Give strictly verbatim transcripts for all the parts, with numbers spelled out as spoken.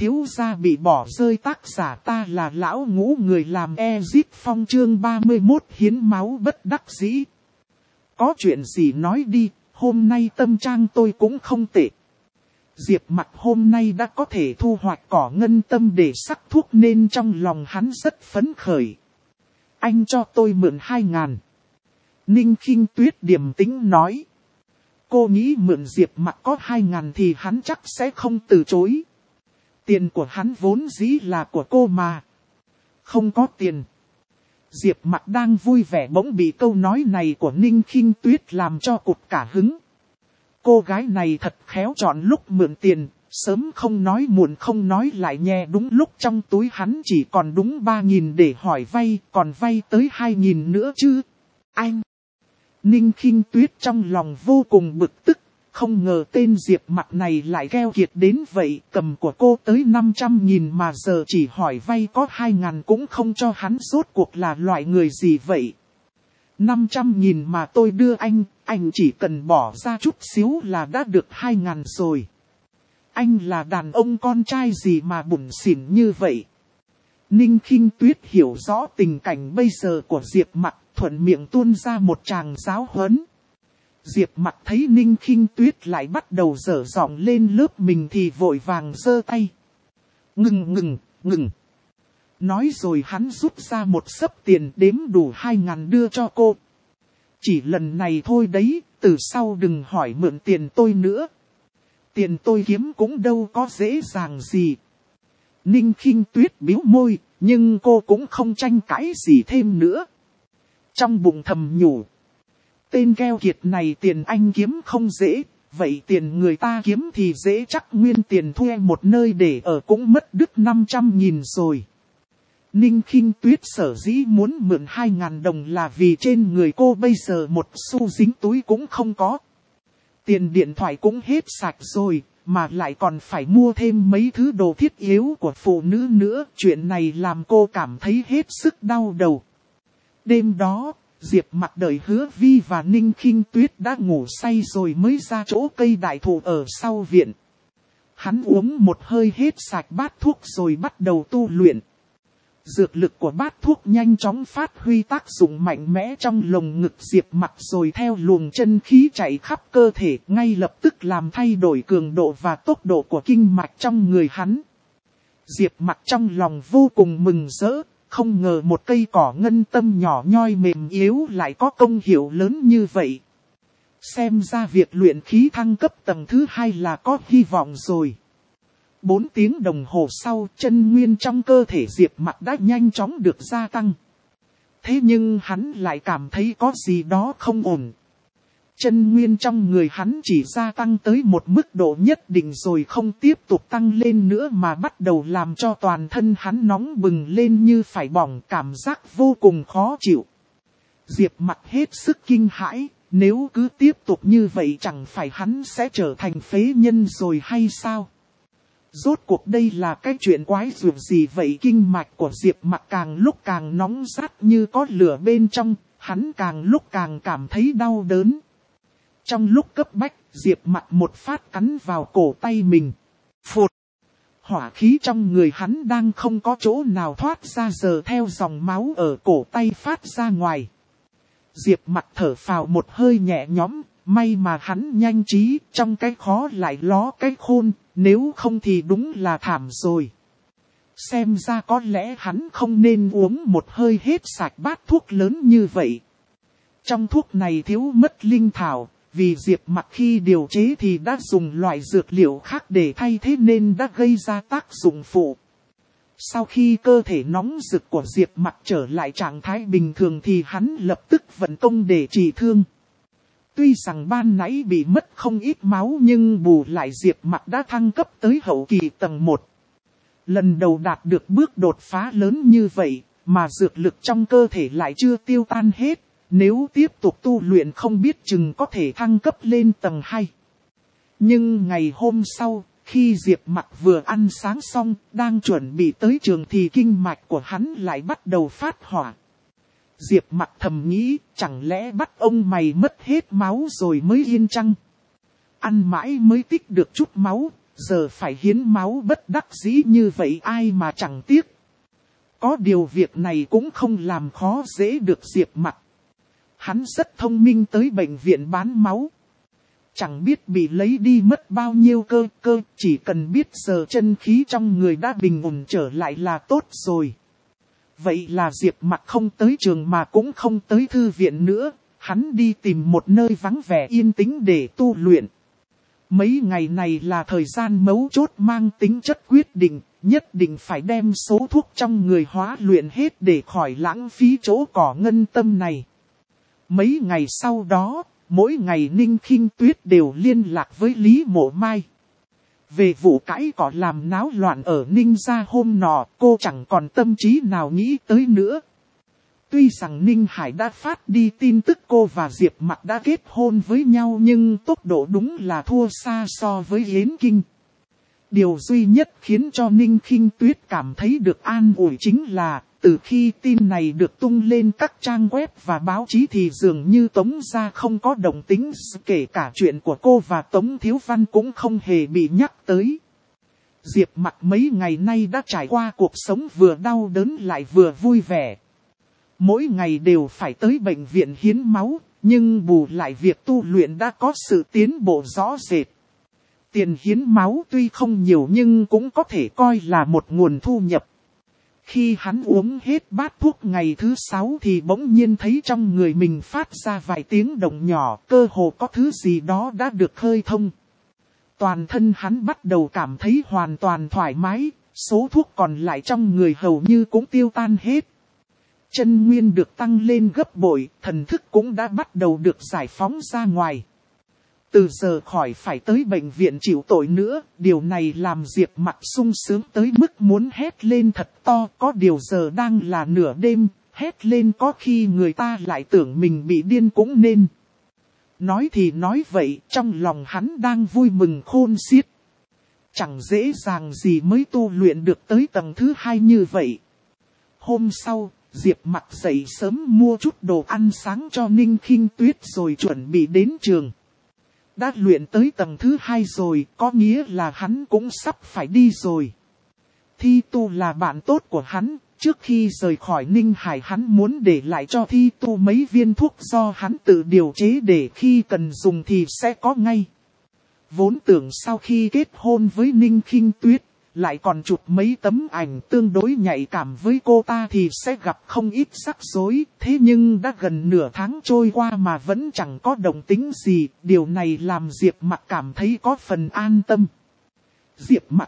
thiếu gia bị bỏ rơi, tác giả ta là lão ngũ người làm Ezip Phong, chương ba mươi mốt hiến máu bất đắc dĩ. Có chuyện gì nói đi, hôm nay tâm trạng tôi cũng không tệ. Diệp Mặc hôm nay đã có thể thu hoạch cỏ ngân tâm để sắc thuốc nên trong lòng hắn rất phấn khởi. Anh cho tôi mượn hai ngàn. Ninh Khinh Tuyết điềm tĩnh nói. Cô nghĩ mượn Diệp Mặc có hai ngàn thì hắn chắc sẽ không từ chối. Tiền của hắn vốn dĩ là của cô mà. Không có tiền. Diệp Mặc đang vui vẻ bỗng bị câu nói này của Ninh Khinh Tuyết làm cho cụt cả hứng. Cô gái này thật khéo chọn lúc mượn tiền, sớm không nói muộn không nói lại nhè đúng lúc trong túi hắn chỉ còn đúng ba nghìn để hỏi vay, còn vay tới hai nghìn nữa chứ. Anh! Ninh Khinh Tuyết trong lòng vô cùng bực tức, không ngờ tên Diệp Mặc này lại keo kiệt đến vậy, cầm của cô tới năm trăm nghìn mà giờ chỉ hỏi vay có hai ngàn cũng không cho hắn, rốt cuộc là loại người gì vậy. năm trăm nghìn mà tôi đưa anh, anh chỉ cần bỏ ra chút xíu là đã được hai ngàn rồi. Anh là đàn ông con trai gì mà bủn xỉn như vậy. Ninh Khinh Tuyết hiểu rõ tình cảnh bây giờ của Diệp Mặc, thuận miệng tuôn ra một tràng giáo huấn. Diệp Mặc thấy Ninh Khinh Tuyết lại bắt đầu dở giọng lên lớp mình thì vội vàng giơ tay. Ngừng ngừng, ngừng. Nói rồi hắn rút ra một xấp tiền đếm đủ hai ngàn đưa cho cô. Chỉ lần này thôi đấy, từ sau đừng hỏi mượn tiền tôi nữa. Tiền tôi kiếm cũng đâu có dễ dàng gì. Ninh Khinh Tuyết bĩu môi, nhưng cô cũng không tranh cãi gì thêm nữa. Trong bụng thầm nhủ. Tên keo kiệt này tiền anh kiếm không dễ, vậy tiền người ta kiếm thì dễ chắc, nguyên tiền thuê một nơi để ở cũng mất đứt năm trăm nghìn rồi. Ninh Khinh Tuyết sở dĩ muốn mượn hai ngàn đồng là vì trên người cô bây giờ một xu dính túi cũng không có. Tiền điện thoại cũng hết sạch rồi, mà lại còn phải mua thêm mấy thứ đồ thiết yếu của phụ nữ nữa. Chuyện này làm cô cảm thấy hết sức đau đầu. Đêm đó, Diệp Mặc đợi Hứa Vi và Ninh Khinh Tuyết đã ngủ say rồi mới ra chỗ cây đại thụ ở sau viện. Hắn uống một hơi hết sạch bát thuốc rồi bắt đầu tu luyện. Dược lực của bát thuốc nhanh chóng phát huy tác dụng mạnh mẽ trong lồng ngực Diệp Mặc, rồi theo luồng chân khí chạy khắp cơ thể ngay lập tức làm thay đổi cường độ và tốc độ của kinh mạch trong người hắn. Diệp Mặc trong lòng vô cùng mừng rỡ, không ngờ một cây cỏ ngân tâm nhỏ nhoi mềm yếu lại có công hiệu lớn như vậy. Xem ra việc luyện khí thăng cấp tầng thứ hai là có hy vọng rồi. Bốn tiếng đồng hồ sau, chân nguyên trong cơ thể Diệp Mặc đã nhanh chóng được gia tăng. Thế nhưng hắn lại cảm thấy có gì đó không ổn. Chân nguyên trong người hắn chỉ gia tăng tới một mức độ nhất định rồi không tiếp tục tăng lên nữa mà bắt đầu làm cho toàn thân hắn nóng bừng lên như phải bỏng, cảm giác vô cùng khó chịu. Diệp Mặc hết sức kinh hãi, nếu cứ tiếp tục như vậy chẳng phải hắn sẽ trở thành phế nhân rồi hay sao? Rốt cuộc đây là cái chuyện quái dường gì vậy? Kinh mạch của Diệp Mặc càng lúc càng nóng rát như có lửa bên trong, hắn càng lúc càng cảm thấy đau đớn. Trong lúc cấp bách, Diệp Mặc một phát cắn vào cổ tay mình. Phụt! Hỏa khí trong người hắn đang không có chỗ nào thoát ra, giờ theo dòng máu ở cổ tay phát ra ngoài. Diệp Mặc thở phào một hơi nhẹ nhõm, may mà hắn nhanh trí, trong cái khó lại ló cái khôn, nếu không thì đúng là thảm rồi. Xem ra có lẽ hắn không nên uống một hơi hết sạch bát thuốc lớn như vậy. Trong thuốc này thiếu mất linh thảo, vì Diệp Mặc khi điều chế thì đã dùng loại dược liệu khác để thay thế nên đã gây ra tác dụng phụ. Sau khi cơ thể nóng rực của Diệp Mặc trở lại trạng thái bình thường thì hắn lập tức vận công để trị thương. Tuy rằng ban nãy bị mất không ít máu nhưng bù lại Diệp Mặc đã thăng cấp tới hậu kỳ tầng một. Lần đầu đạt được bước đột phá lớn như vậy, mà dược lực trong cơ thể lại chưa tiêu tan hết. Nếu tiếp tục tu luyện không biết chừng có thể thăng cấp lên tầng hai. Nhưng ngày hôm sau, khi Diệp Mặc vừa ăn sáng xong, đang chuẩn bị tới trường thì kinh mạch của hắn lại bắt đầu phát hỏa. Diệp Mặc thầm nghĩ, chẳng lẽ bắt ông mày mất hết máu rồi mới yên chăng? Ăn mãi mới tích được chút máu, Giờ phải hiến máu bất đắc dĩ như vậy ai mà chẳng tiếc. Có điều việc này cũng không làm khó dễ được Diệp Mặc. Hắn rất thông minh tới bệnh viện bán máu. Chẳng biết bị lấy đi mất bao nhiêu cơ cơ, chỉ cần biết giờ chân khí trong người đã bình ổn trở lại là tốt rồi. Vậy là Diệp Mặc không tới trường mà cũng không tới thư viện nữa, hắn đi tìm một nơi vắng vẻ yên tĩnh để tu luyện. Mấy ngày này là thời gian mấu chốt mang tính chất quyết định, nhất định phải đem số thuốc trong người hóa luyện hết để khỏi lãng phí chỗ cỏ ngân tâm này. Mấy ngày sau đó, mỗi ngày Ninh Khinh Tuyết đều liên lạc với Lý Mộ Mai. Về vụ cãi cỏ làm náo loạn ở Ninh gia hôm nọ, cô chẳng còn tâm trí nào nghĩ tới nữa. Tuy rằng Ninh Hải đã phát đi tin tức cô và Diệp Mặc đã kết hôn với nhau nhưng tốc độ đúng là thua xa so với Yến Kinh. Điều duy nhất khiến cho Ninh Khinh Tuyết cảm thấy được an ủi chính là, từ khi tin này được tung lên các trang web và báo chí thì dường như Tống gia không có động tĩnh, kể cả chuyện của cô và Tống Thiếu Văn cũng không hề bị nhắc tới. Diệp Mặc mấy ngày nay đã trải qua cuộc sống vừa đau đớn lại vừa vui vẻ. Mỗi ngày đều phải tới bệnh viện hiến máu, nhưng bù lại việc tu luyện đã có sự tiến bộ rõ rệt. Tiền hiến máu tuy không nhiều nhưng cũng có thể coi là một nguồn thu nhập. Khi hắn uống hết bát thuốc ngày thứ sáu thì bỗng nhiên thấy trong người mình phát ra vài tiếng động nhỏ, cơ hồ có thứ gì đó đã được khơi thông. Toàn thân hắn bắt đầu cảm thấy hoàn toàn thoải mái, số thuốc còn lại trong người hầu như cũng tiêu tan hết. Chân nguyên được tăng lên gấp bội, thần thức cũng đã bắt đầu được giải phóng ra ngoài. Từ giờ khỏi phải tới bệnh viện chịu tội nữa, điều này làm Diệp Mặc sung sướng tới mức muốn hét lên thật to, có điều giờ đang là nửa đêm, hét lên có khi người ta lại tưởng mình bị điên cũng nên. Nói thì nói vậy, trong lòng hắn đang vui mừng khôn xiết. Chẳng dễ dàng gì mới tu luyện được tới tầng thứ hai như vậy. Hôm sau, Diệp Mặc dậy sớm mua chút đồ ăn sáng cho Ninh Khinh Tuyết rồi chuẩn bị đến trường. Đã luyện tới tầng thứ hai rồi, có nghĩa là hắn cũng sắp phải đi rồi. Thi Tu là bạn tốt của hắn, trước khi rời khỏi Ninh Hải hắn muốn để lại cho Thi Tu mấy viên thuốc do hắn tự điều chế để khi cần dùng thì sẽ có ngay. Vốn tưởng sau khi kết hôn với Ninh Khinh Tuyết, lại còn chụp mấy tấm ảnh tương đối nhạy cảm với cô ta thì sẽ gặp không ít rắc rối. Thế nhưng đã gần nửa tháng trôi qua mà vẫn chẳng có động tĩnh gì. Điều này làm Diệp Mặc cảm thấy có phần an tâm. Diệp Mặc.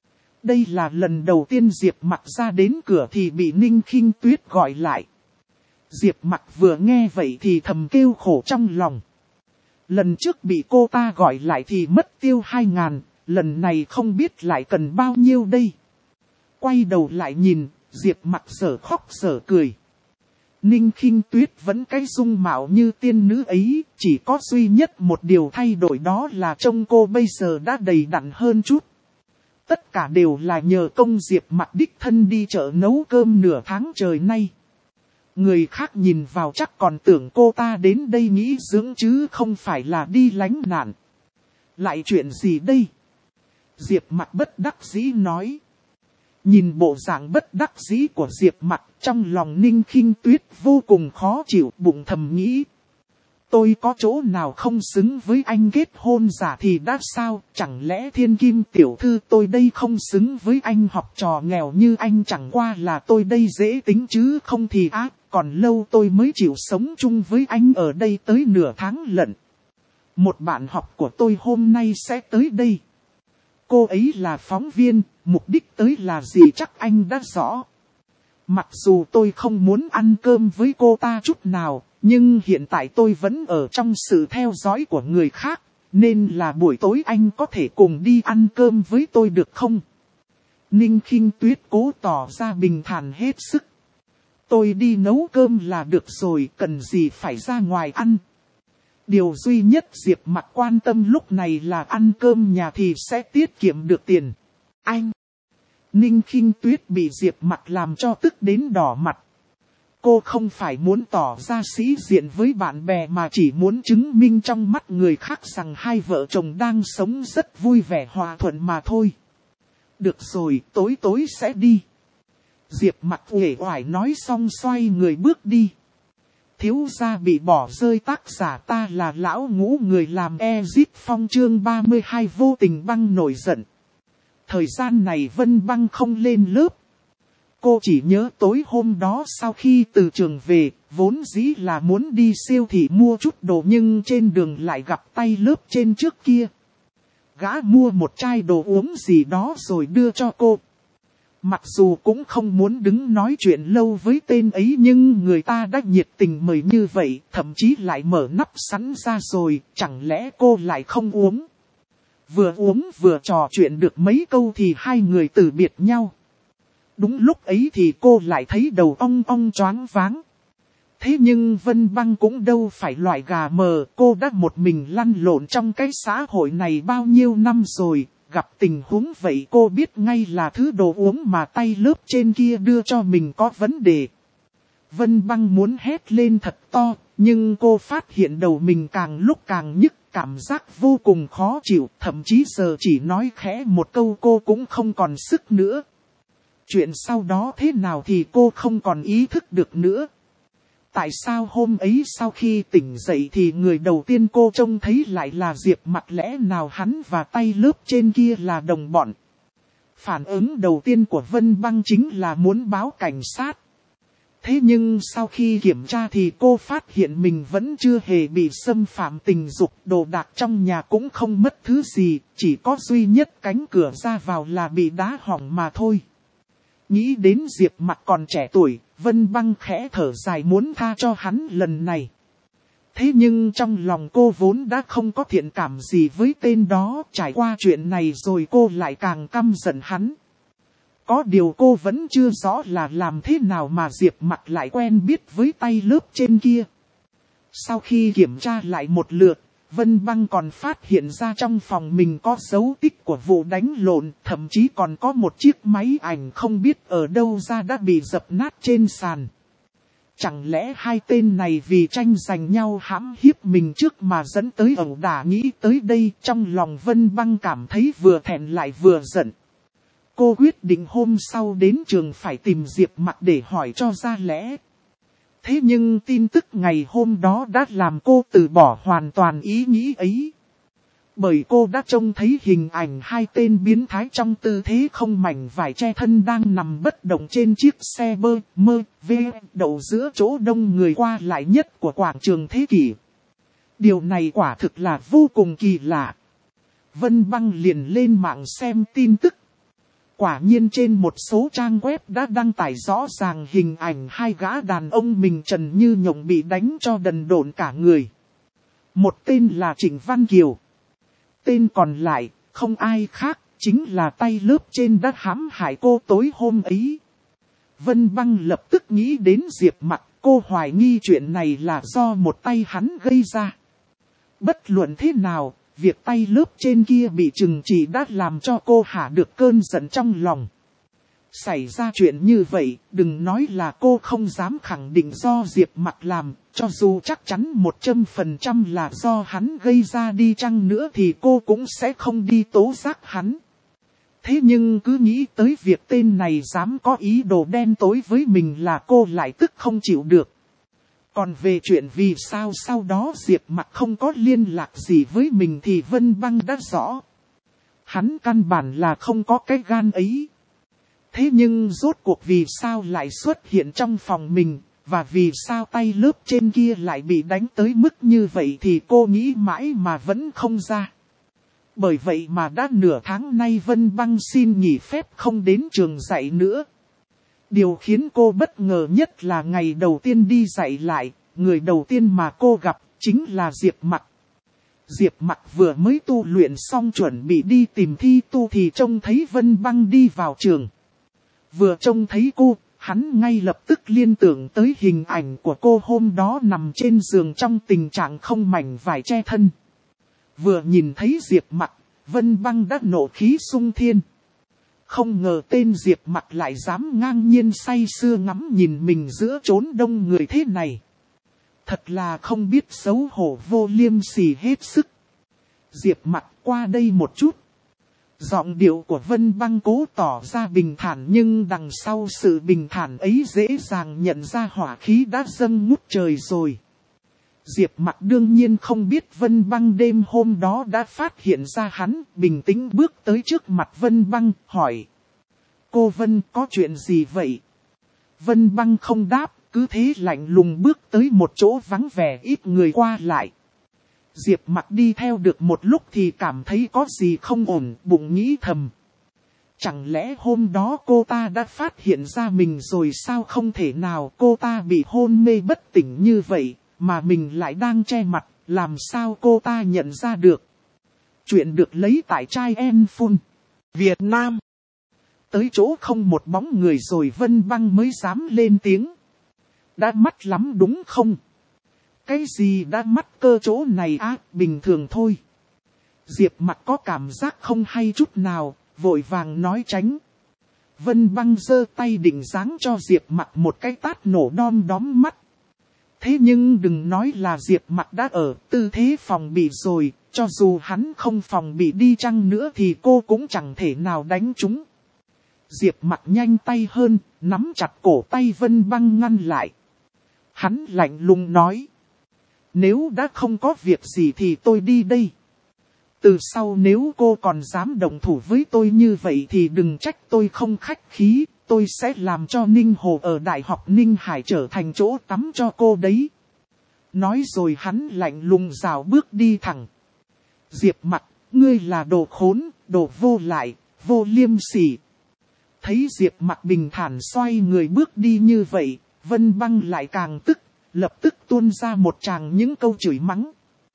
Đây là lần đầu tiên Diệp Mặc ra đến cửa thì bị Ninh Khinh Tuyết gọi lại. Diệp Mặc vừa nghe vậy thì thầm kêu khổ trong lòng. Lần trước bị cô ta gọi lại thì mất tiêu hai ngàn. Lần này không biết lại cần bao nhiêu đây. Quay đầu lại nhìn, Diệp Mặc sở khóc sở cười. Ninh Khinh Tuyết vẫn cái dung mạo như tiên nữ ấy, chỉ có duy nhất một điều thay đổi đó là trông cô bây giờ đã đầy đặn hơn chút. Tất cả đều là nhờ công Diệp Mặc đích thân đi chợ nấu cơm nửa tháng trời nay. Người khác nhìn vào chắc còn tưởng cô ta đến đây nghỉ dưỡng chứ không phải là đi lánh nạn. Lại chuyện gì đây? Diệp Mặc bất đắc dĩ nói. Nhìn bộ dạng bất đắc dĩ của Diệp Mặc, trong lòng Ninh Khinh Tuyết vô cùng khó chịu, bụng thầm nghĩ. Tôi có chỗ nào không xứng với anh kết hôn giả thì đã sao, chẳng lẽ thiên kim tiểu thư tôi đây không xứng với anh học trò nghèo như anh, chẳng qua là tôi đây dễ tính chứ không thì ác, còn lâu tôi mới chịu sống chung với anh ở đây tới nửa tháng lận. Một bạn học của tôi hôm nay sẽ tới đây. Cô ấy là phóng viên, mục đích tới là gì chắc anh đã rõ. Mặc dù tôi không muốn ăn cơm với cô ta chút nào, nhưng hiện tại tôi vẫn ở trong sự theo dõi của người khác, nên là buổi tối anh có thể cùng đi ăn cơm với tôi được không? Ninh Khinh Tuyết cố tỏ ra bình thản hết sức. Tôi đi nấu cơm là được rồi, cần gì phải ra ngoài ăn. Điều duy nhất Diệp Mặc quan tâm lúc này là ăn cơm nhà thì sẽ tiết kiệm được tiền. Anh! Ninh Khinh Tuyết bị Diệp Mặc làm cho tức đến đỏ mặt. Cô không phải muốn tỏ ra sĩ diện với bạn bè mà chỉ muốn chứng minh trong mắt người khác rằng hai vợ chồng đang sống rất vui vẻ hòa thuận mà thôi. Được rồi, tối tối sẽ đi. Diệp Mặc uể oải nói xong xoay người bước đi. Thiếu gia bị bỏ rơi, tác giả ta là lão ngũ, người làm Exit Phong chương ba mươi hai vô tình băng nổi giận. Thời gian này Vân Băng không lên lớp. Cô chỉ nhớ tối hôm đó sau khi từ trường về, vốn dĩ là muốn đi siêu thị mua chút đồ nhưng trên đường lại gặp tay lớp trên trước kia. Gã mua một chai đồ uống gì đó rồi đưa cho cô. Mặc dù cũng không muốn đứng nói chuyện lâu với tên ấy nhưng người ta đã nhiệt tình mời như vậy, thậm chí lại mở nắp sẵn ra rồi, chẳng lẽ cô lại không uống. Vừa uống vừa trò chuyện được mấy câu thì hai người từ biệt nhau. Đúng lúc ấy thì cô lại thấy đầu ong ong choáng váng. Thế nhưng Vân Băng cũng đâu phải loại gà mờ, cô đã một mình lăn lộn trong cái xã hội này bao nhiêu năm rồi, gặp tình huống vậy cô biết ngay là thứ đồ uống mà tay lớp trên kia đưa cho mình có vấn đề. Vân Băng muốn hét lên thật to, nhưng cô phát hiện đầu mình càng lúc càng nhức, cảm giác vô cùng khó chịu, thậm chí giờ chỉ nói khẽ một câu cô cũng không còn sức nữa. Chuyện sau đó thế nào thì cô không còn ý thức được nữa. Tại sao hôm ấy sau khi tỉnh dậy thì người đầu tiên cô trông thấy lại là Diệp Mặc, lẽ nào hắn và tay lớp trên kia là đồng bọn? Phản ứng đầu tiên của Vân Băng chính là muốn báo cảnh sát. Thế nhưng sau khi kiểm tra thì cô phát hiện mình vẫn chưa hề bị xâm phạm tình dục, đồ đạc trong nhà cũng không mất thứ gì, chỉ có duy nhất cánh cửa ra vào là bị đá hỏng mà thôi. Nghĩ đến Diệp Mặc còn trẻ tuổi, Vân Băng khẽ thở dài muốn tha cho hắn lần này. Thế nhưng trong lòng cô vốn đã không có thiện cảm gì với tên đó, trải qua chuyện này rồi cô lại càng căm giận hắn. Có điều cô vẫn chưa rõ là làm thế nào mà Diệp Mặc lại quen biết với tay lớp trên kia. Sau khi kiểm tra lại một lượt, Vân Băng còn phát hiện ra trong phòng mình có dấu tích của vụ đánh lộn, thậm chí còn có một chiếc máy ảnh không biết ở đâu ra đã bị dập nát trên sàn. Chẳng lẽ hai tên này vì tranh giành nhau hãm hiếp mình trước mà dẫn tới ẩu đả? Nghĩ tới đây trong lòng Vân Băng cảm thấy vừa thẹn lại vừa giận. Cô quyết định hôm sau đến trường phải tìm Diệp Mặc để hỏi cho ra lẽ. Thế nhưng tin tức ngày hôm đó đã làm cô từ bỏ hoàn toàn ý nghĩ ấy. Bởi cô đã trông thấy hình ảnh hai tên biến thái trong tư thế không mảnh vải che thân đang nằm bất động trên chiếc xe bơ, mơ, vê, đậu giữa chỗ đông người qua lại nhất của quảng trường thế kỷ. Điều này quả thực là vô cùng kỳ lạ. Vân Băng liền lên mạng xem tin tức. Quả nhiên trên một số trang web đã đăng tải rõ ràng hình ảnh hai gã đàn ông mình trần như nhộng bị đánh cho đần độn cả người. Một tên là Trịnh Văn Kiều. Tên còn lại, không ai khác, chính là tay lớp trên đã hãm hại cô tối hôm ấy. Vân Băng lập tức nghĩ đến Diệp Mặc, cô hoài nghi chuyện này là do một tay hắn gây ra. Bất luận thế nào, việc tay lớp trên kia bị trừng trị đã làm cho cô hả được cơn giận trong lòng. Xảy ra chuyện như vậy, đừng nói là cô không dám khẳng định do Diệp Mặc làm, cho dù chắc chắn một trăm phần trăm là do hắn gây ra đi chăng nữa thì cô cũng sẽ không đi tố giác hắn. Thế nhưng cứ nghĩ tới việc tên này dám có ý đồ đen tối với mình là cô lại tức không chịu được. Còn về chuyện vì sao sau đó Diệp Mặc không có liên lạc gì với mình thì Vân Băng đã rõ. Hắn căn bản là không có cái gan ấy. Thế nhưng rốt cuộc vì sao lại xuất hiện trong phòng mình, và vì sao tay lớp trên kia lại bị đánh tới mức như vậy thì cô nghĩ mãi mà vẫn không ra. Bởi vậy mà đã nửa tháng nay Vân Băng xin nghỉ phép không đến trường dạy nữa. Điều khiến cô bất ngờ nhất là ngày đầu tiên đi dạy lại, người đầu tiên mà cô gặp chính là Diệp Mặc. Diệp Mặc vừa mới tu luyện xong chuẩn bị đi tìm thi tu thì trông thấy Vân Băng đi vào trường. Vừa trông thấy cô, hắn ngay lập tức liên tưởng tới hình ảnh của cô hôm đó nằm trên giường trong tình trạng không mảnh vải che thân. Vừa nhìn thấy Diệp Mặc, Vân Băng đã nộ khí sung thiên. Không ngờ tên Diệp Mặc lại dám ngang nhiên say sưa ngắm nhìn mình giữa chốn đông người thế này. Thật là không biết xấu hổ, vô liêm sỉ hết sức. Diệp Mặc, qua đây một chút. Giọng điệu của Vân Băng cố tỏ ra bình thản, nhưng đằng sau sự bình thản ấy dễ dàng nhận ra hỏa khí đã dâng ngút trời rồi. Diệp Mặc đương nhiên không biết Vân Băng đêm hôm đó đã phát hiện ra hắn, bình tĩnh bước tới trước mặt Vân Băng, hỏi. Cô Vân, có chuyện gì vậy? Vân Băng không đáp, cứ thế lạnh lùng bước tới một chỗ vắng vẻ ít người qua lại. Diệp Mặc đi theo được một lúc thì cảm thấy có gì không ổn, bụng nghĩ thầm. Chẳng lẽ hôm đó cô ta đã phát hiện ra mình rồi sao? Không thể nào, cô ta bị hôn mê bất tỉnh như vậy, mà mình lại đang che mặt, làm sao cô ta nhận ra được? Chuyện được lấy tại Trai En Phun, Việt Nam. Tới chỗ không một bóng người rồi Vân Băng mới dám lên tiếng. Đã mắt lắm đúng không? Cái gì đã mắt cơ, chỗ này á, bình thường thôi. Diệp Mặc có cảm giác không hay chút nào, vội vàng nói tránh. Vân Băng giơ tay định giáng cho Diệp Mặc một cái tát nổ đom đóm mắt. Thế nhưng đừng nói là Diệp Mặc đã ở tư thế phòng bị rồi, cho dù hắn không phòng bị đi chăng nữa thì cô cũng chẳng thể nào đánh trúng. Diệp Mặc nhanh tay hơn, nắm chặt cổ tay Vân Băng ngăn lại. Hắn lạnh lùng nói. Nếu đã không có việc gì thì tôi đi đây. Từ sau nếu cô còn dám động thủ với tôi như vậy thì đừng trách tôi không khách khí. Tôi sẽ làm cho Ninh Hồ ở Đại học Ninh Hải trở thành chỗ tắm cho cô đấy. Nói rồi hắn lạnh lùng rào bước đi thẳng. Diệp Mặc, ngươi là đồ khốn, đồ vô lại, vô liêm sỉ. Thấy Diệp Mặc bình thản xoay người bước đi như vậy, Vân Băng lại càng tức, lập tức tuôn ra một tràng những câu chửi mắng.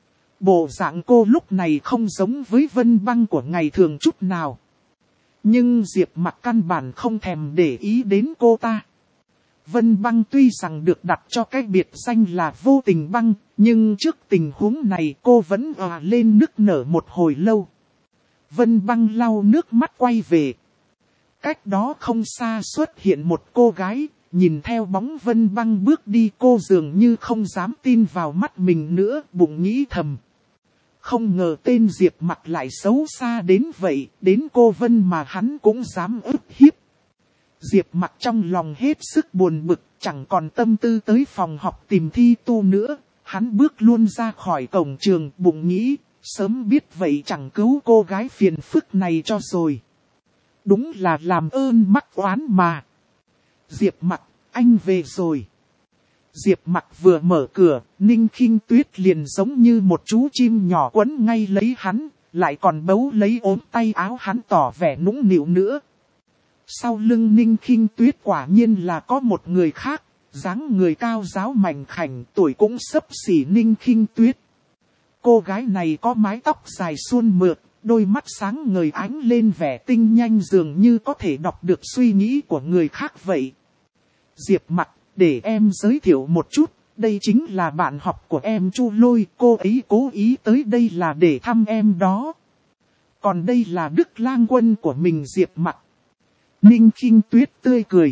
Bộ dạng cô lúc này không giống với Vân Băng của ngày thường chút nào. Nhưng Diệp Mặc căn bản không thèm để ý đến cô ta. Vân Băng tuy rằng được đặt cho cái biệt danh là Vô Tình Băng, nhưng trước tình huống này cô vẫn òa lên nức nở một hồi lâu. Vân Băng lau nước mắt quay về. Cách đó không xa xuất hiện một cô gái, nhìn theo bóng Vân Băng bước đi, cô dường như không dám tin vào mắt mình nữa, bụng nghĩ thầm. Không ngờ tên Diệp Mặc lại xấu xa đến vậy, đến cô Vân mà hắn cũng dám ức hiếp. Diệp Mặc trong lòng hết sức buồn bực, chẳng còn tâm tư tới phòng học tìm thi tu nữa, hắn bước luôn ra khỏi cổng trường, bụng nghĩ, sớm biết vậy chẳng cứu cô gái phiền phức này cho rồi. Đúng là làm ơn mắc oán mà. Diệp Mặc, anh về rồi. Diệp Mặc vừa mở cửa, Ninh Khinh Tuyết liền giống như một chú chim nhỏ quấn ngay lấy hắn, lại còn bấu lấy ốm tay áo hắn tỏ vẻ nũng nịu nữa. Sau lưng Ninh Khinh Tuyết quả nhiên là có một người khác, dáng người cao ráo mảnh khảnh, tuổi cũng xấp xỉ Ninh Khinh Tuyết. Cô gái này có mái tóc dài suôn mượt, đôi mắt sáng ngời ánh lên vẻ tinh nhanh, dường như có thể đọc được suy nghĩ của người khác vậy. Diệp Mặc, để em giới thiệu một chút, đây chính là bạn học của em Chu Lôi, cô ấy cố ý tới đây là để thăm em đó. Còn đây là Đức Lang Quân của mình Diệp Mặc. Ninh Khinh Tuyết tươi cười.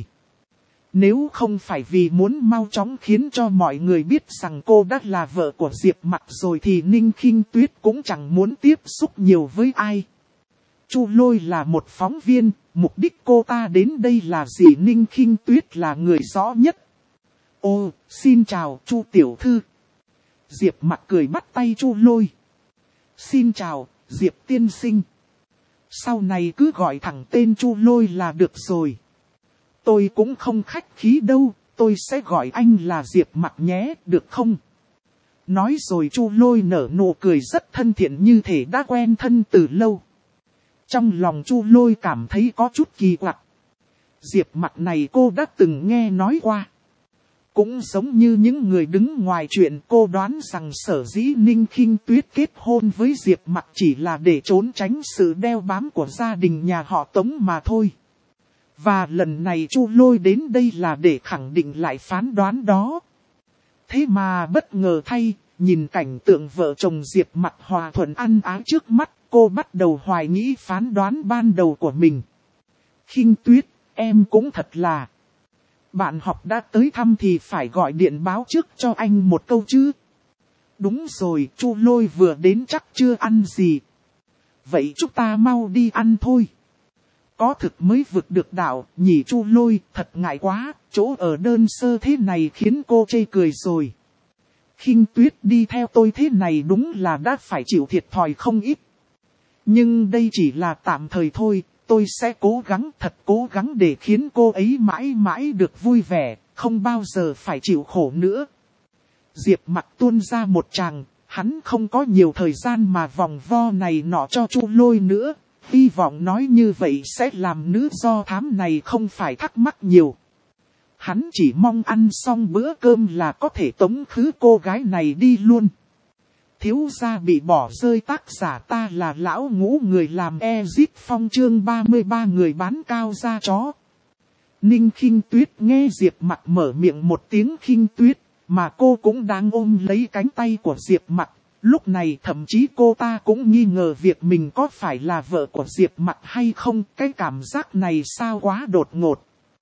Nếu không phải vì muốn mau chóng khiến cho mọi người biết rằng cô đã là vợ của Diệp Mặc rồi thì Ninh Khinh Tuyết cũng chẳng muốn tiếp xúc nhiều với ai. Chu Lôi là một phóng viên, mục đích cô ta đến đây là gì Ninh Khinh Tuyết là người rõ nhất. Ô, xin chào Chu tiểu thư. Diệp Mặc cười bắt tay Chu Lôi. Xin chào, Diệp tiên sinh. Sau này cứ gọi thẳng tên Chu Lôi là được rồi. Tôi cũng không khách khí đâu, tôi sẽ gọi anh là Diệp Mặc nhé, được không? Nói rồi Chu Lôi nở nụ cười rất thân thiện như thể đã quen thân từ lâu. Trong lòng Chu Lôi cảm thấy có chút kỳ quặc. Diệp Mặc này cô đã từng nghe nói qua. Cũng giống như những người đứng ngoài chuyện, cô đoán rằng sở dĩ Ninh Khinh Tuyết kết hôn với Diệp Mặc chỉ là để trốn tránh sự đeo bám của gia đình nhà họ Tống mà thôi. Và lần này Chu Lôi đến đây là để khẳng định lại phán đoán đó. Thế mà bất ngờ thay, nhìn cảnh tượng vợ chồng Diệp Mặc hòa thuận ăn ái trước mắt, cô bắt đầu hoài nghĩ phán đoán ban đầu của mình. Khinh Tuyết, em cũng thật là. Bạn học đã tới thăm thì phải gọi điện báo trước cho anh một câu chứ. Đúng rồi, Chu Lôi vừa đến chắc chưa ăn gì. Vậy chúng ta mau đi ăn thôi. Có thực mới vực được đạo, nhỉ Chu Lôi, thật ngại quá, chỗ ở đơn sơ thế này khiến cô chê cười rồi. Khinh Tuyết đi theo tôi thế này đúng là đã phải chịu thiệt thòi không ít. Nhưng đây chỉ là tạm thời thôi, tôi sẽ cố gắng, thật cố gắng để khiến cô ấy mãi mãi được vui vẻ, không bao giờ phải chịu khổ nữa. Diệp Mặc tuôn ra một tràng, hắn không có nhiều thời gian mà vòng vo này nọ cho Chu Lôi nữa. Hy vọng nói như vậy sẽ làm nữ do thám này không phải thắc mắc nhiều. Hắn chỉ mong ăn xong bữa cơm là có thể tống khứ cô gái này đi luôn. Thiếu gia bị bỏ rơi, tác giả ta là lão ngũ người làm Exit Phong chương ba mươi ba người bán cao da chó. Ninh Khinh Tuyết nghe Diệp Mặc mở miệng một tiếng Khinh Tuyết, mà cô cũng đang ôm lấy cánh tay của Diệp Mặc. Lúc này thậm chí cô ta cũng nghi ngờ việc mình có phải là vợ của Diệp Mặc hay không, cái cảm giác này sao quá đột ngột.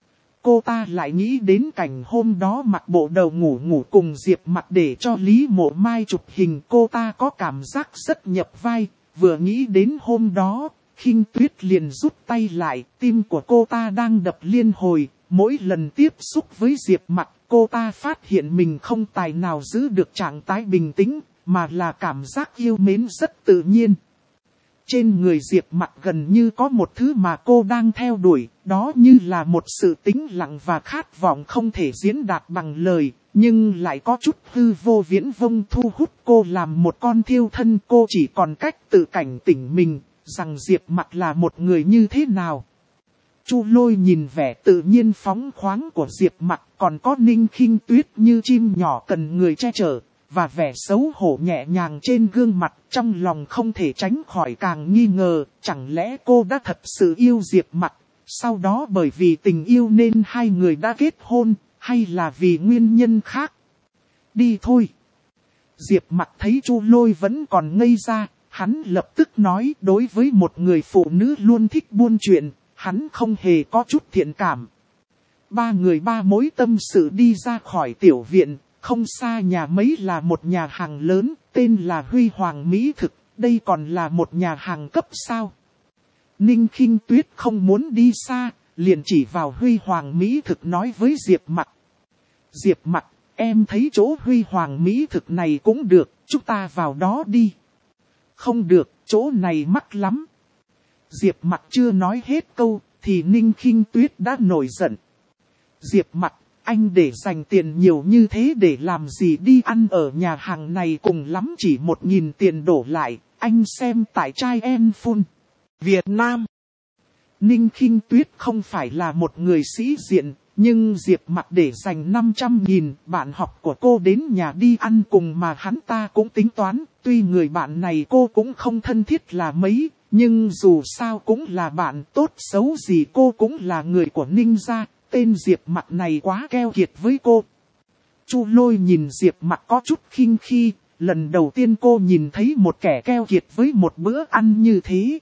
Cô ta lại nghĩ đến cảnh hôm đó mặc bộ đầu ngủ ngủ cùng Diệp Mặc để cho Lý Mộ Mai chụp hình, cô ta có cảm giác rất nhập vai, vừa nghĩ đến hôm đó, Khinh Tuyết liền rút tay lại, tim của cô ta đang đập liên hồi, mỗi lần tiếp xúc với Diệp Mặc, cô ta phát hiện mình không tài nào giữ được trạng thái bình tĩnh, mà là cảm giác yêu mến rất tự nhiên. Trên người Diệp Mặc gần như có một thứ mà cô đang theo đuổi, đó như là một sự tĩnh lặng và khát vọng không thể diễn đạt bằng lời, nhưng lại có chút hư vô viễn vông thu hút cô làm một con thiêu thân. Cô chỉ còn cách tự cảnh tỉnh mình, rằng Diệp Mặc là một người như thế nào. Chu Lôi nhìn vẻ tự nhiên phóng khoáng của Diệp Mặc, còn có Ninh Khinh Tuyết như chim nhỏ cần người che chở, và vẻ xấu hổ nhẹ nhàng trên gương mặt, trong lòng không thể tránh khỏi càng nghi ngờ, chẳng lẽ cô đã thật sự yêu Diệp Mặc, sau đó bởi vì tình yêu nên hai người đã kết hôn, hay là vì nguyên nhân khác. Đi thôi. Diệp Mặc thấy Chu Lôi vẫn còn ngây ra, hắn lập tức nói, đối với một người phụ nữ luôn thích buôn chuyện, hắn không hề có chút thiện cảm. Ba người ba mối tâm sự đi ra khỏi tiểu viện. Không xa nhà mấy là một nhà hàng lớn, tên là Huy Hoàng Mỹ Thực, đây còn là một nhà hàng cấp sao. Ninh Khinh Tuyết không muốn đi xa, liền chỉ vào Huy Hoàng Mỹ Thực nói với Diệp Mặc. Diệp Mặc, em thấy chỗ Huy Hoàng Mỹ Thực này cũng được, chúng ta vào đó đi. Không được, chỗ này mắc lắm. Diệp Mặc chưa nói hết câu, thì Ninh Khinh Tuyết đã nổi giận. Diệp Mặc, anh để dành tiền nhiều như thế để làm gì, đi ăn ở nhà hàng này cùng lắm chỉ một nghìn tiền đổ lại, anh xem tại trai en phun. Việt Nam. Ninh Khinh Tuyết không phải là một người sĩ diện, nhưng Diệp Mặc để dành năm trăm nghìn, bạn học của cô đến nhà đi ăn cùng mà hắn ta cũng tính toán, tuy người bạn này cô cũng không thân thiết là mấy, nhưng dù sao cũng là bạn, tốt xấu gì cô cũng là người của Ninh gia. Tên Diệp Mặc này quá keo kiệt với cô. Chu Lôi nhìn Diệp Mặc có chút khinh khi, lần đầu tiên cô nhìn thấy một kẻ keo kiệt với một bữa ăn như thế.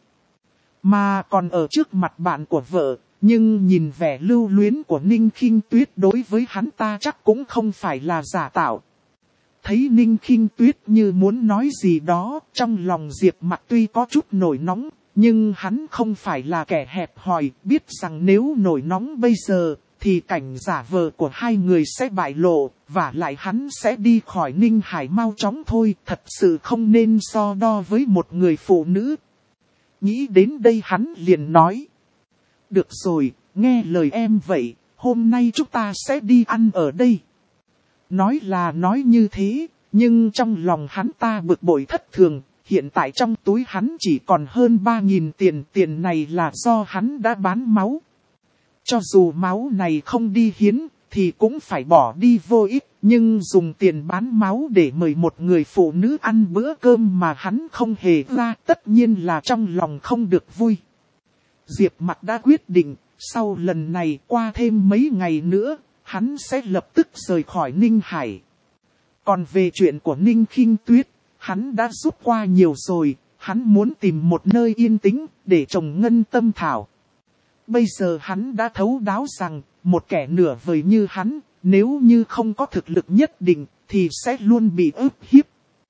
Mà còn ở trước mặt bạn của vợ, nhưng nhìn vẻ lưu luyến của Ninh Khinh Tuyết đối với hắn ta chắc cũng không phải là giả tạo. Thấy Ninh Khinh Tuyết như muốn nói gì đó, trong lòng Diệp Mặc tuy có chút nổi nóng, nhưng hắn không phải là kẻ hẹp hòi, biết rằng nếu nổi nóng bây giờ, thì cảnh giả vờ của hai người sẽ bại lộ, và lại hắn sẽ đi khỏi Ninh Hải mau chóng thôi, thật sự không nên so đo với một người phụ nữ. Nghĩ đến đây hắn liền nói. Được rồi, nghe lời em vậy, hôm nay chúng ta sẽ đi ăn ở đây. Nói là nói như thế, nhưng trong lòng hắn ta bực bội thất thường. Hiện tại trong túi hắn chỉ còn hơn ba nghìn tiền, tiền này là do hắn đã bán máu. Cho dù máu này không đi hiến, thì cũng phải bỏ đi vô ích, nhưng dùng tiền bán máu để mời một người phụ nữ ăn bữa cơm mà hắn không hề ra, tất nhiên là trong lòng không được vui. Diệp Mặc đã quyết định, sau lần này qua thêm mấy ngày nữa, hắn sẽ lập tức rời khỏi Ninh Hải. Còn về chuyện của Ninh Khinh Tuyết, hắn đã giúp qua nhiều rồi, hắn muốn tìm một nơi yên tĩnh để trồng ngân tâm thảo. Bây giờ hắn đã thấu đáo rằng, một kẻ nửa vời như hắn, nếu như không có thực lực nhất định, thì sẽ luôn bị ức hiếp.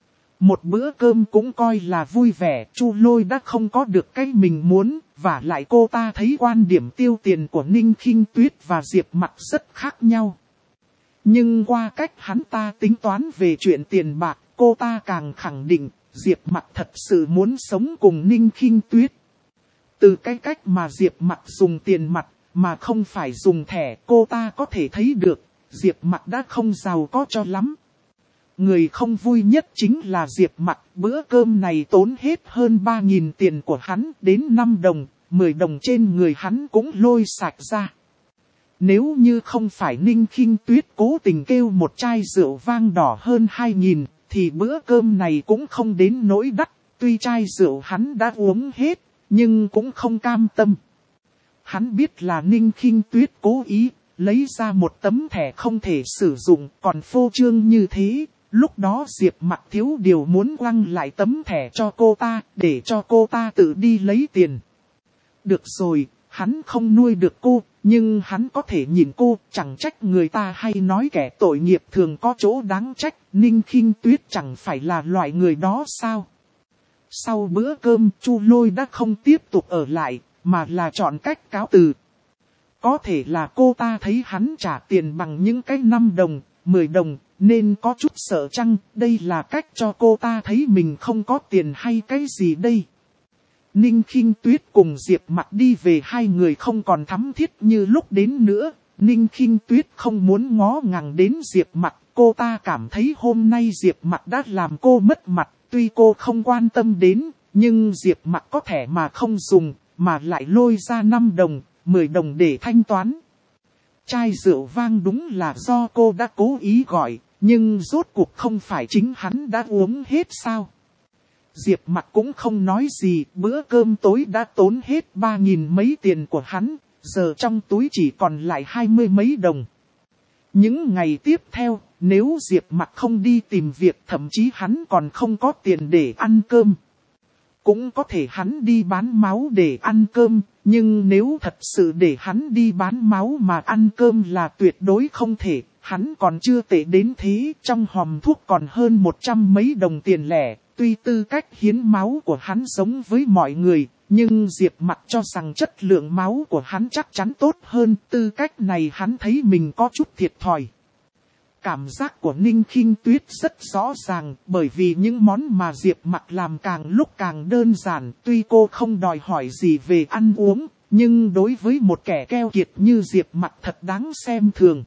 Một bữa cơm cũng coi là vui vẻ, Chu Lôi đã không có được cái mình muốn, và lại cô ta thấy quan điểm tiêu tiền của Ninh Khinh Tuyết và Diệp Mặc rất khác nhau. Nhưng qua cách hắn ta tính toán về chuyện tiền bạc, cô ta càng khẳng định, Diệp Mặc thật sự muốn sống cùng Ninh Khinh Tuyết. Từ cái cách mà Diệp Mặc dùng tiền mặt, mà không phải dùng thẻ, cô ta có thể thấy được, Diệp Mặc đã không giàu có cho lắm. Người không vui nhất chính là Diệp Mặc, bữa cơm này tốn hết hơn ba nghìn tiền của hắn, đến năm đồng, mười đồng trên người hắn cũng lôi sạch ra. Nếu như không phải Ninh Khinh Tuyết cố tình kêu một chai rượu vang đỏ hơn hai nghìn, thì bữa cơm này cũng không đến nỗi đắt, tuy chai rượu hắn đã uống hết, nhưng cũng không cam tâm. Hắn biết là Ninh Khinh Tuyết cố ý, lấy ra một tấm thẻ không thể sử dụng, còn phô trương như thế. Lúc đó Diệp Mặc thiếu điều muốn quăng lại tấm thẻ cho cô ta, để cho cô ta tự đi lấy tiền. Được rồi, hắn không nuôi được cô, nhưng hắn có thể nhìn cô, chẳng trách người ta hay nói kẻ tội nghiệp thường có chỗ đáng trách, Ninh Khinh Tuyết chẳng phải là loại người đó sao. Sau bữa cơm, Chu Lôi đã không tiếp tục ở lại, mà là chọn cách cáo từ. Có thể là cô ta thấy hắn trả tiền bằng những cái năm đồng, mười đồng, nên có chút sợ chăng, đây là cách cho cô ta thấy mình không có tiền hay cái gì đây. Ninh Khinh Tuyết cùng Diệp Mặc đi về, hai người không còn thắm thiết như lúc đến nữa. Ninh Khinh Tuyết không muốn ngó ngàng đến Diệp Mặc, cô ta cảm thấy hôm nay Diệp Mặc đã làm cô mất mặt, tuy cô không quan tâm đến, nhưng Diệp Mặc có thẻ mà không dùng, mà lại lôi ra năm đồng, mười đồng để thanh toán. Chai rượu vang đúng là do cô đã cố ý gọi, nhưng rốt cuộc không phải chính hắn đã uống hết sao. Diệp Mặc cũng không nói gì, bữa cơm tối đã tốn hết ba nghìn mấy tiền của hắn, giờ trong túi chỉ còn lại hai mươi mấy đồng. Những ngày tiếp theo, nếu Diệp Mặc không đi tìm việc, thậm chí hắn còn không có tiền để ăn cơm. Cũng có thể hắn đi bán máu để ăn cơm, nhưng nếu thật sự để hắn đi bán máu mà ăn cơm là tuyệt đối không thể. Hắn còn chưa tệ đến thế, trong hòm thuốc còn hơn một trăm mấy đồng tiền lẻ. Tuy tư cách hiến máu của hắn giống với mọi người, nhưng Diệp Mặc cho rằng chất lượng máu của hắn chắc chắn tốt hơn. Tư cách này hắn thấy mình có chút thiệt thòi. Cảm giác của Ninh Khinh Tuyết rất rõ ràng, bởi vì những món mà Diệp Mặc làm càng lúc càng đơn giản. Tuy cô không đòi hỏi gì về ăn uống, nhưng đối với một kẻ keo kiệt như Diệp Mặc thật đáng xem thường.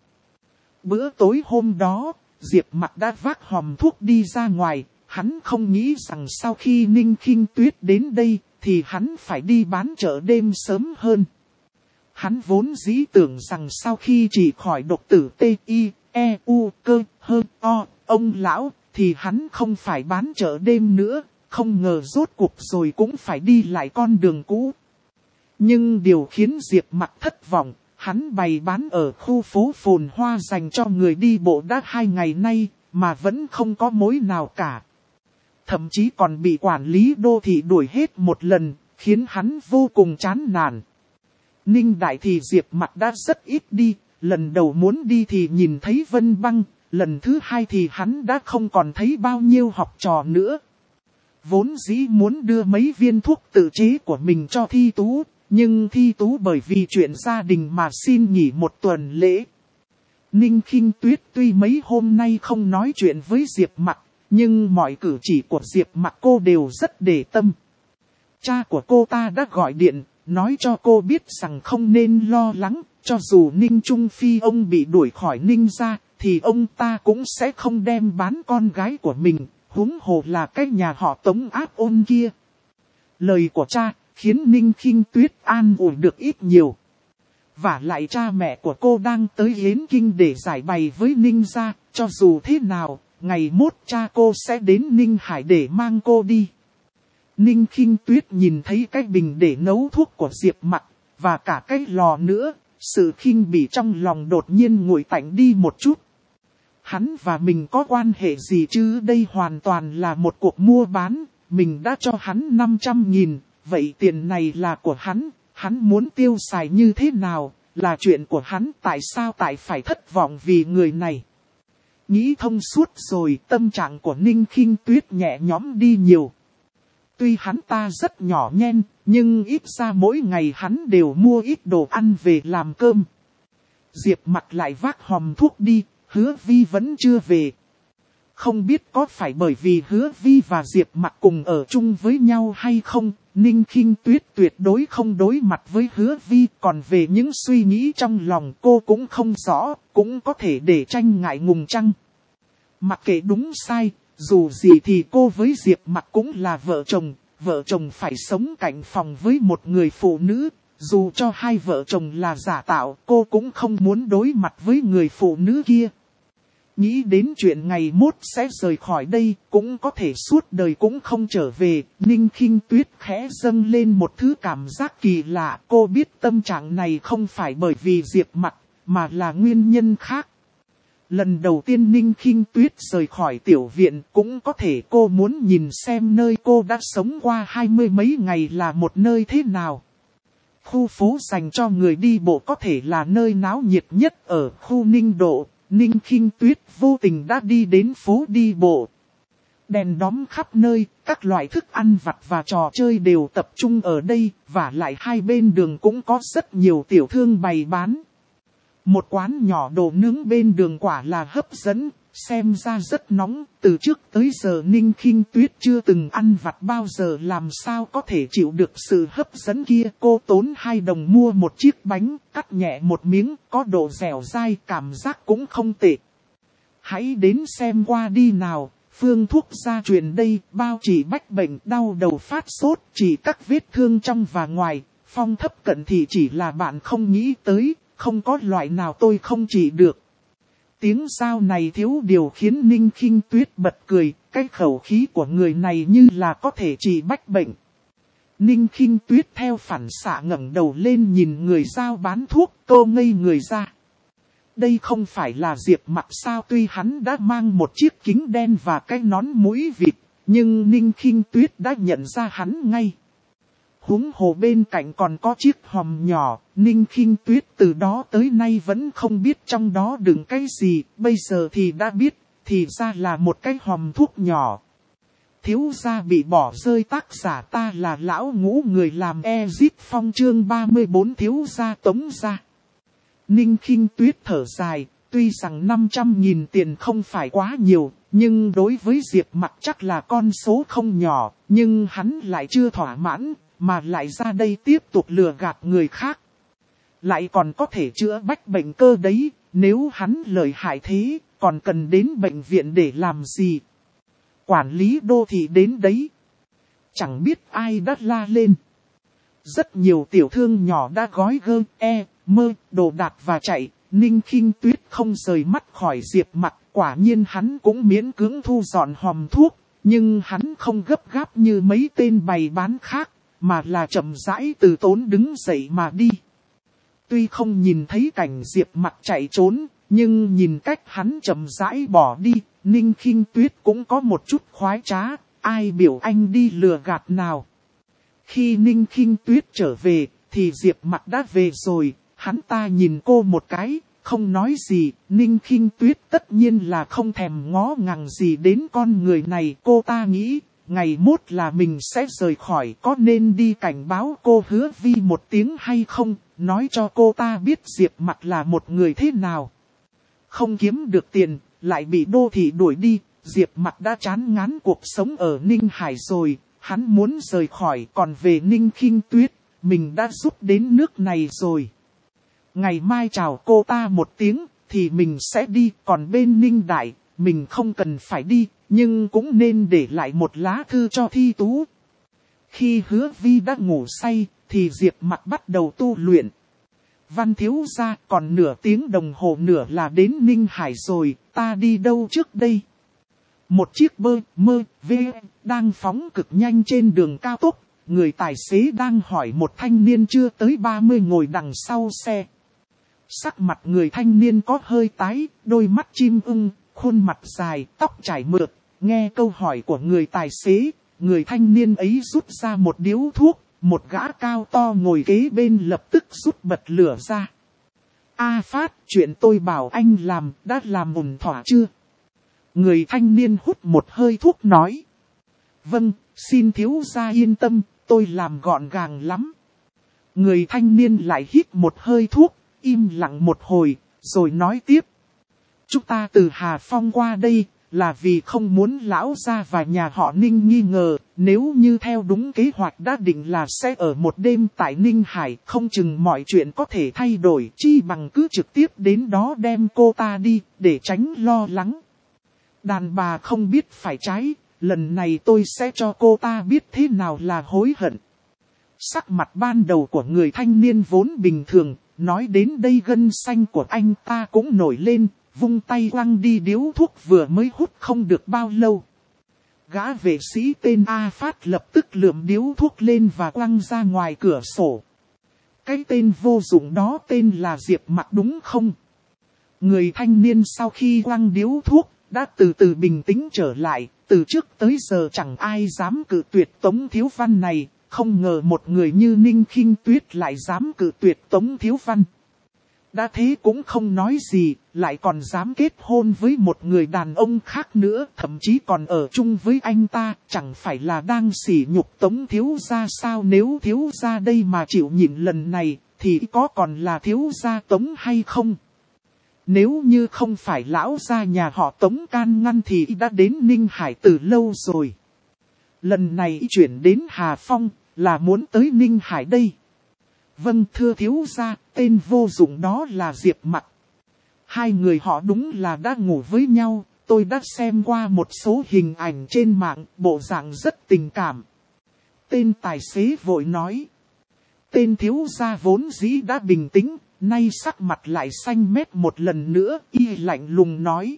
Bữa tối hôm đó, Diệp Mặc đã vác hòm thuốc đi ra ngoài. Hắn không nghĩ rằng sau khi Ninh Khinh Tuyết đến đây, thì hắn phải đi bán chợ đêm sớm hơn. Hắn vốn dĩ tưởng rằng sau khi trị khỏi độc tử T I E U cơ hơ o ông lão, thì hắn không phải bán chợ đêm nữa, không ngờ rốt cuộc rồi cũng phải đi lại con đường cũ. Nhưng điều khiến Diệp Mặc thất vọng, hắn bày bán ở khu phố phồn hoa dành cho người đi bộ đã hai ngày nay, mà vẫn không có mối nào cả. Thậm chí còn bị quản lý đô thị đuổi hết một lần, khiến hắn vô cùng chán nản. Ninh Đại thì Diệp Mặc đã rất ít đi, lần đầu muốn đi thì nhìn thấy Vân Băng, lần thứ hai thì hắn đã không còn thấy bao nhiêu học trò nữa. Vốn dĩ muốn đưa mấy viên thuốc tự chế của mình cho Thi Tú, nhưng Thi Tú bởi vì chuyện gia đình mà xin nghỉ một tuần lễ. Ninh Khinh Tuyết tuy mấy hôm nay không nói chuyện với Diệp Mặc, nhưng mọi cử chỉ của Diệp Mặc cô đều rất để tâm. Cha của cô ta đã gọi điện, nói cho cô biết rằng không nên lo lắng, cho dù Ninh Trung Phi ông bị đuổi khỏi Ninh gia, thì ông ta cũng sẽ không đem bán con gái của mình, huống hồ là cái nhà họ Tống áp ôn kia. Lời của cha khiến Ninh Khinh Tuyết an ủi được ít nhiều. Và lại cha mẹ của cô đang tới Yến Kinh để giải bày với Ninh gia, cho dù thế nào, ngày mốt cha cô sẽ đến Ninh Hải để mang cô đi. Ninh Khinh Tuyết nhìn thấy cái bình để nấu thuốc của Diệp Mặc, và cả cái lò nữa, sự khinh bỉ trong lòng đột nhiên nguội tạnh đi một chút. Hắn và mình có quan hệ gì chứ, đây hoàn toàn là một cuộc mua bán, mình đã cho hắn năm trăm nghìn, vậy tiền này là của hắn, Hắn muốn tiêu xài như thế nào, là chuyện của hắn, tại sao tại phải thất vọng vì người này. Nghĩ thông suốt rồi, tâm trạng của Ninh Khinh Tuyết nhẹ nhõm đi nhiều. Tuy hắn ta rất nhỏ nhen, nhưng ít ra mỗi ngày hắn đều mua ít đồ ăn về làm cơm. Diệp Mặc lại vác hòm thuốc đi, Hứa Vi vẫn chưa về. Không biết có phải bởi vì Hứa Vi và Diệp Mặc cùng ở chung với nhau hay không, Ninh Khinh Tuyết tuyệt đối không đối mặt với Hứa Vi. Còn về những suy nghĩ trong lòng cô cũng không rõ, cũng có thể để tranh ngại ngùng chăng. Mặc kệ đúng sai, dù gì thì cô với Diệp Mặc cũng là vợ chồng, vợ chồng phải sống cạnh phòng với một người phụ nữ. Dù cho hai vợ chồng là giả tạo, cô cũng không muốn đối mặt với người phụ nữ kia. Nghĩ đến chuyện ngày mốt sẽ rời khỏi đây, cũng có thể suốt đời cũng không trở về, Ninh Khinh Tuyết khẽ dâng lên một thứ cảm giác kỳ lạ. Cô biết tâm trạng này không phải bởi vì Diệp Mặc, mà là nguyên nhân khác. Lần đầu tiên Ninh Khinh Tuyết rời khỏi tiểu viện, cũng có thể cô muốn nhìn xem nơi cô đã sống qua hai mươi mấy ngày là một nơi thế nào. Khu phố dành cho người đi bộ có thể là nơi náo nhiệt nhất ở khu Ninh Độ. Ninh Khinh Tuyết vô tình đã đi đến phố đi bộ. Đèn đóm khắp nơi, các loại thức ăn vặt và trò chơi đều tập trung ở đây, và lại hai bên đường cũng có rất nhiều tiểu thương bày bán. Một quán nhỏ đồ nướng bên đường quả là hấp dẫn, xem ra rất nóng, từ trước tới giờ Ninh Khinh Tuyết chưa từng ăn vặt bao giờ, làm sao có thể chịu được sự hấp dẫn kia. Cô tốn hai đồng mua một chiếc bánh, cắt nhẹ một miếng, có độ dẻo dai, cảm giác cũng không tệ. Hãy đến xem qua đi nào, phương thuốc gia truyền đây, bao trị bách bệnh, đau đầu phát sốt, chỉ các vết thương trong và ngoài, phong thấp cận thì chỉ là bạn không nghĩ tới, không có loại nào tôi không trị được. Tiếng sao này thiếu điều khiến Ninh Khinh Tuyết bật cười, cái khẩu khí của người này như là có thể trị bách bệnh. Ninh Khinh Tuyết theo phản xạ ngẩng đầu lên nhìn người giao bán thuốc, cô ngây người ra. Đây không phải là Diệp Mặc sao? Tuy hắn đã mang một chiếc kính đen và cái nón mũi vịt, nhưng Ninh Khinh Tuyết đã nhận ra hắn ngay. Huống hồ bên cạnh còn có chiếc hòm nhỏ, Ninh Khinh Tuyết từ đó tới nay vẫn không biết trong đó đựng cái gì, bây giờ thì đã biết, thì ra là một cái hòm thuốc nhỏ. Thiếu gia bị bỏ rơi, tác giả ta là lão ngũ, người làm Ezip Phong, chương ba mươi bốn thiếu gia tống gia. Ninh Khinh Tuyết thở dài, tuy rằng năm trăm nghìn tiền không phải quá nhiều, nhưng đối với Diệp Mặc chắc là con số không nhỏ, nhưng hắn lại chưa thỏa mãn, mà lại ra đây tiếp tục lừa gạt người khác. Lại còn có thể chữa bách bệnh cơ đấy, nếu hắn lợi hại thế, còn cần đến bệnh viện để làm gì? Quản lý đô thị đến đấy. Chẳng biết ai đã la lên. Rất nhiều tiểu thương nhỏ đã gói gơ, e, mơ, đồ đạc và chạy. Ninh Khinh Tuyết không rời mắt khỏi Diệp Mặc, quả nhiên hắn cũng miễn cưỡng thu dọn hòm thuốc, nhưng hắn không gấp gáp như mấy tên bày bán khác, mà là chậm rãi từ tốn đứng dậy mà đi. Tuy không nhìn thấy cảnh Diệp Mặc chạy trốn, nhưng nhìn cách hắn chậm rãi bỏ đi, Ninh Khinh Tuyết cũng có một chút khoái trá, ai biểu anh đi lừa gạt nào. Khi Ninh Khinh Tuyết trở về, thì Diệp Mặc đã về rồi, hắn ta nhìn cô một cái, không nói gì. Ninh Khinh Tuyết tất nhiên là không thèm ngó ngàng gì đến con người này. Cô ta nghĩ, ngày mốt là mình sẽ rời khỏi, có nên đi cảnh báo cô Hứa Vi một tiếng hay không, nói cho cô ta biết Diệp Mặc là một người thế nào. Không kiếm được tiền, lại bị đô thị đuổi đi, Diệp Mặc đã chán ngán cuộc sống ở Ninh Hải rồi, hắn muốn rời khỏi. Còn về Ninh Khinh Tuyết, mình đã giúp đến nước này rồi. Ngày mai chào cô ta một tiếng, thì mình sẽ đi. Còn bên Ninh Đại, mình không cần phải đi, nhưng cũng nên để lại một lá thư cho Thi Tú. Khi Hứa Vi đã ngủ say, thì Diệp Mặc bắt đầu tu luyện. Văn thiếu gia, còn nửa tiếng đồng hồ nữa là đến Ninh Hải rồi, ta đi đâu trước đây? Một chiếc bơ, mơ, vê, đang phóng cực nhanh trên đường cao tốc. Người tài xế đang hỏi một thanh niên chưa tới ba mươi ngồi đằng sau xe. Sắc mặt người thanh niên có hơi tái, đôi mắt chim ưng, khuôn mặt dài, tóc trải mượt. Nghe câu hỏi của người tài xế, người thanh niên ấy rút ra một điếu thuốc, một gã cao to ngồi kế bên lập tức rút bật lửa ra. A Phát, chuyện tôi bảo anh làm, đã làm ổn thỏa chưa? Người thanh niên hút một hơi thuốc nói. Vâng, xin thiếu gia yên tâm, tôi làm gọn gàng lắm. Người thanh niên lại hít một hơi thuốc, im lặng một hồi, rồi nói tiếp. Chúng ta từ Hà Phong qua đây, là vì không muốn lão gia và nhà họ Ninh nghi ngờ, nếu như theo đúng kế hoạch đã định là sẽ ở một đêm tại Ninh Hải, không chừng mọi chuyện có thể thay đổi, chi bằng cứ trực tiếp đến đó đem cô ta đi, để tránh lo lắng. Đàn bà không biết phải trái, lần này tôi sẽ cho cô ta biết thế nào là hối hận. Sắc mặt ban đầu của người thanh niên vốn bình thường, nói đến đây gân xanh của anh ta cũng nổi lên, vung tay quăng đi điếu thuốc vừa mới hút không được bao lâu. Gã vệ sĩ tên A Phát lập tức lượm điếu thuốc lên và quăng ra ngoài cửa sổ. Cái tên vô dụng đó tên là Diệp Mặc đúng không? Người thanh niên sau khi quăng điếu thuốc, đã từ từ bình tĩnh trở lại, từ trước tới giờ chẳng ai dám cự tuyệt Tống Thiếu Văn này, không ngờ một người như Ninh Khinh Tuyết lại dám cự tuyệt Tống Thiếu Văn. Đã thế cũng không nói gì, lại còn dám kết hôn với một người đàn ông khác nữa, thậm chí còn ở chung với anh ta, chẳng phải là đang sỉ nhục Tống thiếu gia sao? Nếu thiếu gia đây mà chịu nhịn lần này, thì có còn là thiếu gia Tống hay không? Nếu như không phải lão gia nhà họ Tống can ngăn thì đã đến Ninh Hải từ lâu rồi. Lần này chuyển đến Hà Phong, là muốn tới Ninh Hải đây. Vâng thưa thiếu gia, tên vô dụng đó là Diệp Mặc. Hai người họ đúng là đã ngủ với nhau, tôi đã xem qua một số hình ảnh trên mạng, bộ dạng rất tình cảm. Tên tài xế vội nói. Tên thiếu gia vốn dĩ đã bình tĩnh, nay sắc mặt lại xanh mét một lần nữa, y lạnh lùng nói.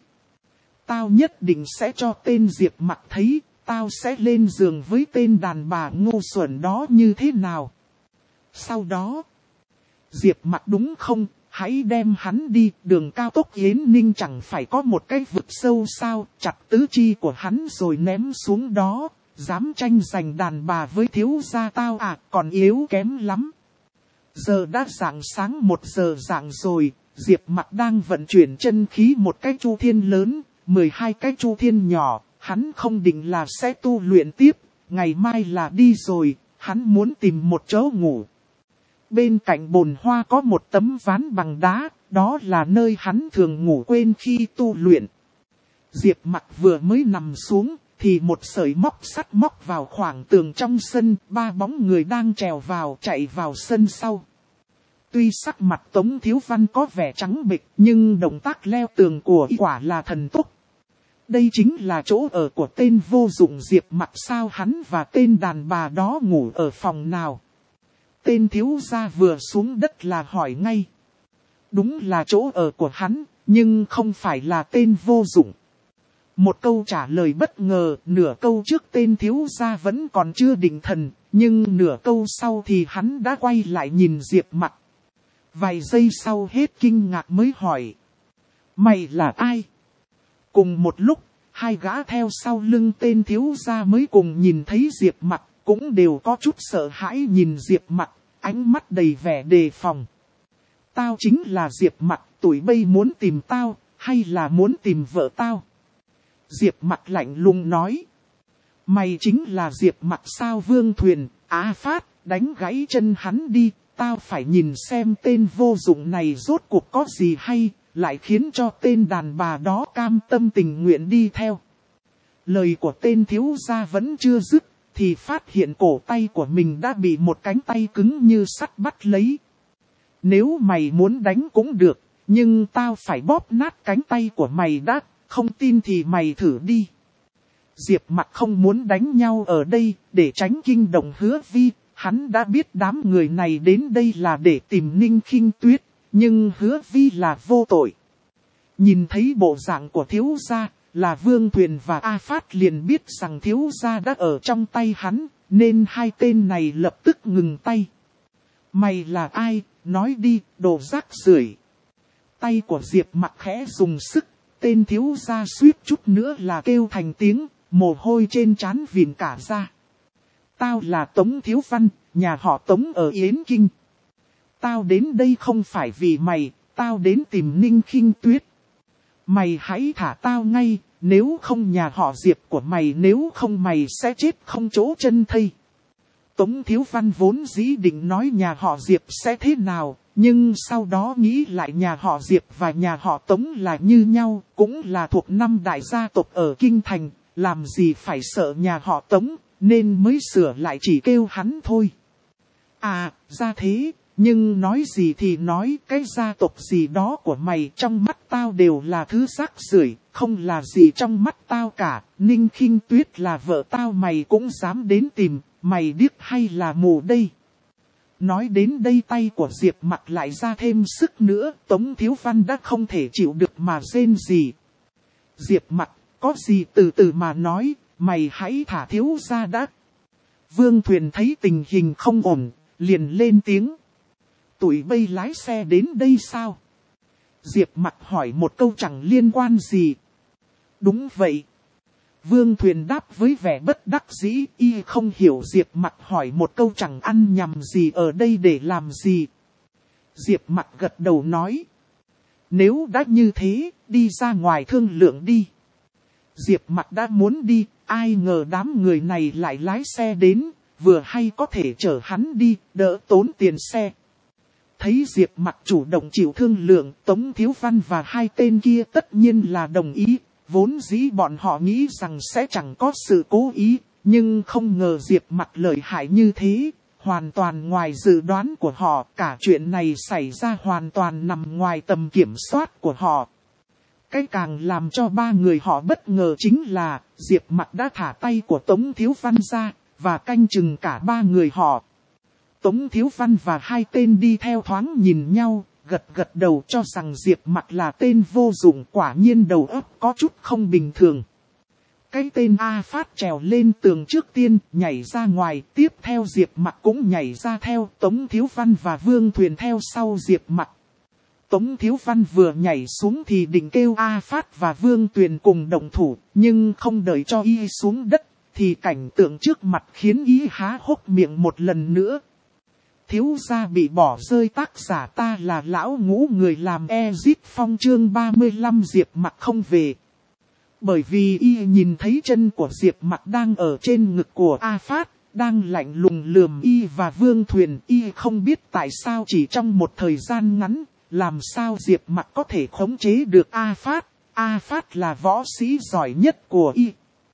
Tao nhất định sẽ cho tên Diệp Mặc thấy, tao sẽ lên giường với tên đàn bà ngu xuẩn đó như thế nào. Sau đó, Diệp Mặc đúng không, hãy đem hắn đi, đường cao tốc Yến Ninh chẳng phải có một cái vực sâu sao, chặt tứ chi của hắn rồi ném xuống đó, dám tranh giành đàn bà với thiếu gia tao à, còn yếu kém lắm. Giờ đã rạng sáng một giờ rạng rồi, Diệp Mặc đang vận chuyển chân khí một cái chu thiên lớn, mười hai cái chu thiên nhỏ, hắn không định là sẽ tu luyện tiếp, ngày mai là đi rồi, hắn muốn tìm một chỗ ngủ. Bên cạnh bồn hoa có một tấm ván bằng đá, đó là nơi hắn thường ngủ quên khi tu luyện. Diệp Mặc vừa mới nằm xuống, thì một sợi móc sắt móc vào khoảng tường trong sân, ba bóng người đang trèo vào chạy vào sân sau. Tuy sắc mặt Tống Thiếu Văn có vẻ trắng bệch, nhưng động tác leo tường của y quả là thần tốc. Đây chính là chỗ ở của tên vô dụng Diệp Mặc sao? Hắn và tên đàn bà đó ngủ ở phòng nào? Tên thiếu gia vừa xuống đất là hỏi ngay. Đúng là chỗ ở của hắn, nhưng không phải là tên vô dụng. Một câu trả lời bất ngờ, nửa câu trước tên thiếu gia vẫn còn chưa định thần, nhưng nửa câu sau thì hắn đã quay lại nhìn Diệp Mặc. Vài giây sau hết kinh ngạc mới hỏi. Mày là ai? Cùng một lúc, hai gã theo sau lưng tên thiếu gia mới cùng nhìn thấy Diệp Mặc, cũng đều có chút sợ hãi nhìn Diệp Mặc, ánh mắt đầy vẻ đề phòng. Tao chính là Diệp Mặc, tụi bay muốn tìm tao, hay là muốn tìm vợ tao? Diệp Mặc lạnh lùng nói. Mày chính là Diệp Mặc sao? Vương Thuyền, Á Phát, đánh gãy chân hắn đi, tao phải nhìn xem tên vô dụng này rốt cuộc có gì hay, lại khiến cho tên đàn bà đó cam tâm tình nguyện đi theo. Lời của tên thiếu gia vẫn chưa dứt, thì phát hiện cổ tay của mình đã bị một cánh tay cứng như sắt bắt lấy. Nếu mày muốn đánh cũng được, nhưng tao phải bóp nát cánh tay của mày đã, không tin thì mày thử đi. Diệp Mặc không muốn đánh nhau ở đây, để tránh kinh động Hứa Vi, hắn đã biết đám người này đến đây là để tìm Ninh Khinh Tuyết, nhưng Hứa Vi là vô tội. Nhìn thấy bộ dạng của thiếu gia, là Vương Thuyền và A Phát liền biết rằng thiếu gia đã ở trong tay hắn, nên hai tên này lập tức ngừng tay. Mày là ai? Nói đi, đồ rác rưởi. Tay của Diệp Mặc khẽ dùng sức, tên thiếu gia suýt chút nữa là kêu thành tiếng, mồ hôi trên trán vìn cả ra. Tao là Tống Thiếu Văn, nhà họ Tống ở Yến Kinh. Tao đến đây không phải vì mày, tao đến tìm Ninh Khinh Tuyết. Mày hãy thả tao ngay, nếu không nhà họ Diệp của mày nếu không mày sẽ chết không chỗ chân thây. Tống Thiếu Văn vốn dĩ định nói nhà họ Diệp sẽ thế nào, nhưng sau đó nghĩ lại nhà họ Diệp và nhà họ Tống là như nhau, cũng là thuộc năm đại gia tộc ở Kinh Thành, làm gì phải sợ nhà họ Tống, nên mới sửa lại chỉ kêu hắn thôi. À, ra thế, nhưng nói gì thì nói, cái gia tộc gì đó của mày trong mắt tao đều là thứ rác rưởi, không là gì trong mắt tao cả. Ninh Khinh Tuyết là vợ tao mày cũng dám đến tìm, mày điếc hay là mù đây? Nói đến đây tay của Diệp Mặc lại ra thêm sức nữa, Tống Thiếu Văn đã không thể chịu được mà rên gì. Diệp Mặc, có gì từ từ mà nói, mày hãy thả thiếu ra đã. Vương Thuyền thấy tình hình không ổn, liền lên tiếng. Tụi bay lái xe đến đây sao? Diệp Mặc hỏi một câu chẳng liên quan gì. Đúng vậy. Vương Thuyền đáp với vẻ bất đắc dĩ, y không hiểu Diệp Mặc hỏi một câu chẳng ăn nhầm gì ở đây để làm gì. Diệp Mặc gật đầu nói. Nếu đã như thế, đi ra ngoài thương lượng đi. Diệp Mặc đã muốn đi, ai ngờ đám người này lại lái xe đến, vừa hay có thể chở hắn đi, đỡ tốn tiền xe. Thấy Diệp Mặc chủ động chịu thương lượng, Tống Thiếu Văn và hai tên kia tất nhiên là đồng ý. Vốn dĩ bọn họ nghĩ rằng sẽ chẳng có sự cố ý, nhưng không ngờ Diệp Mặc lợi hại như thế, hoàn toàn ngoài dự đoán của họ. Cả chuyện này xảy ra hoàn toàn nằm ngoài tầm kiểm soát của họ. Cái càng làm cho ba người họ bất ngờ chính là Diệp Mặc đã thả tay của Tống Thiếu Văn ra, và canh chừng cả ba người họ. Tống Thiếu Văn và hai tên đi theo thoáng nhìn nhau, gật gật đầu cho rằng Diệp Mặc là tên vô dụng, quả nhiên đầu óc có chút không bình thường. Cái tên A Phát trèo lên tường trước tiên, nhảy ra ngoài, tiếp theo Diệp Mặc cũng nhảy ra theo, Tống Thiếu Văn và Vương Thuyền theo sau Diệp Mặc. Tống Thiếu Văn vừa nhảy xuống thì định kêu A Phát và Vương Tuyền cùng động thủ, nhưng không đợi cho y xuống đất, thì cảnh tượng trước mặt khiến y há hốc miệng một lần nữa. Thiếu gia bị bỏ rơi, tác giả ta là lão ngũ người làm Ezit Phong chương ba mươi lăm. Diệp Mặc không về. Bởi vì y nhìn thấy chân của Diệp Mặc đang ở trên ngực của A Phát, đang lạnh lùng lườm y và Vương Thuyền. Y không biết tại sao chỉ trong một thời gian ngắn, làm sao Diệp Mặc có thể khống chế được A Phát. A Phát là võ sĩ giỏi nhất của y.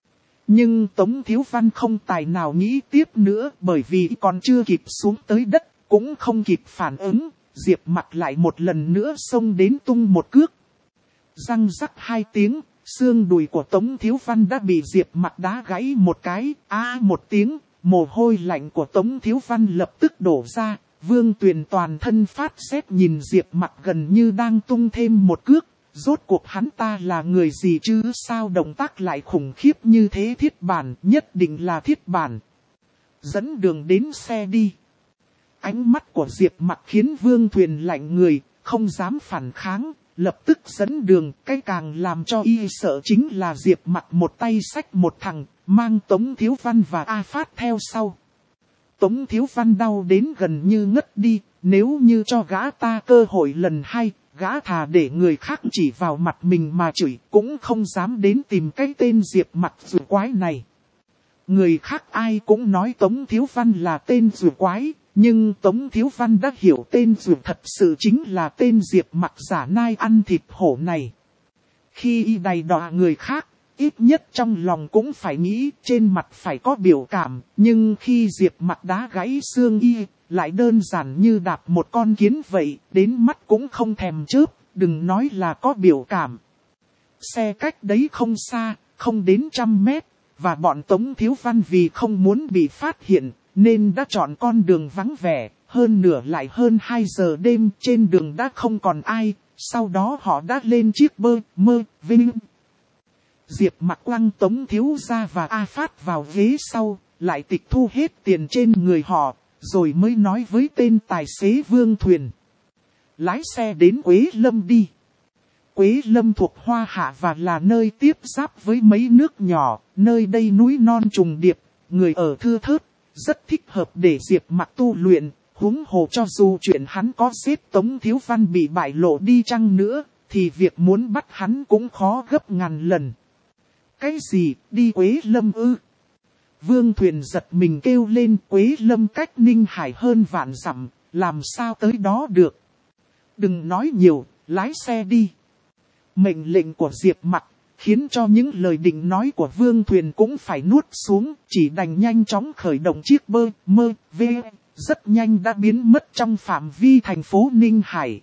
Nhưng Tống Thiếu Văn không tài nào nghĩ tiếp nữa, bởi vì còn chưa kịp xuống tới đất, cũng không kịp phản ứng, Diệp Mặc lại một lần nữa xông đến tung một cước. Răng rắc hai tiếng, xương đùi của Tống Thiếu Văn đã bị Diệp Mặc đá gãy một cái, a một tiếng, mồ hôi lạnh của Tống Thiếu Văn lập tức đổ ra. Vương Tuyền toàn thân phát rét nhìn Diệp Mặc gần như đang tung thêm một cước. Rốt cuộc hắn ta là người gì chứ, sao động tác lại khủng khiếp như thế? Thiết bản, nhất định là thiết bản. Dẫn đường đến xe đi. Ánh mắt của Diệp Mặc khiến Vương Thuyền lạnh người, không dám phản kháng, lập tức dẫn đường. Cái càng làm cho y sợ chính là Diệp Mặc một tay xách một thằng, mang Tống Thiếu Văn và A Phát theo sau. Tống Thiếu Văn đau đến gần như ngất đi, nếu như cho gã ta cơ hội lần hai, gã thà để người khác chỉ vào mặt mình mà chửi, cũng không dám đến tìm cái tên Diệp Mặc rùa quái này. Người khác ai cũng nói Tống Thiếu Văn là tên rùa quái, nhưng Tống Thiếu Văn đã hiểu tên rùa thật sự chính là tên Diệp Mặc giả nai ăn thịt hổ này. Khi y đầy đọa người khác, ít nhất trong lòng cũng phải nghĩ, trên mặt phải có biểu cảm, nhưng khi Diệp Mặc đá gãy xương y, lại đơn giản như đạp một con kiến vậy, đến mắt cũng không thèm chớp, đừng nói là có biểu cảm. Xe cách đấy không xa, không đến trăm mét, và bọn Tống Thiếu Văn vì không muốn bị phát hiện, nên đã chọn con đường vắng vẻ, hơn nửa lại hơn hai giờ đêm, trên đường đã không còn ai, sau đó họ đã lên chiếc bơ, mơ, vinh. Diệp Mặc quăng Tống Thiếu gia và A Phát vào ghế sau, lại tịch thu hết tiền trên người họ, rồi mới nói với tên tài xế Vương Thuyền. Lái xe đến Quế Lâm đi. Quế Lâm thuộc Hoa Hạ và là nơi tiếp giáp với mấy nước nhỏ, nơi đây núi non trùng điệp, người ở thưa thớt, rất thích hợp để Diệp Mặc tu luyện, huống hồ cho dù chuyện hắn có giết Tống Thiếu Văn bị bại lộ đi chăng nữa, thì việc muốn bắt hắn cũng khó gấp ngàn lần. Cái gì, đi Quế Lâm ư? Vương Thuyền giật mình kêu lên, Quế Lâm cách Ninh Hải hơn vạn dặm, làm sao tới đó được? Đừng nói nhiều, lái xe đi. Mệnh lệnh của Diệp Mặc khiến cho những lời định nói của Vương Thuyền cũng phải nuốt xuống, chỉ đành nhanh chóng khởi động chiếc bơ, mơ, vê, rất nhanh đã biến mất trong phạm vi thành phố Ninh Hải.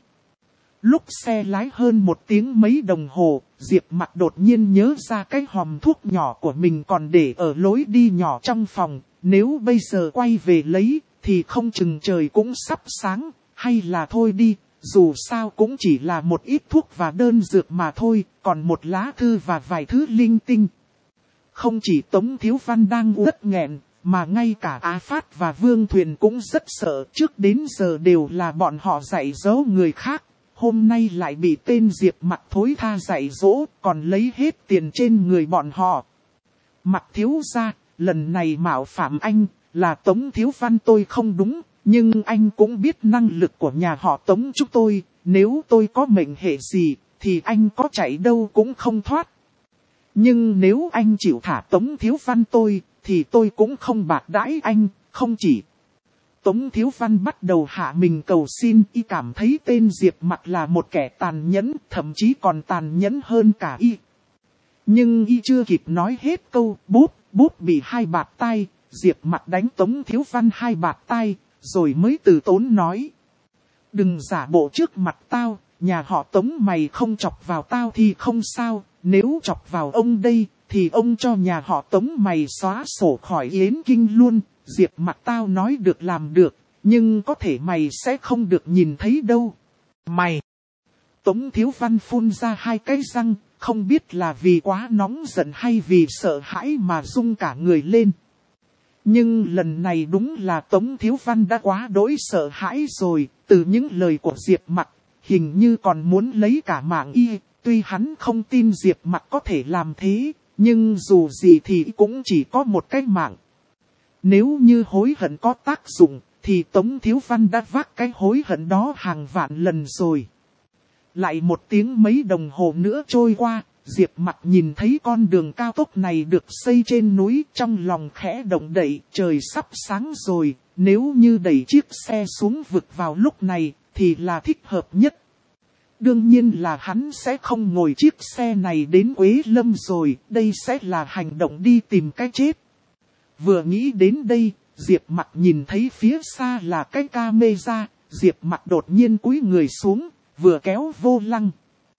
Lúc xe lái hơn một tiếng mấy đồng hồ, Diệp Mặc đột nhiên nhớ ra cái hòm thuốc nhỏ của mình còn để ở lối đi nhỏ trong phòng, nếu bây giờ quay về lấy, thì không chừng trời cũng sắp sáng, hay là thôi đi. Dù sao cũng chỉ là một ít thuốc và đơn dược mà thôi, còn một lá thư và vài thứ linh tinh. Không chỉ Tống Thiếu Văn đang uất nghẹn, mà ngay cả Á Phát và Vương Thuyền cũng rất sợ. Trước đến giờ đều là bọn họ dạy dỗ người khác, hôm nay lại bị tên Diệp Mặc thối tha dạy dỗ, còn lấy hết tiền trên người bọn họ. Mặc thiếu gia, lần này mạo phạm anh, là Tống Thiếu Văn tôi không đúng. Nhưng anh cũng biết năng lực của nhà họ Tống chúng tôi, nếu tôi có mệnh hệ gì, thì anh có chạy đâu cũng không thoát. Nhưng nếu anh chịu thả Tống Thiếu Văn tôi, thì tôi cũng không bạc đãi anh, không chỉ. Tống Thiếu Văn bắt đầu hạ mình cầu xin, y cảm thấy tên Diệp Mặc là một kẻ tàn nhẫn, thậm chí còn tàn nhẫn hơn cả y. Nhưng y chưa kịp nói hết câu, bốp, bốp bị hai bạt tai, Diệp Mặc đánh Tống Thiếu Văn hai bạt tai. Rồi mới từ tốn nói. Đừng giả bộ trước mặt tao, nhà họ Tống mày không chọc vào tao thì không sao, nếu chọc vào ông đây, thì ông cho nhà họ Tống mày xóa sổ khỏi Yến Kinh luôn. Diệp Mặc tao nói được làm được, nhưng có thể mày sẽ không được nhìn thấy đâu. Mày! Tống Thiếu Văn phun ra hai cái răng, không biết là vì quá nóng giận hay vì sợ hãi mà rung cả người lên. Nhưng lần này đúng là Tống Thiếu Văn đã quá đỗi sợ hãi rồi, từ những lời của Diệp Mặc, hình như còn muốn lấy cả mạng y, tuy hắn không tin Diệp Mặc có thể làm thế, nhưng dù gì thì cũng chỉ có một cái mạng. Nếu như hối hận có tác dụng, thì Tống Thiếu Văn đã vác cái hối hận đó hàng vạn lần rồi. Lại một tiếng mấy đồng hồ nữa trôi qua. Diệp Mặc nhìn thấy con đường cao tốc này được xây trên núi, trong lòng khẽ động đậy, trời sắp sáng rồi, nếu như đẩy chiếc xe xuống vực vào lúc này, thì là thích hợp nhất. Đương nhiên là hắn sẽ không ngồi chiếc xe này đến Quế Lâm rồi, đây sẽ là hành động đi tìm cái chết. Vừa nghĩ đến đây, Diệp Mặc nhìn thấy phía xa là cái camera, Diệp Mặc đột nhiên cúi người xuống, vừa kéo vô lăng.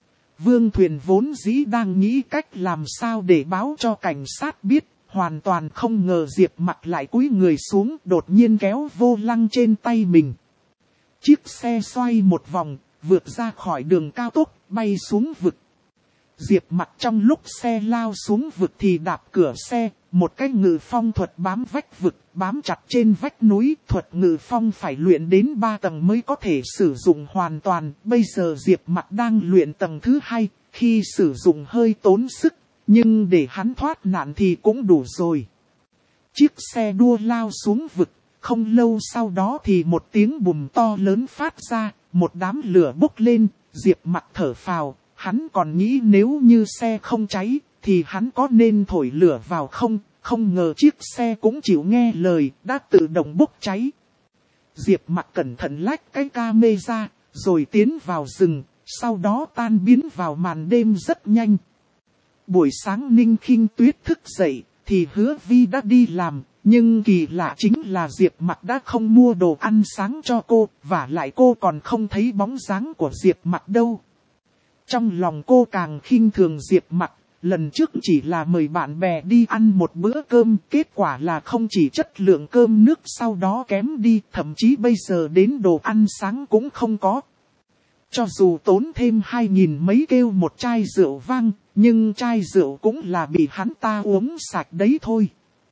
Vương Thuyền vốn dĩ đang nghĩ cách làm sao để báo cho cảnh sát biết, hoàn toàn không ngờ Diệp Mặc lại cúi người xuống, đột nhiên kéo vô lăng trên tay mình. Chiếc xe xoay một vòng, vượt ra khỏi đường cao tốc, bay xuống vực. Diệp Mặc trong lúc xe lao xuống vực thì đạp cửa xe, một cái ngự phong thuật bám vách vực, bám chặt trên vách núi. Thuật ngự phong phải luyện đến ba tầng mới có thể sử dụng hoàn toàn. Bây giờ Diệp Mặc đang luyện tầng thứ hai, khi sử dụng hơi tốn sức, nhưng để hắn thoát nạn thì cũng đủ rồi. Chiếc xe đua lao xuống vực, không lâu sau đó thì một tiếng bùm to lớn phát ra, một đám lửa bốc lên, Diệp Mặc thở phào. Hắn còn nghĩ nếu như xe không cháy, thì hắn có nên thổi lửa vào không? Không ngờ chiếc xe cũng chịu nghe lời, đã tự động bốc cháy. Diệp Mặc cẩn thận lách cái camera, rồi tiến vào rừng, sau đó tan biến vào màn đêm rất nhanh. Buổi sáng Ninh Khinh Tuyết thức dậy, thì Hứa Vi đã đi làm, nhưng kỳ lạ chính là Diệp Mặc đã không mua đồ ăn sáng cho cô, và lại cô còn không thấy bóng dáng của Diệp Mặc đâu. Trong lòng cô càng khinh thường Diệp Mặc, lần trước chỉ là mời bạn bè đi ăn một bữa cơm, kết quả là không chỉ chất lượng cơm nước sau đó kém đi, thậm chí bây giờ đến đồ ăn sáng cũng không có. Cho dù tốn thêm hai nghìn mấy kêu một chai rượu vang, nhưng chai rượu cũng là bị hắn ta uống sạch đấy thôi.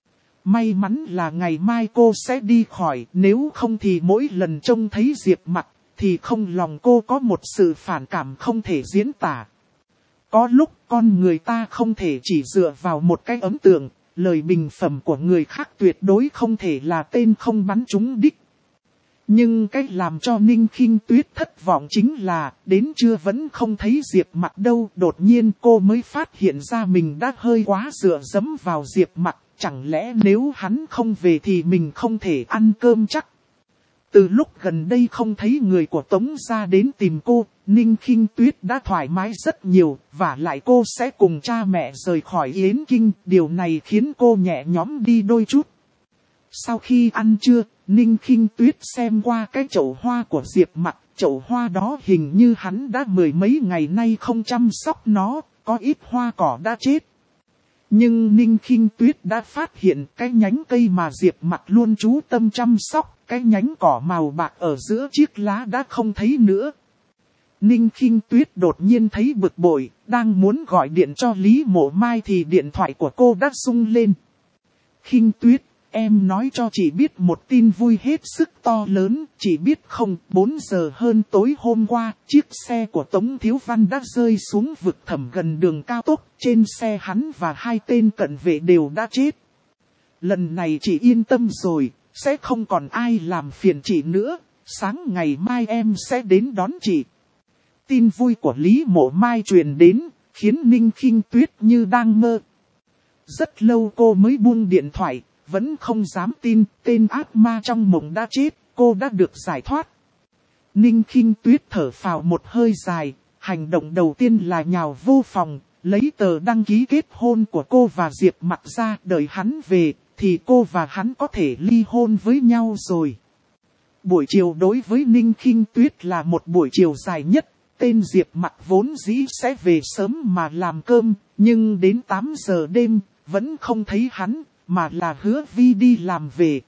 May mắn là ngày mai cô sẽ đi khỏi, nếu không thì mỗi lần trông thấy Diệp Mặc, thì không lòng cô có một sự phản cảm không thể diễn tả. Có lúc con người ta không thể chỉ dựa vào một cái ấn tượng, lời bình phẩm của người khác tuyệt đối không thể là tên không bắn trúng đích. Nhưng cái làm cho Ninh Khinh Tuyết thất vọng chính là, đến trưa vẫn không thấy Diệp Mặc đâu. Đột nhiên cô mới phát hiện ra mình đã hơi quá dựa dẫm vào Diệp Mặc. Chẳng lẽ nếu hắn không về thì mình không thể ăn cơm chắc. Từ lúc gần đây không thấy người của Tống gia đến tìm cô, Ninh Khinh Tuyết đã thoải mái rất nhiều, và lại cô sẽ cùng cha mẹ rời khỏi Yến Kinh, điều này khiến cô nhẹ nhõm đi đôi chút. Sau khi ăn trưa, Ninh Khinh Tuyết xem qua cái chậu hoa của Diệp Mặc, chậu hoa đó hình như hắn đã mười mấy ngày nay không chăm sóc nó, có ít hoa cỏ đã chết. Nhưng Ninh Khinh Tuyết đã phát hiện cái nhánh cây mà Diệp Mặc luôn chú tâm chăm sóc, cái nhánh cỏ màu bạc ở giữa chiếc lá đã không thấy nữa. Ninh Khinh Tuyết đột nhiên thấy bực bội, đang muốn gọi điện cho Lý Mộ Mai thì điện thoại của cô đã rung lên. Khinh Tuyết, em nói cho chị biết một tin vui hết sức to lớn, chị biết không, bốn giờ hơn tối hôm qua, chiếc xe của Tống Thiếu Văn đã rơi xuống vực thẳm gần đường cao tốc, trên xe hắn và hai tên cận vệ đều đã chết. Lần này chị yên tâm rồi, sẽ không còn ai làm phiền chị nữa, sáng ngày mai em sẽ đến đón chị. Tin vui của Lý Mộ Mai truyền đến, khiến Ninh Khinh Tuyết như đang mơ. Rất lâu cô mới buông điện thoại. Vẫn không dám tin, tên ác ma trong mộng đã chết, cô đã được giải thoát. Ninh Khinh Tuyết thở phào một hơi dài, hành động đầu tiên là nhào vô phòng, lấy tờ đăng ký kết hôn của cô và Diệp Mặc ra, đợi hắn về, thì cô và hắn có thể ly hôn với nhau rồi. Buổi chiều đối với Ninh Khinh Tuyết là một buổi chiều dài nhất, tên Diệp Mặc vốn dĩ sẽ về sớm mà làm cơm, nhưng đến tám giờ đêm, vẫn không thấy hắn. Mà là Hứa Vi đi làm về.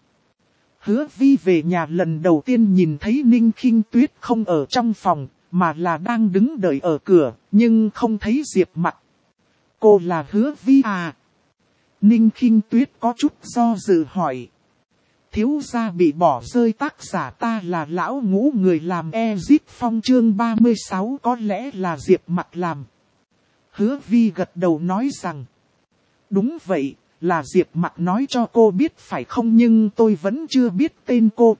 Hứa Vi về nhà lần đầu tiên nhìn thấy Ninh Khinh Tuyết không ở trong phòng, mà là đang đứng đợi ở cửa, nhưng không thấy Diệp Mặc. Cô là Hứa Vi à? Ninh Khinh Tuyết có chút do dự hỏi. Thiếu gia bị bỏ rơi, tác giả ta là lão ngũ người làm Ezip Phong chương ba mươi sáu, có lẽ là Diệp Mặc làm. Hứa Vi gật đầu nói rằng. Đúng vậy. Là Diệp Mặc nói cho cô biết phải không, nhưng tôi vẫn chưa biết tên cô.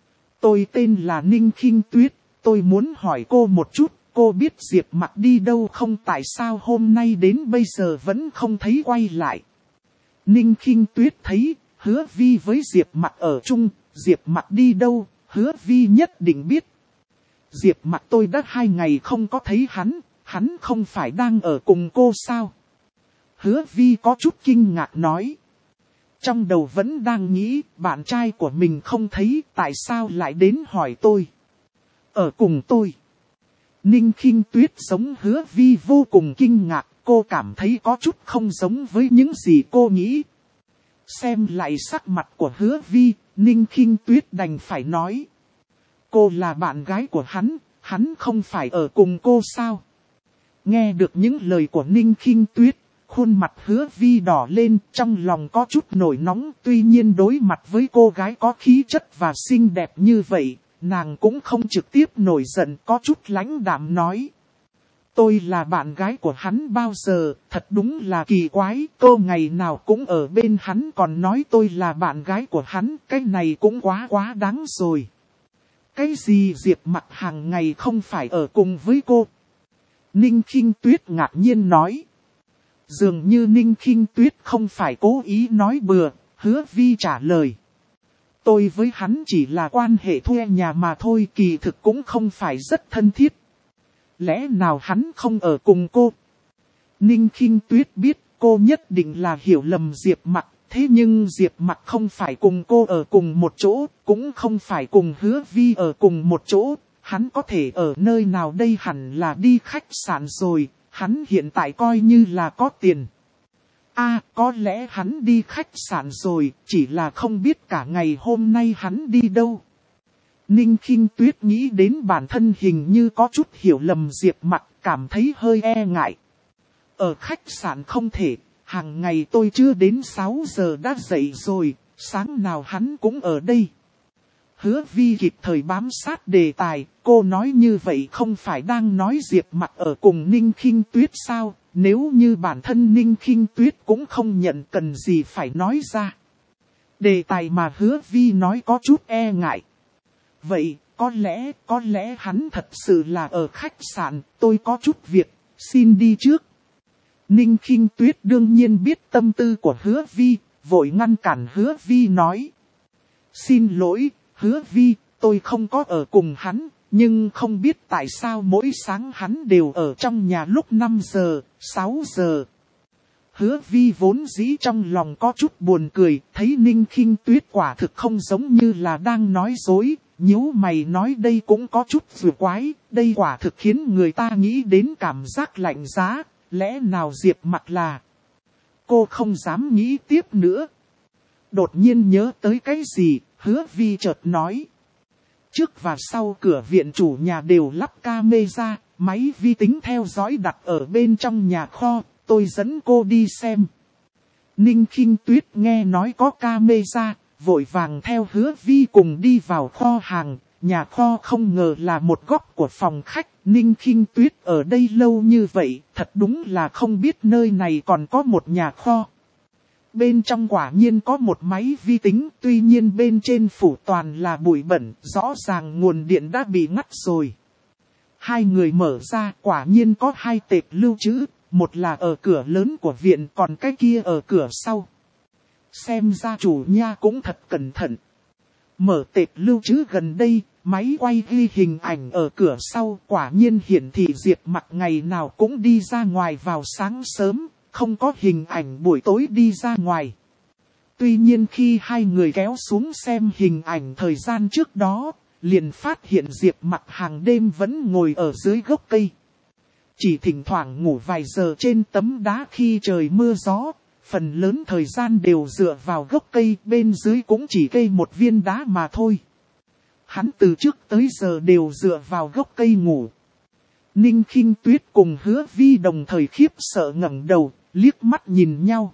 Tôi tên là Ninh Khinh Tuyết, tôi muốn hỏi cô một chút, cô biết Diệp Mặc đi đâu không, tại sao hôm nay đến bây giờ vẫn không thấy quay lại. Ninh Khinh Tuyết thấy, Hứa Vi với Diệp Mặc ở chung, Diệp Mặc đi đâu, Hứa Vi nhất định biết. Diệp Mặc tôi đã hai ngày không có thấy hắn, hắn không phải đang ở cùng cô sao? Hứa Vi có chút kinh ngạc nói. Trong đầu vẫn đang nghĩ, bạn trai của mình không thấy, tại sao lại đến hỏi tôi. Ở cùng tôi. Ninh Khinh Tuyết giống Hứa Vi vô cùng kinh ngạc, cô cảm thấy có chút không giống với những gì cô nghĩ. Xem lại sắc mặt của Hứa Vi, Ninh Khinh Tuyết đành phải nói. Cô là bạn gái của hắn, hắn không phải ở cùng cô sao? Nghe được những lời của Ninh Khinh Tuyết. Khuôn mặt Hứa Vi đỏ lên, trong lòng có chút nổi nóng, tuy nhiên đối mặt với cô gái có khí chất và xinh đẹp như vậy, nàng cũng không trực tiếp nổi giận, có chút lãnh đạm nói. Tôi là bạn gái của hắn bao giờ, thật đúng là kỳ quái, cô ngày nào cũng ở bên hắn còn nói tôi là bạn gái của hắn, cái này cũng quá quá đáng rồi. Cái gì Diệp Mặc hàng ngày không phải ở cùng với cô? Ninh Khinh Tuyết ngạc nhiên nói. Dường như Ninh Khinh Tuyết không phải cố ý nói bừa, Hứa Vi trả lời. Tôi với hắn chỉ là quan hệ thuê nhà mà thôi, kỳ thực cũng không phải rất thân thiết. Lẽ nào hắn không ở cùng cô? Ninh Khinh Tuyết biết cô nhất định là hiểu lầm Diệp Mặc, thế nhưng Diệp Mặc không phải cùng cô ở cùng một chỗ, cũng không phải cùng Hứa Vi ở cùng một chỗ, hắn có thể ở nơi nào đây, hẳn là đi khách sạn rồi. Hắn hiện tại coi như là có tiền. À, có lẽ hắn đi khách sạn rồi, chỉ là không biết cả ngày hôm nay hắn đi đâu. Ninh Khinh Tuyết nghĩ đến bản thân hình như có chút hiểu lầm Diệp Mặc, cảm thấy hơi e ngại. Ở khách sạn không thể, hàng ngày tôi chưa đến sáu giờ đã dậy rồi, sáng nào hắn cũng ở đây. Hứa Vi kịp thời bám sát đề tài, cô nói như vậy không phải đang nói Diệp Mặc ở cùng Ninh Khinh Tuyết sao, nếu như bản thân Ninh Khinh Tuyết cũng không nhận cần gì phải nói ra. Đề tài mà Hứa Vi nói có chút e ngại. Vậy, có lẽ, có lẽ hắn thật sự là ở khách sạn, tôi có chút việc, xin đi trước. Ninh Khinh Tuyết đương nhiên biết tâm tư của Hứa Vi, vội ngăn cản Hứa Vi nói. Xin lỗi, Hứa Vi, tôi không có ở cùng hắn, nhưng không biết tại sao mỗi sáng hắn đều ở trong nhà lúc năm giờ, sáu giờ. Hứa Vi vốn dĩ trong lòng có chút buồn cười, thấy Ninh Khinh Tuyết quả thực không giống như là đang nói dối, nhíu mày nói đây cũng có chút vừa quái, đây quả thực khiến người ta nghĩ đến cảm giác lạnh giá, lẽ nào Diệp Mặc là... Cô không dám nghĩ tiếp nữa. Đột nhiên nhớ tới cái gì, Hứa Vi chợt nói. Trước và sau cửa viện chủ nhà đều lắp camera, máy vi tính theo dõi đặt ở bên trong nhà kho, tôi dẫn cô đi xem. Ninh Khinh Tuyết nghe nói có camera, vội vàng theo Hứa Vi cùng đi vào kho hàng. Nhà kho không ngờ là một góc của phòng khách. Ninh Khinh Tuyết ở đây lâu như vậy, thật đúng là không biết nơi này còn có một nhà kho. Bên trong quả nhiên có một máy vi tính, tuy nhiên bên trên phủ toàn là bụi bẩn, rõ ràng nguồn điện đã bị ngắt rồi. Hai người mở ra, quả nhiên có hai tệp lưu trữ, một là ở cửa lớn của viện, còn cái kia ở cửa sau. Xem ra chủ nhà cũng thật cẩn thận. Mở tệp lưu trữ gần đây, máy quay ghi hình ảnh ở cửa sau, quả nhiên hiển thị Diệp Mặc ngày nào cũng đi ra ngoài vào sáng sớm. Không có hình ảnh buổi tối đi ra ngoài. Tuy nhiên khi hai người kéo xuống xem hình ảnh thời gian trước đó, liền phát hiện Diệp Mặc hàng đêm vẫn ngồi ở dưới gốc cây. Chỉ thỉnh thoảng ngủ vài giờ trên tấm đá khi trời mưa gió, phần lớn thời gian đều dựa vào gốc cây, bên dưới cũng chỉ cây một viên đá mà thôi. Hắn từ trước tới giờ đều dựa vào gốc cây ngủ. Ninh Khinh Tuyết cùng Hứa Vi đồng thời khiếp sợ ngẩng đầu, liếc mắt nhìn nhau.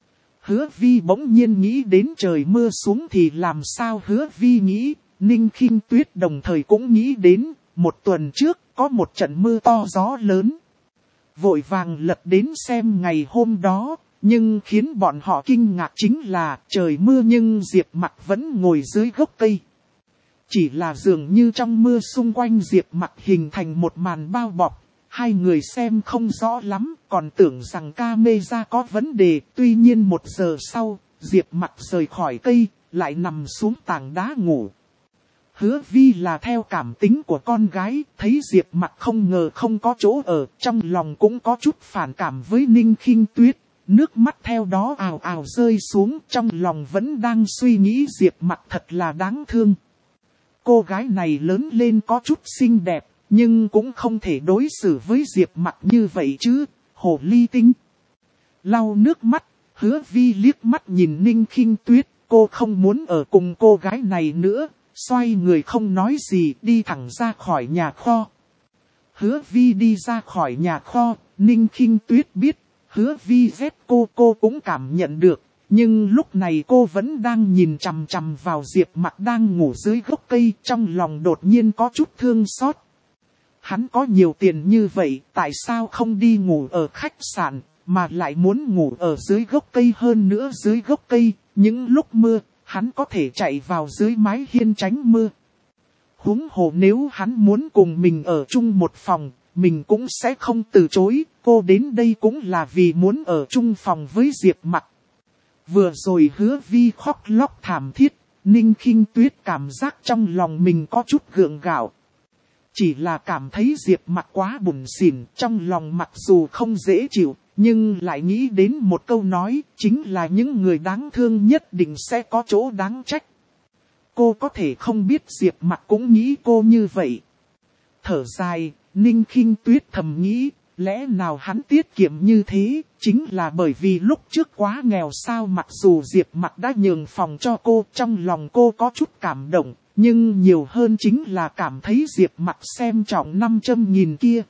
Hứa Vi bỗng nhiên nghĩ đến trời mưa xuống thì làm sao. Hứa Vi nghĩ, Ninh Khinh Tuyết đồng thời cũng nghĩ đến, một tuần trước có một trận mưa to gió lớn. Vội vàng lật đến xem ngày hôm đó, nhưng khiến bọn họ kinh ngạc chính là trời mưa nhưng Diệp Mặc vẫn ngồi dưới gốc cây. Chỉ là dường như trong mưa xung quanh Diệp Mặc hình thành một màn bao bọc. Hai người xem không rõ lắm, còn tưởng rằng camera có vấn đề. Tuy nhiên một giờ sau, Diệp Mặc rời khỏi cây, lại nằm xuống tảng đá ngủ. Hứa Vi là theo cảm tính của con gái, thấy Diệp Mặc không ngờ không có chỗ ở, trong lòng cũng có chút phản cảm với Ninh Khinh Tuyết. Nước mắt theo đó ào ào rơi xuống, trong lòng vẫn đang suy nghĩ Diệp Mặc thật là đáng thương. Cô gái này lớn lên có chút xinh đẹp, nhưng cũng không thể đối xử với Diệp Mặc như vậy chứ, hồ ly tinh. Lau nước mắt, Hứa Vi liếc mắt nhìn Ninh Khinh Tuyết, cô không muốn ở cùng cô gái này nữa, xoay người không nói gì đi thẳng ra khỏi nhà kho. Hứa Vi đi ra khỏi nhà kho, Ninh Khinh Tuyết biết, Hứa Vi ghét cô cô cũng cảm nhận được. Nhưng lúc này cô vẫn đang nhìn chằm chằm vào Diệp Mặc đang ngủ dưới gốc cây, trong lòng đột nhiên có chút thương xót. Hắn có nhiều tiền như vậy, tại sao không đi ngủ ở khách sạn, mà lại muốn ngủ ở dưới gốc cây, hơn nữa dưới gốc cây, những lúc mưa, hắn có thể chạy vào dưới mái hiên tránh mưa. Huống hồ nếu hắn muốn cùng mình ở chung một phòng, mình cũng sẽ không từ chối, cô đến đây cũng là vì muốn ở chung phòng với Diệp Mặc. Vừa rồi Hứa Vi khóc lóc thảm thiết, Ninh Khinh Tuyết cảm giác trong lòng mình có chút gượng gạo. Chỉ là cảm thấy Diệp Mặc quá bủn xỉn, trong lòng mặc dù không dễ chịu, nhưng lại nghĩ đến một câu nói, chính là những người đáng thương nhất định sẽ có chỗ đáng trách. Cô có thể không biết Diệp Mặc cũng nghĩ cô như vậy. Thở dài, Ninh Khinh Tuyết thầm nghĩ, lẽ nào hắn tiết kiệm như thế, chính là bởi vì lúc trước quá nghèo sao. Mặc dù Diệp Mặc đã nhường phòng cho cô, trong lòng cô có chút cảm động, nhưng nhiều hơn chính là cảm thấy Diệp Mặc xem trọng năm trăm nghìn kia.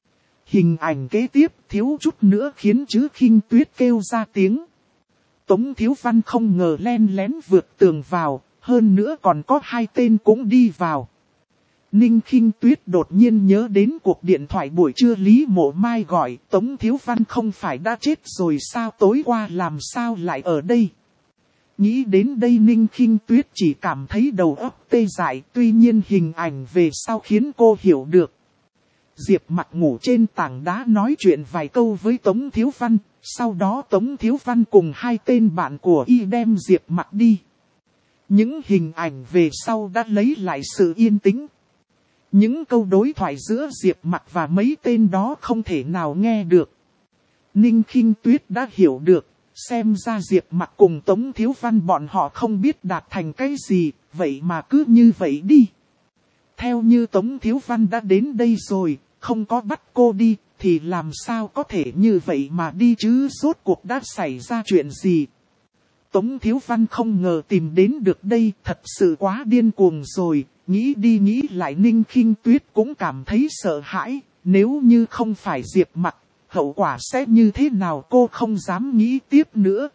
Hình ảnh kế tiếp thiếu chút nữa khiến Trứ Khinh Tuyết kêu ra tiếng. Tống Thiếu Văn không ngờ len lén vượt tường vào, hơn nữa còn có hai tên cũng đi vào. Ninh Khinh Tuyết đột nhiên nhớ đến cuộc điện thoại buổi trưa Lý Mộ Mai gọi, Tống Thiếu Văn không phải đã chết rồi sao, tối qua làm sao lại ở đây. Nghĩ đến đây Ninh Khinh Tuyết chỉ cảm thấy đầu óc tê dại, tuy nhiên hình ảnh về sau khiến cô hiểu được. Diệp Mặc ngủ trên tảng đá nói chuyện vài câu với Tống Thiếu Văn, sau đó Tống Thiếu Văn cùng hai tên bạn của y đem Diệp Mặc đi. Những hình ảnh về sau đã lấy lại sự yên tĩnh. Những câu đối thoại giữa Diệp Mặc và mấy tên đó không thể nào nghe được. Ninh Khinh Tuyết đã hiểu được, xem ra Diệp Mặc cùng Tống Thiếu Văn bọn họ không biết đạt thành cái gì, vậy mà cứ như vậy đi. Theo như Tống Thiếu Văn đã đến đây rồi, không có bắt cô đi, thì làm sao có thể như vậy mà đi chứ, rốt cuộc đã xảy ra chuyện gì. Tống Thiếu Văn không ngờ tìm đến được đây, thật sự quá điên cuồng rồi, nghĩ đi nghĩ lại Ninh Khinh Tuyết cũng cảm thấy sợ hãi, nếu như không phải Diệp Mặc, hậu quả sẽ như thế nào cô không dám nghĩ tiếp nữa.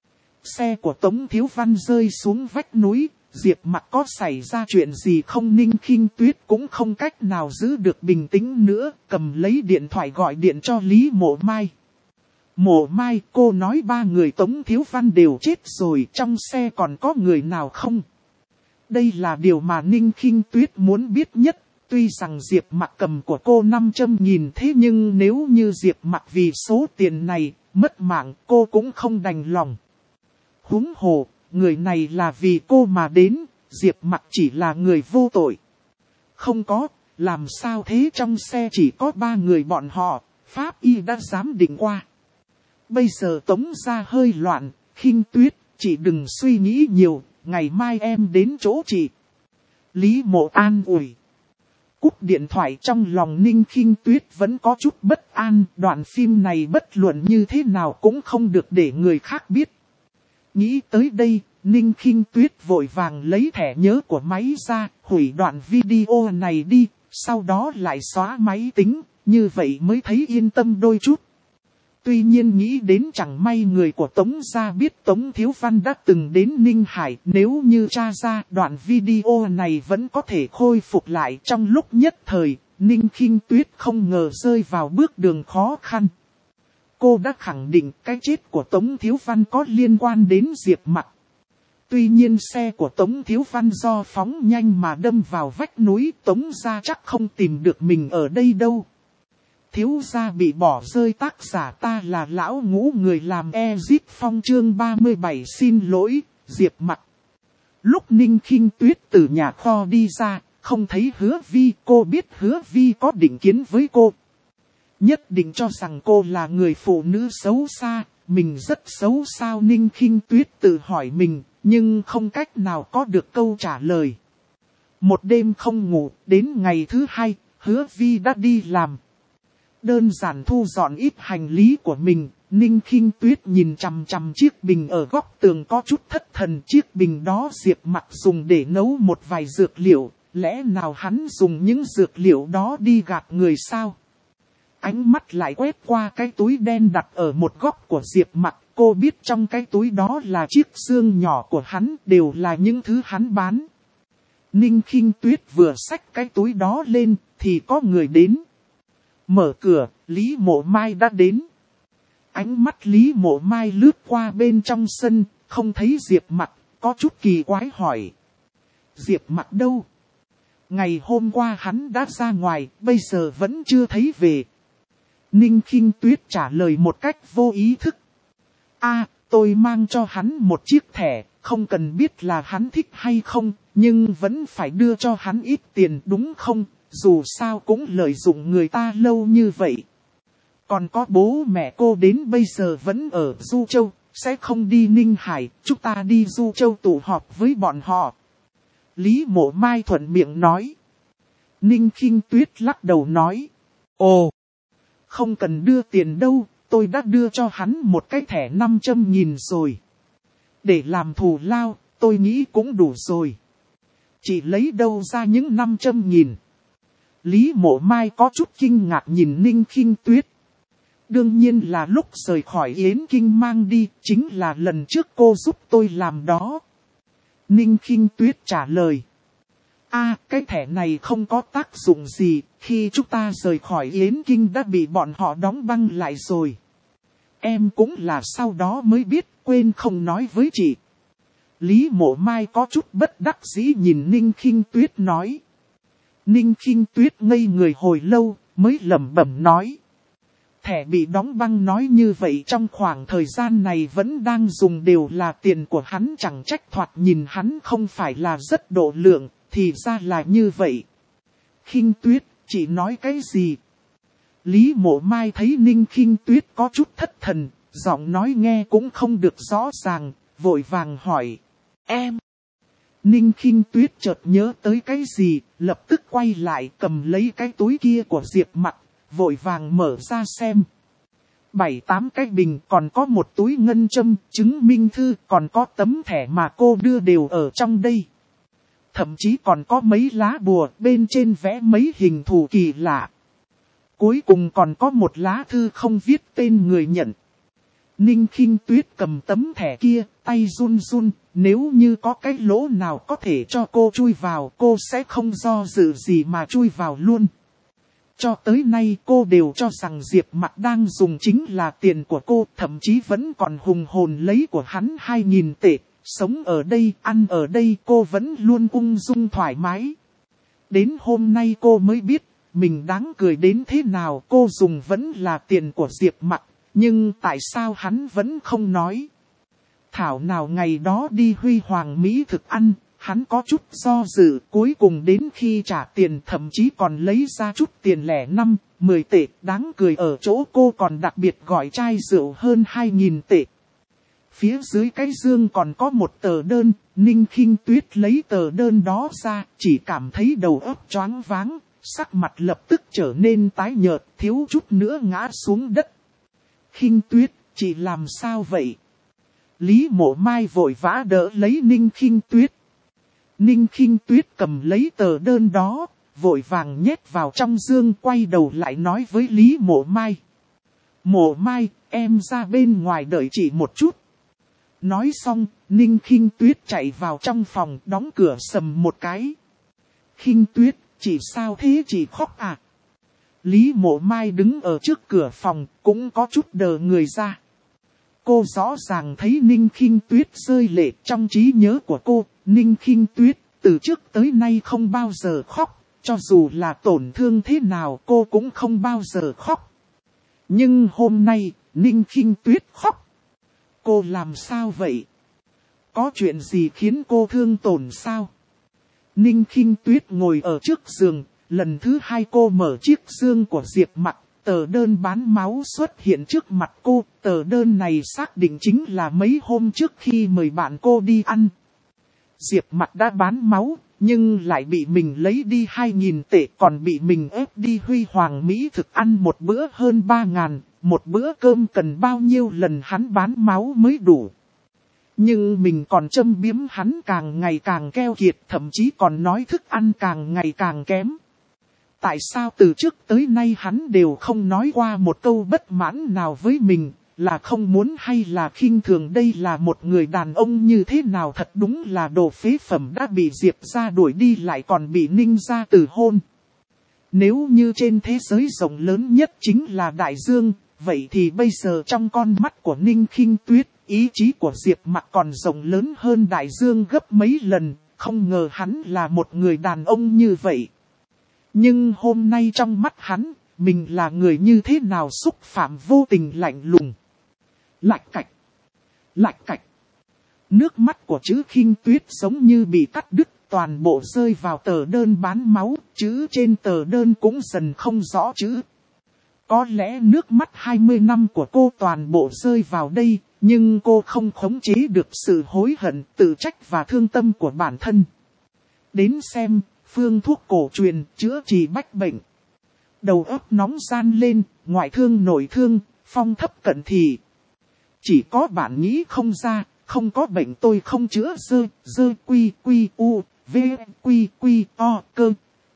Xe của Tống Thiếu Văn rơi xuống vách núi, Diệp Mặc có xảy ra chuyện gì không, Ninh Khinh Tuyết cũng không cách nào giữ được bình tĩnh nữa, cầm lấy điện thoại gọi điện cho Lý Mộ Mai. Mộ Mai, cô nói ba người Tống Thiếu Văn đều chết rồi, trong xe còn có người nào không? Đây là điều mà Ninh Khinh Tuyết muốn biết nhất, tuy rằng Diệp Mặc cầm của cô năm trăm nghìn thế nhưng nếu như Diệp Mặc vì số tiền này, mất mạng cô cũng không đành lòng. Huống hồ, người này là vì cô mà đến, Diệp Mặc chỉ là người vô tội. Không có, làm sao thế, trong xe chỉ có ba người bọn họ, pháp y đã giám định qua. Bây giờ Tống gia hơi loạn, Khinh Tuyết, chị đừng suy nghĩ nhiều, ngày mai em đến chỗ chị. Lý Mộ an ủi. Cúp điện thoại, trong lòng Ninh Khinh Tuyết vẫn có chút bất an, đoạn phim này bất luận như thế nào cũng không được để người khác biết. Nghĩ tới đây, Ninh Khinh Tuyết vội vàng lấy thẻ nhớ của máy ra, hủy đoạn video này đi, sau đó lại xóa máy tính, như vậy mới thấy yên tâm đôi chút. Tuy nhiên nghĩ đến chẳng may người của Tống gia biết Tống Thiếu Văn đã từng đến Ninh Hải, nếu như tra ra đoạn video này vẫn có thể khôi phục lại, trong lúc nhất thời, Ninh Khinh Tuyết không ngờ rơi vào bước đường khó khăn. Cô đã khẳng định cái chết của Tống Thiếu Văn có liên quan đến Diệp Mặc. Tuy nhiên xe của Tống Thiếu Văn do phóng nhanh mà đâm vào vách núi, Tống gia chắc không tìm được mình ở đây đâu. Thiếu gia bị bỏ rơi, tác giả ta là lão ngũ người làm Exit Phong chương ba mươi bảy xin lỗi, Diệp Mặc. Lúc Ninh Khinh Tuyết từ nhà kho đi ra, không thấy Hứa Vi, cô biết Hứa Vi có định kiến với cô. Nhất định cho rằng cô là người phụ nữ xấu xa, mình rất xấu sao, Ninh Khinh Tuyết tự hỏi mình, nhưng không cách nào có được câu trả lời. Một đêm không ngủ, đến ngày thứ hai, Hứa Vi đã đi làm. Đơn giản thu dọn ít hành lý của mình, Ninh Khinh Tuyết nhìn chằm chằm chiếc bình ở góc tường có chút thất thần. Chiếc bình đó Diệp Mặc dùng để nấu một vài dược liệu, lẽ nào hắn dùng những dược liệu đó đi gạt người sao? Ánh mắt lại quét qua cái túi đen đặt ở một góc của Diệp Mặc, cô biết trong cái túi đó là chiếc xương nhỏ của hắn, đều là những thứ hắn bán. Ninh Khinh Tuyết vừa xách cái túi đó lên, thì có người đến. Mở cửa, Lý Mộ Mai đã đến. Ánh mắt Lý Mộ Mai lướt qua bên trong sân, không thấy Diệp Mặc, có chút kỳ quái hỏi. Diệp Mặc đâu? Ngày hôm qua hắn đã ra ngoài, bây giờ vẫn chưa thấy về. Ninh Khinh Tuyết trả lời một cách vô ý thức. À, tôi mang cho hắn một chiếc thẻ, không cần biết là hắn thích hay không, nhưng vẫn phải đưa cho hắn ít tiền đúng không? Dù sao cũng lợi dụng người ta lâu như vậy. Còn có bố mẹ cô đến bây giờ vẫn ở Du Châu, sẽ không đi Ninh Hải, chúng ta đi Du Châu tụ họp với bọn họ. Lý Mộ Mai thuận miệng nói. Ninh Khinh Tuyết lắc đầu nói. Ồ, không cần đưa tiền đâu, tôi đã đưa cho hắn một cái thẻ năm trăm nghìn rồi. Để làm thù lao, tôi nghĩ cũng đủ rồi. Chị lấy đâu ra những năm trăm nghìn? Lý Mộ Mai có chút kinh ngạc nhìn Ninh Khinh Tuyết. Đương nhiên là lúc rời khỏi Yến Kinh mang đi, chính là lần trước cô giúp tôi làm đó. Ninh Khinh Tuyết trả lời. a cái thẻ này không có tác dụng gì, khi chúng ta rời khỏi Yến Kinh đã bị bọn họ đóng băng lại rồi. Em cũng là sau đó mới biết, quên không nói với chị. Lý Mộ Mai có chút bất đắc dĩ nhìn Ninh Khinh Tuyết nói. Ninh Khinh Tuyết ngây người hồi lâu, mới lẩm bẩm nói. Thẻ bị đóng băng nói như vậy trong khoảng thời gian này vẫn đang dùng đều là tiền của hắn, chẳng trách thoạt nhìn hắn không phải là rất độ lượng, thì ra là như vậy. Khinh Tuyết, chị nói cái gì? Lý Mộ Mai thấy Ninh Khinh Tuyết có chút thất thần, giọng nói nghe cũng không được rõ ràng, vội vàng hỏi. Em! Ninh Khinh Tuyết chợt nhớ tới cái gì, lập tức quay lại cầm lấy cái túi kia của Diệp Mặc, vội vàng mở ra xem. Bảy tám cái bình, còn có một túi ngân châm, chứng minh thư, còn có tấm thẻ mà cô đưa đều ở trong đây. Thậm chí còn có mấy lá bùa, bên trên vẽ mấy hình thù kỳ lạ. Cuối cùng còn có một lá thư không viết tên người nhận. Ninh Khinh Tuyết cầm tấm thẻ kia, tay run run, nếu như có cái lỗ nào có thể cho cô chui vào, cô sẽ không do dự gì mà chui vào luôn. Cho tới nay cô đều cho rằng Diệp Mặc đang dùng chính là tiền của cô, thậm chí vẫn còn hùng hồn lấy của hắn hai nghìn tệ, sống ở đây, ăn ở đây cô vẫn luôn ung dung thoải mái. Đến hôm nay cô mới biết, mình đáng cười đến thế nào, cô dùng vẫn là tiền của Diệp Mặc, nhưng tại sao hắn vẫn không nói. Thảo nào ngày đó đi Huy Hoàng Mỹ thực ăn, hắn có chút do dự, cuối cùng đến khi trả tiền thậm chí còn lấy ra chút tiền lẻ năm, mười tệ, đáng cười ở chỗ cô còn đặc biệt gọi chai rượu hơn hai nghìn tệ. Phía dưới cái dương còn có một tờ đơn, Ninh Khinh Tuyết lấy tờ đơn đó ra, chỉ cảm thấy đầu óc choáng váng, sắc mặt lập tức trở nên tái nhợt, thiếu chút nữa ngã xuống đất. Khinh Tuyết, chị làm sao vậy? Lý Mộ Mai vội vã đỡ lấy Ninh Khinh Tuyết. Ninh Khinh Tuyết cầm lấy tờ đơn đó, vội vàng nhét vào trong dương, quay đầu lại nói với Lý Mộ Mai. Mộ Mai, em ra bên ngoài đợi chị một chút. Nói xong, Ninh Khinh Tuyết chạy vào trong phòng, đóng cửa sầm một cái. Khinh Tuyết, chị sao thế, chị khóc à? Lý Mộ Mai đứng ở trước cửa phòng, cũng có chút đờ người ra. Cô rõ ràng thấy Ninh Khinh Tuyết rơi lệ. Trong trí nhớ của cô, Ninh Khinh Tuyết từ trước tới nay không bao giờ khóc, cho dù là tổn thương thế nào cô cũng không bao giờ khóc. Nhưng hôm nay, Ninh Khinh Tuyết khóc. Cô làm sao vậy? Có chuyện gì khiến cô thương tổn sao? Ninh Khinh Tuyết ngồi ở trước giường, lần thứ hai cô mở chiếc dương của Diệp Mặc, tờ đơn bán máu xuất hiện trước mặt cô, tờ đơn này xác định chính là mấy hôm trước khi mời bạn cô đi ăn. Diệp Mặc đã bán máu, nhưng lại bị mình lấy đi hai nghìn tệ, còn bị mình ép đi Huy Hoàng Mỹ thực ăn một bữa hơn ba ngàn, một bữa cơm cần bao nhiêu lần hắn bán máu mới đủ. Nhưng mình còn châm biếm hắn càng ngày càng keo kiệt, thậm chí còn nói thức ăn càng ngày càng kém. Tại sao từ trước tới nay hắn đều không nói qua một câu bất mãn nào với mình, là không muốn hay là khinh thường đây là một người đàn ông như thế nào, thật đúng là đồ phế phẩm, đã bị Diệp gia đuổi đi lại còn bị Ninh gia từ hôn. Nếu như trên thế giới rộng lớn nhất chính là đại dương, vậy thì bây giờ trong con mắt của Ninh Khinh Tuyết, ý chí của Diệp Mặc còn rộng lớn hơn đại dương gấp mấy lần, không ngờ hắn là một người đàn ông như vậy. Nhưng hôm nay trong mắt hắn, mình là người như thế nào, xúc phạm vô tình lạnh lùng. Lạch cạch, lạch cạch. Nước mắt của chữ Khinh Tuyết giống như bị cắt đứt, toàn bộ rơi vào tờ đơn bán máu, chữ trên tờ đơn cũng dần không rõ chữ. Có lẽ nước mắt hai mươi năm của cô toàn bộ rơi vào đây, nhưng cô không khống chế được sự hối hận, tự trách và thương tâm của bản thân. Đến xem, phương thuốc cổ truyền, chữa trị bách bệnh. Đầu óc nóng gian lên, ngoại thương nội thương, phong thấp cận thị. Chỉ có bạn nghĩ không ra, không có bệnh tôi không chữa, dơ, dơ quy quy u, v quy quy o cơ.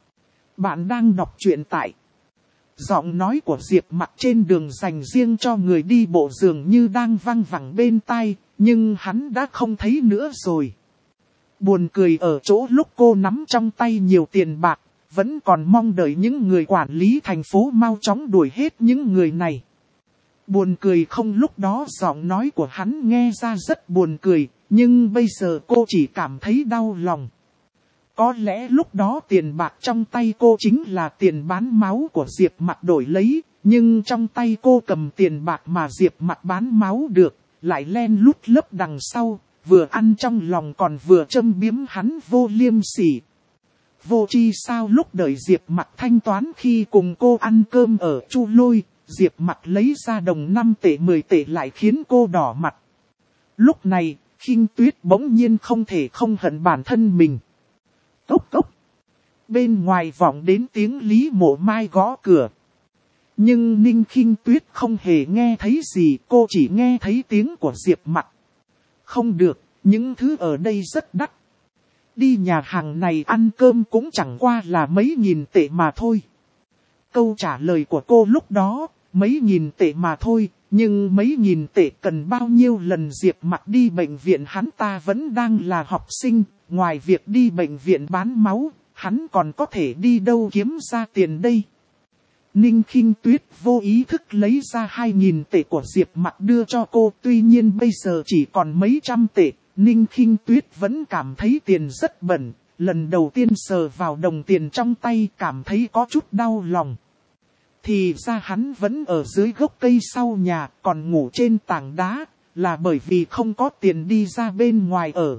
Bạn đang đọc truyện tại. Giọng nói của Diệp Mặc trên đường dành riêng cho người đi bộ dường như đang vang vẳng bên tai, nhưng hắn đã không thấy nữa rồi. Buồn cười ở chỗ lúc cô nắm trong tay nhiều tiền bạc, vẫn còn mong đợi những người quản lý thành phố mau chóng đuổi hết những người này. Buồn cười không, lúc đó giọng nói của hắn nghe ra rất buồn cười, nhưng bây giờ cô chỉ cảm thấy đau lòng. Có lẽ lúc đó tiền bạc trong tay cô chính là tiền bán máu của Diệp Mặc đổi lấy, nhưng trong tay cô cầm tiền bạc mà Diệp Mặc bán máu được, lại len lút lấp đằng sau, vừa ăn trong lòng còn vừa châm biếm hắn vô liêm sỉ. Vô tri sao, lúc đợi Diệp Mặc thanh toán khi cùng cô ăn cơm ở Chu Lôi, Diệp Mặc lấy ra đồng năm tệ mười tệ lại khiến cô đỏ mặt. Lúc này, Khinh Tuyết bỗng nhiên không thể không hận bản thân mình. Cốc cốc. Bên ngoài vọng đến tiếng Lý Mộ Mai gõ cửa. Nhưng Ninh Khinh Tuyết không hề nghe thấy gì, cô chỉ nghe thấy tiếng của Diệp Mặc. Không được, những thứ ở đây rất đắt. Đi nhà hàng này ăn cơm cũng chẳng qua là mấy nghìn tệ mà thôi. Câu trả lời của cô lúc đó, mấy nghìn tệ mà thôi, nhưng mấy nghìn tệ cần bao nhiêu lần Diệp Mặc đi bệnh viện, hắn ta vẫn đang là học sinh, ngoài việc đi bệnh viện bán máu, hắn còn có thể đi đâu kiếm ra tiền đây. Ninh Khinh Tuyết vô ý thức lấy ra hai nghìn tệ của Diệp Mặc đưa cho cô, tuy nhiên bây giờ chỉ còn mấy trăm tệ. Ninh Khinh Tuyết vẫn cảm thấy tiền rất bẩn, lần đầu tiên sờ vào đồng tiền trong tay cảm thấy có chút đau lòng. Thì ra hắn vẫn ở dưới gốc cây sau nhà, còn ngủ trên tảng đá, là bởi vì không có tiền đi ra bên ngoài ở.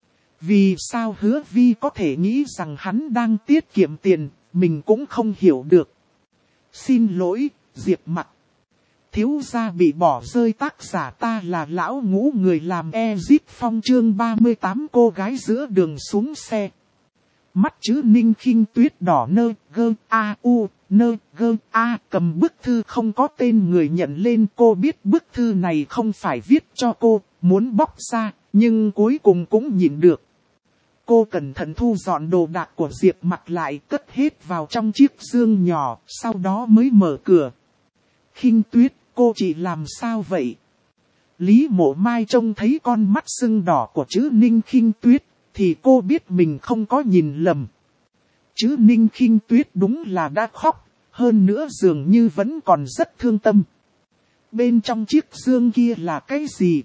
Vì sao Hứa Vi có thể nghĩ rằng hắn đang tiết kiệm tiền, mình cũng không hiểu được. Xin lỗi, Diệp Mặc. Thiếu gia bị bỏ rơi, tác giả ta là lão ngũ người làm Ezit Phong chương ba mươi tám, cô gái giữa đường xuống xe. Mắt chữ Ninh Khinh Tuyết đỏ nơ gơ a u nơ gơ a, cầm bức thư không có tên người nhận lên. Cô biết bức thư này không phải viết cho cô, muốn bóc ra, nhưng cuối cùng cũng nhịn được. Cô cẩn thận thu dọn đồ đạc của Diệp Mặc lại, cất hết vào trong chiếc dương nhỏ, sau đó mới mở cửa. Khinh Tuyết, cô chị làm sao vậy? Lý Mộ Mai trông thấy con mắt sưng đỏ của chữ Ninh Khinh Tuyết, thì cô biết mình không có nhìn lầm. Chữ Ninh Khinh Tuyết đúng là đã khóc, hơn nữa dường như vẫn còn rất thương tâm. Bên trong chiếc dương kia là cái gì?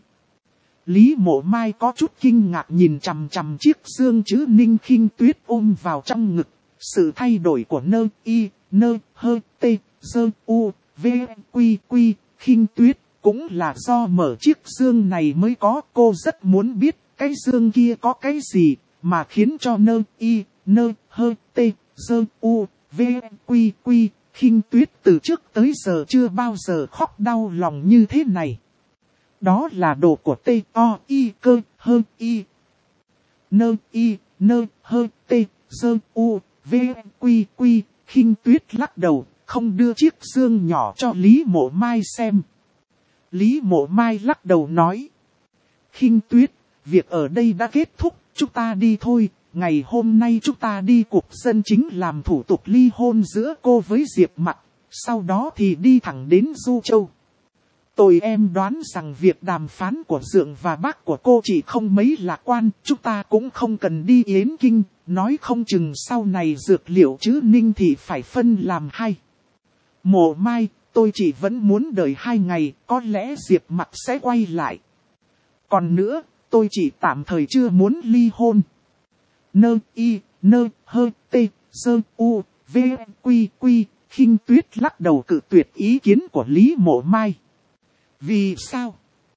Lý Mộ Mai có chút kinh ngạc nhìn chằm chằm chiếc dương chữ Ninh Khinh Tuyết ôm vào trong ngực. Sự thay đổi của nơ y, nơ hơ tê, dơ u, v, quy quy, Khinh Tuyết cũng là do mở chiếc dương này mới có. Cô rất muốn biết cái dương kia có cái gì mà khiến cho nơ y, nơ hơ tê, dơ u, v, quy quy, Khinh Tuyết từ trước tới giờ chưa bao giờ khóc đau lòng như thế này. Đó là đồ của T, O, I, cơ, hơ, I. Nơ, I, nơ, hơ, T, dơ, U, V, Quy, Quy, Khinh Tuyết lắc đầu, không đưa chiếc dương nhỏ cho Lý Mộ Mai xem. Lý Mộ Mai lắc đầu nói. Khinh Tuyết, việc ở đây đã kết thúc, chúng ta đi thôi. Ngày hôm nay chúng ta đi cục dân chính làm thủ tục ly hôn giữa cô với Diệp Mặc, sau đó thì đi thẳng đến Du Châu. Tôi em đoán rằng việc đàm phán của Dượng và bác của cô chị không mấy lạc quan, chúng ta cũng không cần đi Yến Kinh, nói không chừng sau này dược liệu chữ Ninh thì phải phân làm hai. Mộ Mai, tôi chỉ vẫn muốn đợi hai ngày, có lẽ Diệp Mặc sẽ quay lại. Còn nữa, tôi chỉ tạm thời chưa muốn ly hôn. Nơ y, nơ hơ tê, sơ u, v, quy quy, Khinh Tuyết lắc đầu cự tuyệt ý kiến của Lý Mộ Mai. Vì sao?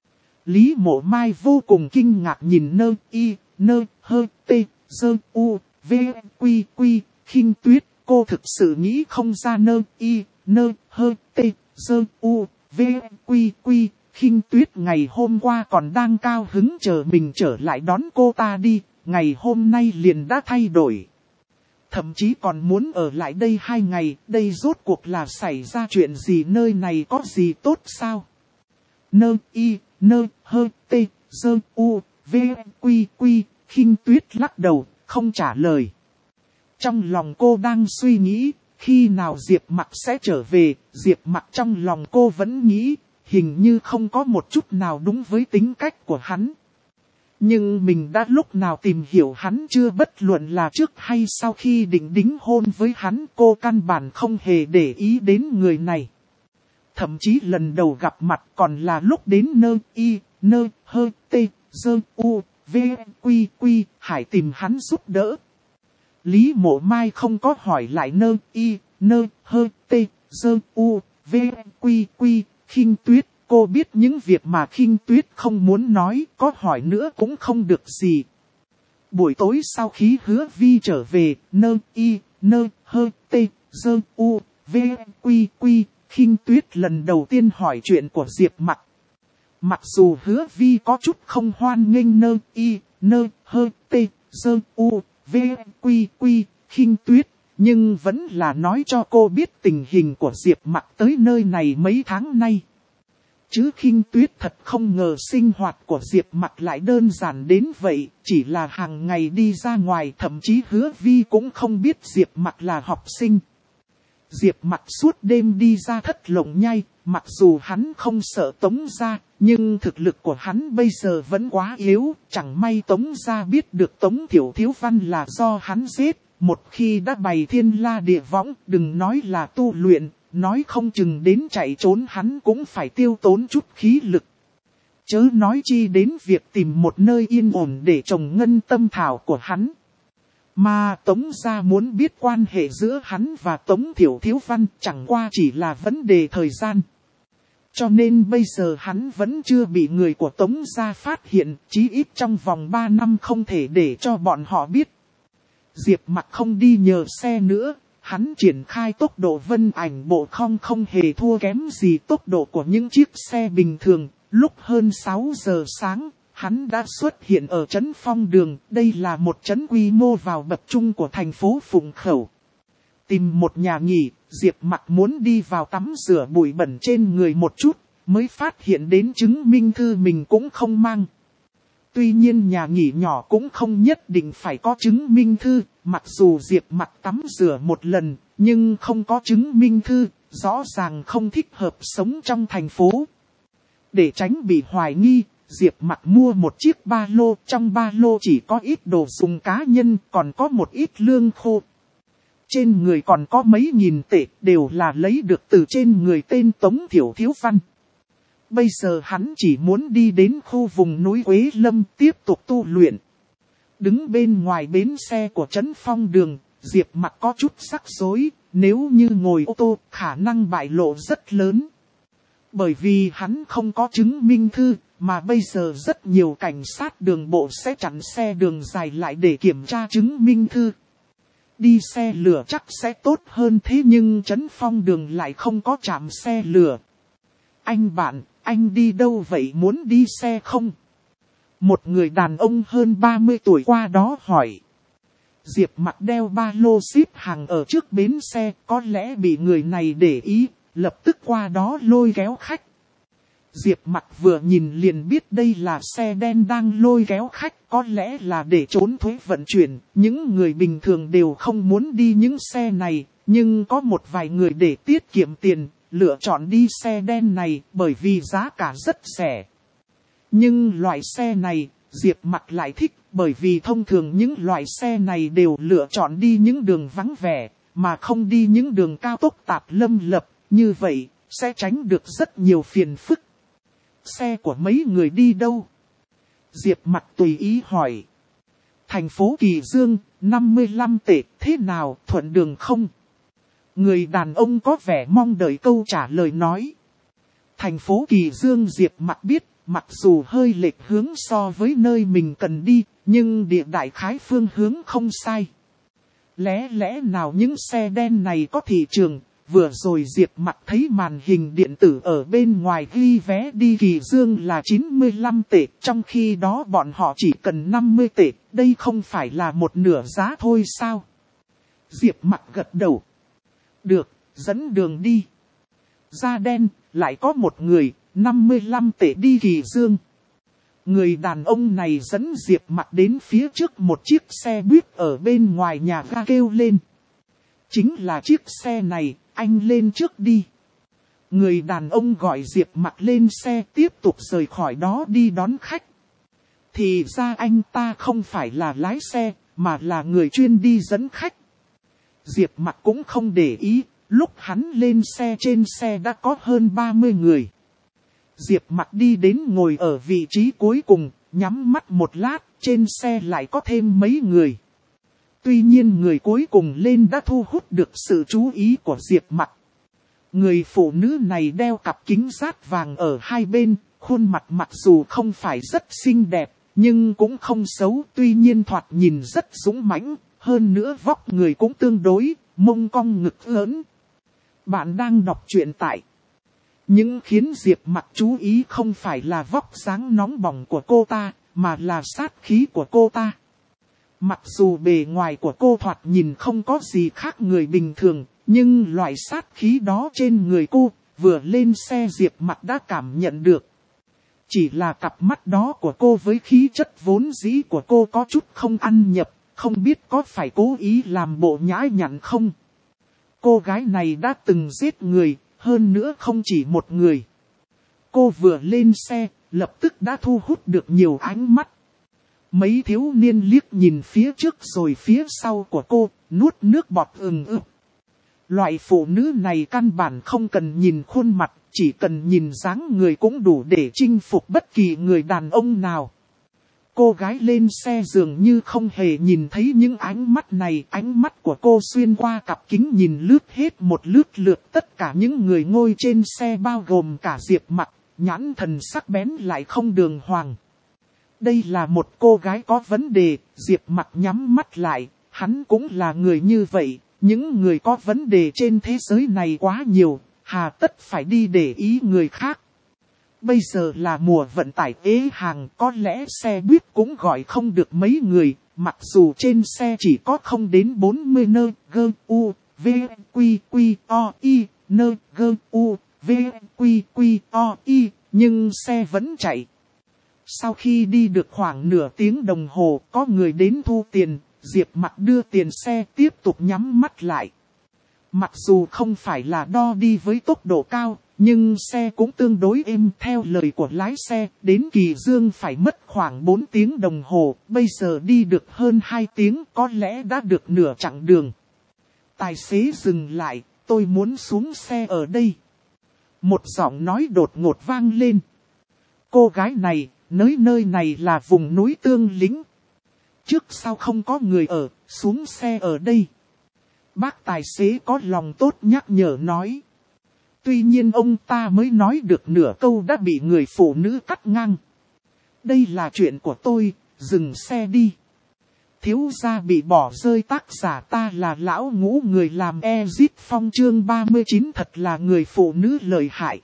Lý Mộ Mai vô cùng kinh ngạc nhìn nơ y, nơ hơ tê, sơ u, v, quy quy, Khinh Tuyết, cô thực sự nghĩ không ra nơ y, nơ hơ tê, sơ u, v, quy quy, Khinh Tuyết ngày hôm qua còn đang cao hứng chờ mình trở lại đón cô ta đi, ngày hôm nay liền đã thay đổi. Thậm chí còn muốn ở lại đây hai ngày, đây rốt cuộc là xảy ra chuyện gì, nơi này có gì tốt sao? Nơ y, nơ hơ tê, sơ u, v, quy quy, Khinh Tuyết lắc đầu, không trả lời. Trong lòng cô đang suy nghĩ, khi nào Diệp Mặc sẽ trở về, Diệp Mặc trong lòng cô vẫn nghĩ, hình như không có một chút nào đúng với tính cách của hắn. Nhưng mình đã lúc nào tìm hiểu hắn chưa, bất luận là trước hay sau khi định đính hôn với hắn, cô căn bản không hề để ý đến người này. Thậm chí lần đầu gặp mặt còn là lúc đến nơi y, nơi hơ tê, dơ u, v, quy quy, Hải tìm hắn giúp đỡ. Lý Mộ Mai không có hỏi lại nơi y, nơi hơ tê, dơ u, v, quy quy, Khinh Tuyết. Cô biết những việc mà Khinh Tuyết không muốn nói, có hỏi nữa cũng không được gì. Buổi tối sau khi Hứa Vi trở về, nơi y, nơi hơ tê, dơ u, v, quy quy, Khinh Tuyết lần đầu tiên hỏi chuyện của Diệp Mặc. Mặc dù Hứa Vi có chút không hoan nghênh nơi y, nơi hơ tê, dơ u, v, quy quy, Khinh Tuyết, nhưng vẫn là nói cho cô biết tình hình của Diệp Mặc tới nơi này mấy tháng nay. Chứ Khinh Tuyết thật không ngờ sinh hoạt của Diệp Mặc lại đơn giản đến vậy, chỉ là hàng ngày đi ra ngoài, thậm chí Hứa Vi cũng không biết Diệp Mặc là học sinh. Diệp Mặc suốt đêm đi ra thất lộng nhai, mặc dù hắn không sợ Tống Gia, nhưng thực lực của hắn bây giờ vẫn quá yếu, chẳng may Tống Gia biết được Tống Thiểu Thiếu Văn là do hắn giết, một khi đã bày thiên la địa võng, đừng nói là tu luyện, nói không chừng đến chạy trốn hắn cũng phải tiêu tốn chút khí lực. Chớ nói chi đến việc tìm một nơi yên ổn để trồng ngân tâm thảo của hắn. Mà Tống Gia muốn biết quan hệ giữa hắn và Tống Thiểu Thiếu Văn chẳng qua chỉ là vấn đề thời gian. Cho nên bây giờ hắn vẫn chưa bị người của Tống Gia phát hiện, chí ít trong vòng ba năm không thể để cho bọn họ biết. Diệp Mặc không đi nhờ xe nữa, hắn triển khai tốc độ vân ảnh bộ không không hề thua kém gì tốc độ của những chiếc xe bình thường. Lúc hơn sáu giờ sáng, hắn đã xuất hiện ở trấn Phong Đường, đây là một trấn quy mô vào bậc trung của thành phố Phụng Khẩu. Tìm một nhà nghỉ, Diệp Mặc muốn đi vào tắm rửa bụi bẩn trên người một chút, mới phát hiện đến chứng minh thư mình cũng không mang. Tuy nhiên nhà nghỉ nhỏ cũng không nhất định phải có chứng minh thư, mặc dù Diệp Mặc tắm rửa một lần, nhưng không có chứng minh thư, rõ ràng không thích hợp sống trong thành phố. Để tránh bị hoài nghi, Diệp Mặc mua một chiếc ba lô, trong ba lô chỉ có ít đồ dùng cá nhân, còn có một ít lương khô. Trên người còn có mấy nghìn tệ, đều là lấy được từ trên người tên Tống Thiểu Thiếu Văn. Bây giờ hắn chỉ muốn đi đến khu vùng núi Quế Lâm tiếp tục tu luyện. Đứng bên ngoài bến xe của trấn Phong Đường, Diệp Mặc có chút rắc rối, nếu như ngồi ô tô khả năng bại lộ rất lớn. Bởi vì hắn không có chứng minh thư, mà bây giờ rất nhiều cảnh sát đường bộ sẽ chặn xe đường dài lại để kiểm tra chứng minh thư. Đi xe lửa chắc sẽ tốt hơn, thế nhưng trấn Phong Đường lại không có trạm xe lửa. Anh bạn, anh đi đâu vậy, muốn đi xe không? Một người đàn ông hơn ba mươi tuổi qua đó hỏi. Diệp Mặc đeo ba lô xếp hàng ở trước bến xe, có lẽ bị người này để ý, lập tức qua đó lôi kéo khách. Diệp Mặc vừa nhìn liền biết đây là xe đen đang lôi kéo khách, có lẽ là để trốn thuế vận chuyển. Những người bình thường đều không muốn đi những xe này, nhưng có một vài người để tiết kiệm tiền, lựa chọn đi xe đen này bởi vì giá cả rất rẻ. Nhưng loại xe này, Diệp Mặc lại thích, bởi vì thông thường những loại xe này đều lựa chọn đi những đường vắng vẻ, mà không đi những đường cao tốc tạp lâm lập, như vậy sẽ tránh được rất nhiều phiền phức. Xe của mấy người đi đâu? Diệp Mặc tùy ý hỏi. Thành phố Kỳ Dương, năm mươi lăm tệ, thế nào, thuận đường không? Người đàn ông có vẻ mong đợi câu trả lời nói. Thành phố Kỳ Dương, Diệp Mặc biết, mặc dù hơi lệch hướng so với nơi mình cần đi, nhưng địa đại khái phương hướng không sai. Lẽ lẽ nào những xe đen này có thị trường? Vừa rồi Diệp Mặc thấy màn hình điện tử ở bên ngoài ghi vé đi Kỳ Dương là chín mươi lăm tệ, trong khi đó bọn họ chỉ cần năm mươi tệ, đây không phải là một nửa giá thôi sao? Diệp Mặc gật đầu. Được, dẫn đường đi. Da đen, lại có một người, năm mươi lăm tệ đi Kỳ Dương. Người đàn ông này dẫn Diệp Mặc đến phía trước một chiếc xe buýt ở bên ngoài nhà ga kêu lên. Chính là chiếc xe này, anh lên trước đi. Người đàn ông gọi Diệp Mặc lên xe tiếp tục rời khỏi đó đi đón khách. Thì ra anh ta không phải là lái xe, mà là người chuyên đi dẫn khách. Diệp Mặc cũng không để ý, lúc hắn lên xe trên xe đã có hơn ba mươi người. Diệp Mặc đi đến ngồi ở vị trí cuối cùng, nhắm mắt một lát, trên xe lại có thêm mấy người. Tuy nhiên người cuối cùng lên đã thu hút được sự chú ý của Diệp Mặc. Người phụ nữ này đeo cặp kính dát vàng ở hai bên, khuôn mặt mặc dù không phải rất xinh đẹp, nhưng cũng không xấu, tuy nhiên thoạt nhìn rất dũng mãnh, hơn nữa vóc người cũng tương đối, mông cong ngực lớn. Bạn đang đọc truyện tại. Nhưng khiến Diệp Mặc chú ý không phải là vóc dáng nóng bỏng của cô ta, mà là sát khí của cô ta. Mặc dù bề ngoài của cô thoạt nhìn không có gì khác người bình thường, nhưng loại sát khí đó trên người cô, vừa lên xe Diệp Mặc đã cảm nhận được. Chỉ là cặp mắt đó của cô với khí chất vốn dĩ của cô có chút không ăn nhập, không biết có phải cố ý làm bộ nhã nhặn không. Cô gái này đã từng giết người, hơn nữa không chỉ một người. Cô vừa lên xe, lập tức đã thu hút được nhiều ánh mắt. Mấy thiếu niên liếc nhìn phía trước rồi phía sau của cô, nuốt nước bọt ừng ực. Loại phụ nữ này căn bản không cần nhìn khuôn mặt, chỉ cần nhìn dáng người cũng đủ để chinh phục bất kỳ người đàn ông nào. Cô gái lên xe dường như không hề nhìn thấy những ánh mắt này, ánh mắt của cô xuyên qua cặp kính nhìn lướt hết một lướt lượt tất cả những người ngồi trên xe bao gồm cả Diệp Mặc, nhãn thần sắc bén lại không đường hoàng. Đây là một cô gái có vấn đề, Diệp Mặc nhắm mắt lại, hắn cũng là người như vậy, những người có vấn đề trên thế giới này quá nhiều, hà tất phải đi để ý người khác. Bây giờ là mùa vận tải ế hàng, có lẽ xe buýt cũng gọi không được mấy người, mặc dù trên xe chỉ có không đến bốn mươi nơ, gơ, u, v, quy, quy, o, y, nơ, gơ, u, v, quy, quy, o, y, nhưng xe vẫn chạy. Sau khi đi được khoảng nửa tiếng đồng hồ, có người đến thu tiền, Diệp Mặc đưa tiền xe tiếp tục nhắm mắt lại. Mặc dù không phải là đo đi với tốc độ cao, nhưng xe cũng tương đối êm theo lời của lái xe, đến Kỳ Dương phải mất khoảng bốn tiếng đồng hồ, bây giờ đi được hơn hai tiếng có lẽ đã được nửa chặng đường. Tài xế dừng lại, tôi muốn xuống xe ở đây. Một giọng nói đột ngột vang lên. Cô gái này, nơi nơi này là vùng núi Tương Lĩnh. Trước sau không có người ở, xuống xe ở đây. Bác tài xế có lòng tốt nhắc nhở nói. Tuy nhiên ông ta mới nói được nửa câu đã bị người phụ nữ cắt ngang. Đây là chuyện của tôi, dừng xe đi. Thiếu gia bị bỏ rơi tác giả ta là lão ngũ người làm Exit Phong chương ba mươi chín thật là người phụ nữ lợi hại.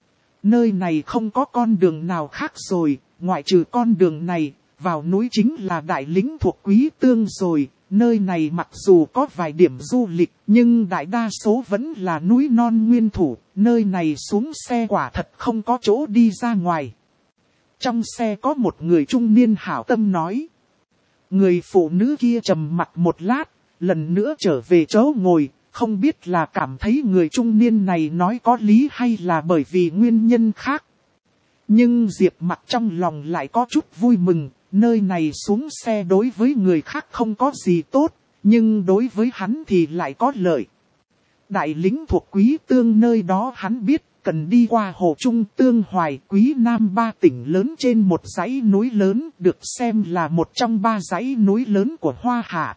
Nơi này không có con đường nào khác rồi, ngoại trừ con đường này, vào núi chính là đại lĩnh thuộc Quý Tương rồi. Nơi này mặc dù có vài điểm du lịch, nhưng đại đa số vẫn là núi non nguyên thủ, nơi này xuống xe quả thật không có chỗ đi ra ngoài. Trong xe có một người trung niên hảo tâm nói. Người phụ nữ kia trầm mặt một lát, lần nữa trở về chỗ ngồi, không biết là cảm thấy người trung niên này nói có lý hay là bởi vì nguyên nhân khác. Nhưng Diệp Mặc trong lòng lại có chút vui mừng. Nơi này xuống xe đối với người khác không có gì tốt, nhưng đối với hắn thì lại có lợi. Đại lĩnh thuộc Quý Tương nơi đó hắn biết, cần đi qua Hồ Trung, Tương Hoài, Quý Nam ba tỉnh lớn trên một dãy núi lớn, được xem là một trong ba dãy núi lớn của Hoa Hạ.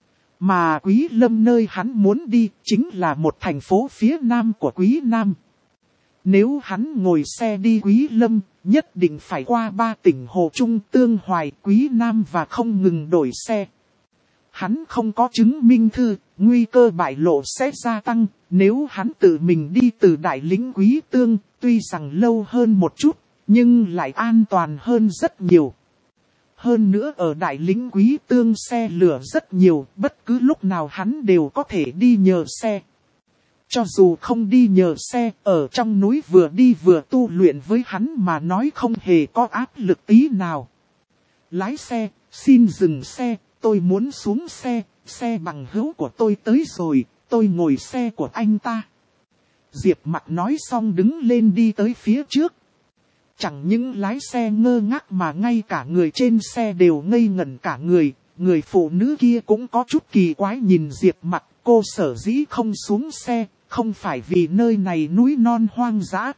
Mà Quý Lâm nơi hắn muốn đi, chính là một thành phố phía nam của Quý Nam. Nếu hắn ngồi xe đi Quý Lâm, nhất định phải qua ba tỉnh Hồ Trung, Tương Hoài, Quý Nam và không ngừng đổi xe. Hắn không có chứng minh thư, nguy cơ bại lộ sẽ gia tăng. Nếu hắn tự mình đi từ đại lĩnh Quý Tương, tuy rằng lâu hơn một chút, nhưng lại an toàn hơn rất nhiều. Hơn nữa ở đại lĩnh Quý Tương xe lửa rất nhiều, bất cứ lúc nào hắn đều có thể đi nhờ xe. Cho dù không đi nhờ xe, ở trong núi vừa đi vừa tu luyện với hắn mà nói không hề có áp lực tí nào. Lái xe, xin dừng xe, tôi muốn xuống xe, xe bằng hữu của tôi tới rồi, tôi ngồi xe của anh ta. Diệp Mặc nói xong đứng lên đi tới phía trước. Chẳng những lái xe ngơ ngác mà ngay cả người trên xe đều ngây ngẩn cả người. Người phụ nữ kia cũng có chút kỳ quái nhìn Diệp Mặc. Cô sở dĩ không xuống xe, không phải vì nơi này núi non hoang dã,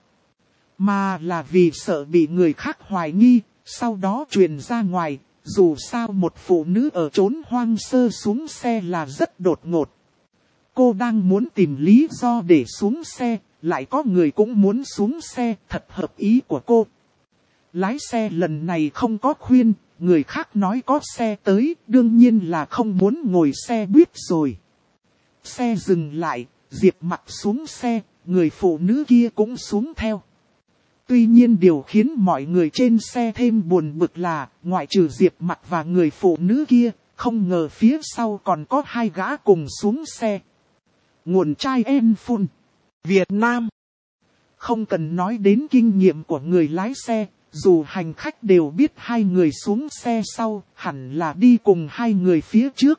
mà là vì sợ bị người khác hoài nghi, sau đó truyền ra ngoài. Dù sao một phụ nữ ở chốn hoang sơ xuống xe là rất đột ngột. Cô đang muốn tìm lý do để xuống xe, lại có người cũng muốn xuống xe, thật hợp ý của cô. Lái xe lần này không có khuyên, người khác nói có xe tới, đương nhiên là không muốn ngồi xe buýt rồi. Xe dừng lại, Diệp Mặc xuống xe, người phụ nữ kia cũng xuống theo. Tuy nhiên điều khiến mọi người trên xe thêm buồn bực là, ngoại trừ Diệp Mặc và người phụ nữ kia, không ngờ phía sau còn có hai gã cùng xuống xe. Nguồn chai en phun, Việt Nam. Không cần nói đến kinh nghiệm của người lái xe, dù hành khách đều biết hai người xuống xe sau, hẳn là đi cùng hai người phía trước.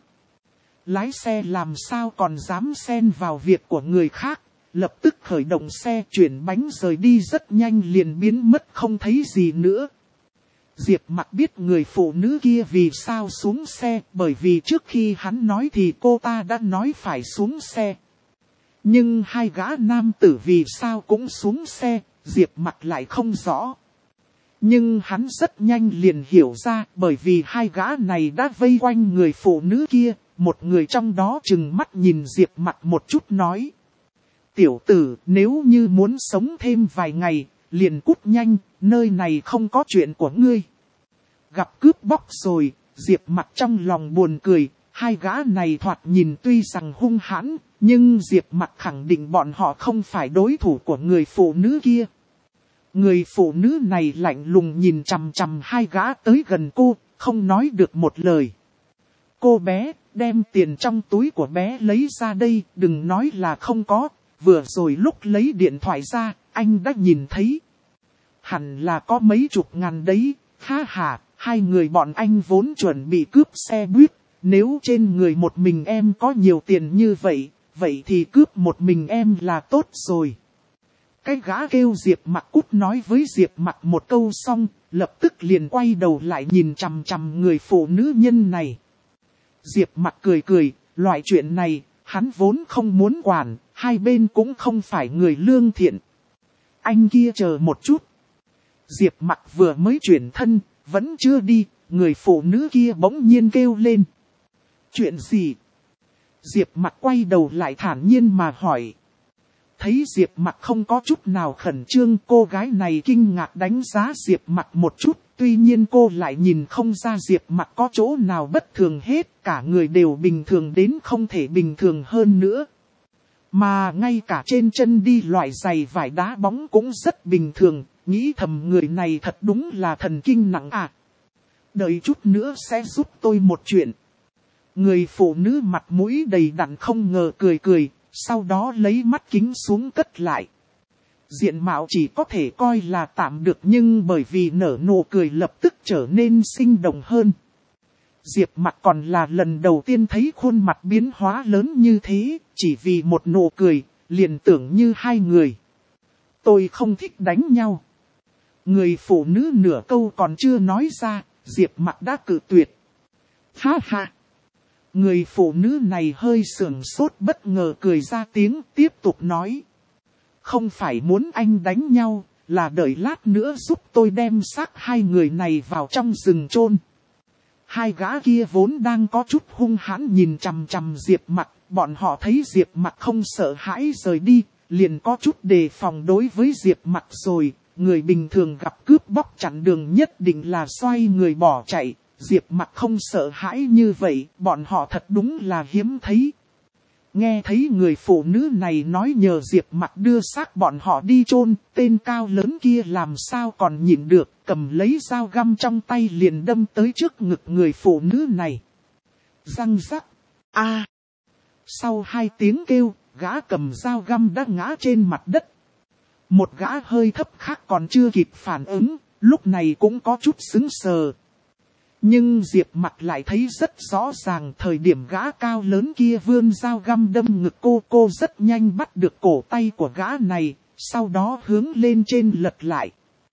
Lái xe làm sao còn dám xen vào việc của người khác, lập tức khởi động xe chuyển bánh rời đi rất nhanh liền biến mất không thấy gì nữa. Diệp Mặc biết người phụ nữ kia vì sao xuống xe, bởi vì trước khi hắn nói thì cô ta đã nói phải xuống xe. Nhưng hai gã nam tử vì sao cũng xuống xe, Diệp Mặc lại không rõ. Nhưng hắn rất nhanh liền hiểu ra, bởi vì hai gã này đã vây quanh người phụ nữ kia, một người trong đó trừng mắt nhìn Diệp Mặc một chút nói. Tiểu tử, nếu như muốn sống thêm vài ngày, liền cút nhanh, nơi này không có chuyện của ngươi. Gặp cướp bóc rồi, Diệp Mặc trong lòng buồn cười, hai gã này thoạt nhìn tuy rằng hung hãn, nhưng Diệp Mặc khẳng định bọn họ không phải đối thủ của người phụ nữ kia. Người phụ nữ này lạnh lùng nhìn chằm chằm hai gã tới gần cô, không nói được một lời. Cô bé, đem tiền trong túi của bé lấy ra đây, đừng nói là không có, vừa rồi lúc lấy điện thoại ra, anh đã nhìn thấy. Hẳn là có mấy chục ngàn đấy, ha ha, hai người bọn anh vốn chuẩn bị cướp xe buýt, nếu trên người một mình em có nhiều tiền như vậy, vậy thì cướp một mình em là tốt rồi. Cái gã kêu Diệp Mặc cút nói với Diệp Mặc một câu xong, lập tức liền quay đầu lại nhìn chằm chằm người phụ nữ nhân này. Diệp Mặc cười cười, loại chuyện này, hắn vốn không muốn quản, hai bên cũng không phải người lương thiện. Anh kia chờ một chút. Diệp Mặc vừa mới chuyển thân, vẫn chưa đi, người phụ nữ kia bỗng nhiên kêu lên. Chuyện gì? Diệp Mặc quay đầu lại thản nhiên mà hỏi. Thấy Diệp Mặc không có chút nào khẩn trương, cô gái này kinh ngạc đánh giá Diệp Mặc một chút. Tuy nhiên cô lại nhìn không ra Diệp Mặc có chỗ nào bất thường hết, cả người đều bình thường đến không thể bình thường hơn nữa. Mà ngay cả trên chân đi loại giày vải đá bóng cũng rất bình thường, nghĩ thầm người này thật đúng là thần kinh nặng à. Đợi chút nữa sẽ giúp tôi một chuyện. Người phụ nữ mặt mũi đầy đặn không ngờ cười cười, sau đó lấy mắt kính xuống cất lại. Diện mạo chỉ có thể coi là tạm được nhưng bởi vì nở nụ cười lập tức trở nên sinh động hơn. Diệp Mặc còn là lần đầu tiên thấy khuôn mặt biến hóa lớn như thế, chỉ vì một nụ cười, liền tưởng như hai người. Tôi không thích đánh nhau. Người phụ nữ nửa câu còn chưa nói ra, Diệp Mặc đã cự tuyệt. Ha ha! Người phụ nữ này hơi sưởng sốt bất ngờ cười ra tiếng tiếp tục nói. Không phải muốn anh đánh nhau, là đợi lát nữa giúp tôi đem xác hai người này vào trong rừng chôn. Hai gã kia vốn đang có chút hung hãn nhìn chằm chằm Diệp Mặc, bọn họ thấy Diệp Mặc không sợ hãi rời đi, liền có chút đề phòng đối với Diệp Mặc rồi. Người bình thường gặp cướp bóc chặn đường nhất định là xoay người bỏ chạy, Diệp Mặc không sợ hãi như vậy, bọn họ thật đúng là hiếm thấy. Nghe thấy người phụ nữ này nói nhờ Diệp Mặc đưa xác bọn họ đi chôn, tên cao lớn kia làm sao còn nhịn được, cầm lấy dao găm trong tay liền đâm tới trước ngực người phụ nữ này. Răng rắc, a. Sau hai tiếng kêu, gã cầm dao găm đã ngã trên mặt đất. Một gã hơi thấp khác còn chưa kịp phản ứng, lúc này cũng có chút sững sờ. Nhưng Diệp Mặc lại thấy rất rõ ràng thời điểm gã cao lớn kia vươn dao găm đâm ngực cô. Cô rất nhanh bắt được cổ tay của gã này, sau đó hướng lên trên lật lại.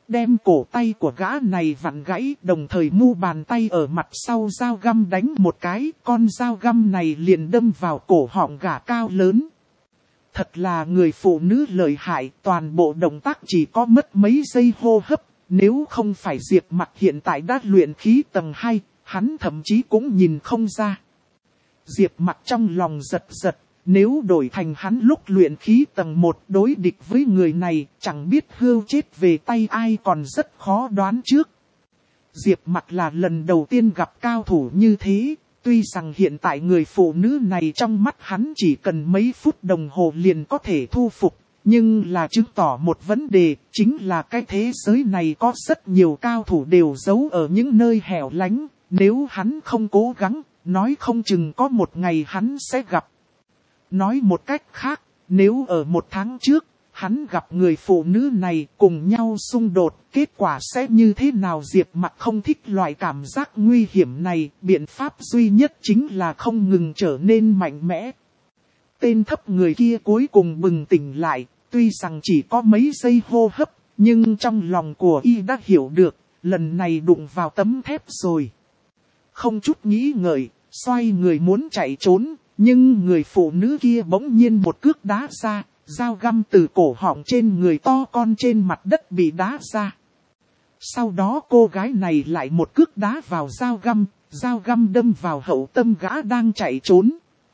đem cổ tay của gã này vặn gãy, đồng thời mu bàn tay ở mặt sau dao găm đánh một cái, con dao găm này liền đâm vào cổ họng gã cao lớn. Thật là người phụ nữ lợi hại, toàn bộ động tác chỉ có mất mấy giây hô hấp, nếu không phải Diệp Mặc hiện tại đã luyện khí tầng hai, hắn thậm chí cũng nhìn không ra. Diệp Mặc trong lòng giật giật, nếu đổi thành hắn lúc luyện khí tầng một đối địch với người này, chẳng biết hưu chết về tay ai còn rất khó đoán trước. Diệp Mặc là lần đầu tiên gặp cao thủ như thế, tuy rằng hiện tại người phụ nữ này trong mắt hắn chỉ cần mấy phút đồng hồ liền có thể thu phục, nhưng là chứng tỏ một vấn đề, chính là cái thế giới này có rất nhiều cao thủ đều giấu ở những nơi hẻo lánh, nếu hắn không cố gắng, nói không chừng có một ngày hắn sẽ gặp. Nói một cách khác, nếu ở một tháng trước, hắn gặp người phụ nữ này cùng nhau xung đột, kết quả sẽ như thế nào? Diệp Mặc không thích loại cảm giác nguy hiểm này, biện pháp duy nhất chính là không ngừng trở nên mạnh mẽ. Tên thấp người kia cuối cùng bừng tỉnh lại, tuy rằng chỉ có mấy giây hô hấp, nhưng trong lòng của y đã hiểu được, lần này đụng vào tấm thép rồi. Không chút nghĩ ngợi, xoay người muốn chạy trốn, nhưng người phụ nữ kia bỗng nhiên một cước đá ra, dao găm từ cổ họng trên người to con trên mặt đất bị đá ra. Sau đó cô gái này lại một cước đá vào dao găm, dao găm đâm vào hậu tâm gã đang chạy trốn.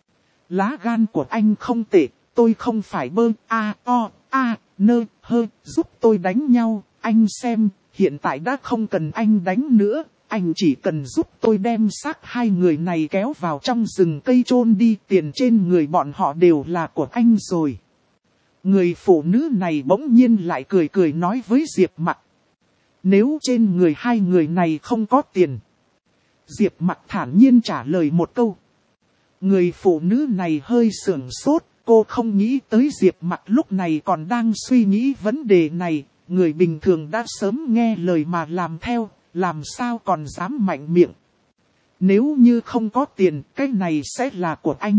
Lá gan của anh không tệ, tôi không phải bơ, a, o, a, nơ, hơ, giúp tôi đánh nhau, anh xem, hiện tại đã không cần anh đánh nữa. Anh chỉ cần giúp tôi đem xác hai người này kéo vào trong rừng cây chôn đi, tiền trên người bọn họ đều là của anh rồi. Người phụ nữ này bỗng nhiên lại cười cười nói với Diệp Mặc. Nếu trên người hai người này không có tiền. Diệp Mặc thản nhiên trả lời một câu. Người phụ nữ này hơi sửng sốt, cô không nghĩ tới Diệp Mặc lúc này còn đang suy nghĩ vấn đề này. Người bình thường đã sớm nghe lời mà làm theo. Làm sao còn dám mạnh miệng. Nếu như không có tiền, cái này sẽ là của anh.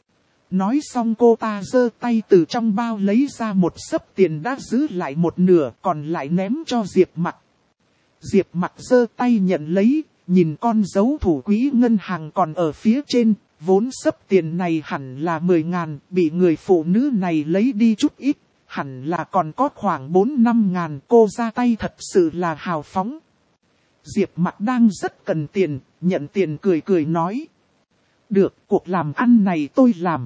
Nói xong cô ta giơ tay từ trong bao lấy ra một xấp tiền đã giữ lại một nửa, còn lại ném cho Diệp Mặc. Diệp Mặc giơ tay nhận lấy, nhìn con dấu thủ quỹ ngân hàng còn ở phía trên, vốn xấp tiền này hẳn là mười ngàn, bị người phụ nữ này lấy đi chút ít, hẳn là còn có khoảng bốn năm ngàn, cô ra tay thật sự là hào phóng. Diệp Mặc đang rất cần tiền, nhận tiền cười cười nói. Được, cuộc làm ăn này tôi làm.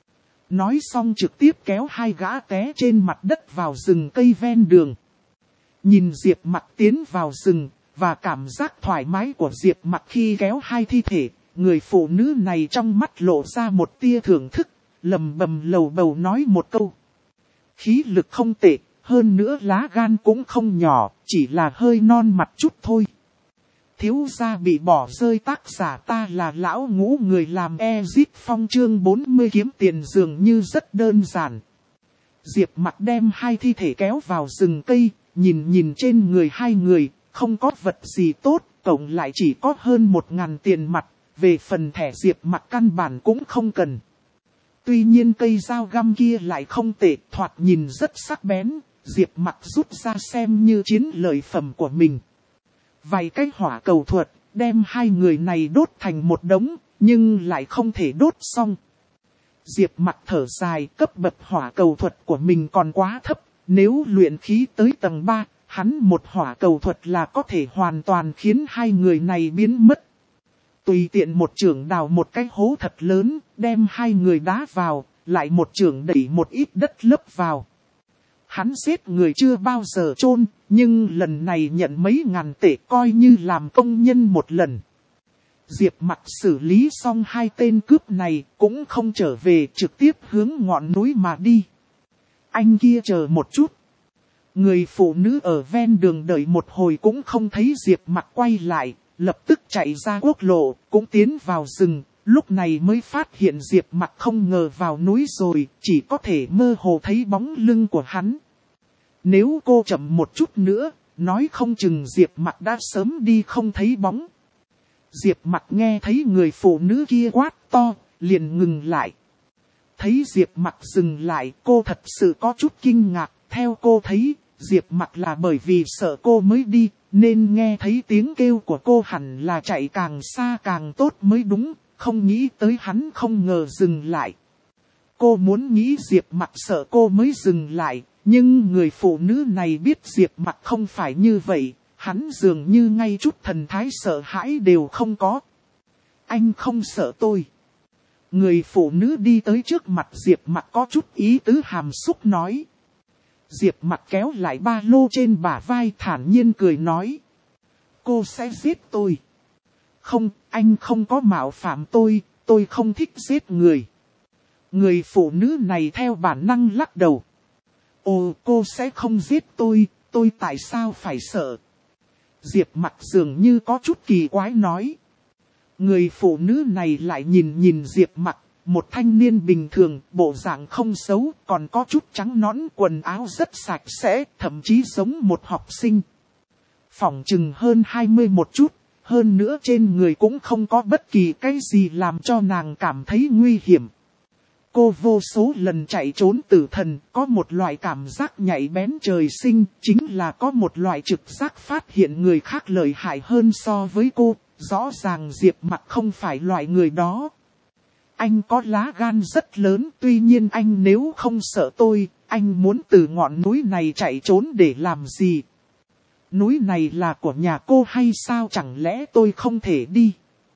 Nói xong trực tiếp kéo hai gã té trên mặt đất vào rừng cây ven đường. Nhìn Diệp Mặc tiến vào rừng, và cảm giác thoải mái của Diệp Mặc khi kéo hai thi thể, người phụ nữ này trong mắt lộ ra một tia thưởng thức, lầm bầm lầu bầu nói một câu. Khí lực không tệ, hơn nữa lá gan cũng không nhỏ, chỉ là hơi non mặt chút thôi. Thiếu gia bị bỏ rơi, tác giả ta là lão ngũ, người làm Exit Phong chương bốn mươi kiếm tiền dường như rất đơn giản. Diệp Mặc đem hai thi thể kéo vào rừng cây, nhìn nhìn trên người hai người, không có vật gì tốt, cộng lại chỉ có hơn một ngàn tiền mặt, về phần thẻ Diệp Mặc căn bản cũng không cần. Tuy nhiên cây dao găm kia lại không tệ, thoạt nhìn rất sắc bén, Diệp Mặc rút ra xem như chiến lợi phẩm của mình. Vài cái hỏa cầu thuật, đem hai người này đốt thành một đống, nhưng lại không thể đốt xong. Diệp Mặc thở dài, cấp bậc hỏa cầu thuật của mình còn quá thấp, nếu luyện khí tới tầng ba, hắn một hỏa cầu thuật là có thể hoàn toàn khiến hai người này biến mất. Tùy tiện một chưởng đào một cái hố thật lớn, đem hai người đá vào, lại một chưởng đẩy một ít đất lấp vào. Hắn giết người chưa bao giờ chôn, nhưng lần này nhận mấy ngàn tệ coi như làm công nhân một lần. Diệp Mặc xử lý xong hai tên cướp này, cũng không trở về, trực tiếp hướng ngọn núi mà đi. Anh kia chờ một chút. Người phụ nữ ở ven đường đợi một hồi cũng không thấy Diệp Mặc quay lại, lập tức chạy ra quốc lộ, cũng tiến vào rừng. Lúc này mới phát hiện Diệp Mặc không ngờ vào núi rồi, chỉ có thể mơ hồ thấy bóng lưng của hắn. Nếu cô chậm một chút nữa, nói không chừng Diệp Mặc đã sớm đi không thấy bóng. Diệp Mặc nghe thấy người phụ nữ kia quát to, liền ngừng lại. Thấy Diệp Mặc dừng lại, cô thật sự có chút kinh ngạc, theo cô thấy, Diệp Mặc là bởi vì sợ cô mới đi, nên nghe thấy tiếng kêu của cô hẳn là chạy càng xa càng tốt mới đúng, không nghĩ tới hắn không ngờ dừng lại. Cô muốn nghĩ Diệp Mặc sợ cô mới dừng lại, nhưng người phụ nữ này biết Diệp Mặc không phải như vậy, hắn dường như ngay chút thần thái sợ hãi đều không có. Anh không sợ tôi. Người phụ nữ đi tới trước mặt Diệp Mặc có chút ý tứ hàm xúc nói. Diệp Mặc kéo lại ba lô trên bả vai thản nhiên cười nói. Cô sẽ giết tôi. Không, anh không có mạo phạm tôi, tôi không thích giết người. Người phụ nữ này theo bản năng lắc đầu. Ồ, cô sẽ không giết tôi, tôi tại sao phải sợ? Diệp Mặc dường như có chút kỳ quái nói. Người phụ nữ này lại nhìn nhìn Diệp Mặc, một thanh niên bình thường, bộ dạng không xấu, còn có chút trắng nõn, quần áo rất sạch sẽ, thậm chí giống một học sinh. Phỏng chừng hơn hai mươi một chút, hơn nữa trên người cũng không có bất kỳ cái gì làm cho nàng cảm thấy nguy hiểm. Cô vô số lần chạy trốn tử thần, có một loại cảm giác nhạy bén trời sinh, chính là có một loại trực giác phát hiện người khác lợi hại hơn so với cô. Rõ ràng Diệp Mặc không phải loại người đó. Anh có lá gan rất lớn, tuy nhiên anh nếu không sợ tôi, anh muốn từ ngọn núi này chạy trốn để làm gì? Núi này là của nhà cô hay sao, chẳng lẽ tôi không thể đi?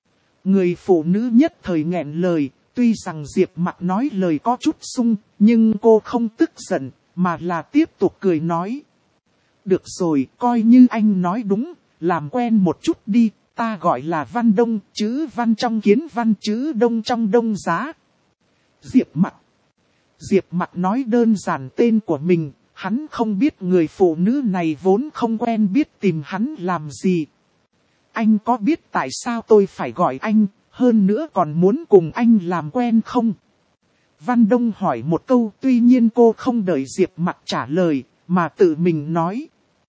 Người phụ nữ nhất thời nghẹn lời, tuy rằng Diệp Mặc nói lời có chút sung, nhưng cô không tức giận, mà là tiếp tục cười nói. Được rồi, coi như anh nói đúng, làm quen một chút đi. Ta gọi là Văn Đông, chữ Văn trong kiến văn, chữ Đông trong đông giá. Diệp Mặc. Diệp Mặc nói đơn giản tên của mình, hắn không biết người phụ nữ này vốn không quen biết tìm hắn làm gì. Anh có biết tại sao tôi phải gọi anh, hơn nữa còn muốn cùng anh làm quen không? Văn Đông hỏi một câu, tuy nhiên cô không đợi Diệp Mặc trả lời, mà tự mình nói.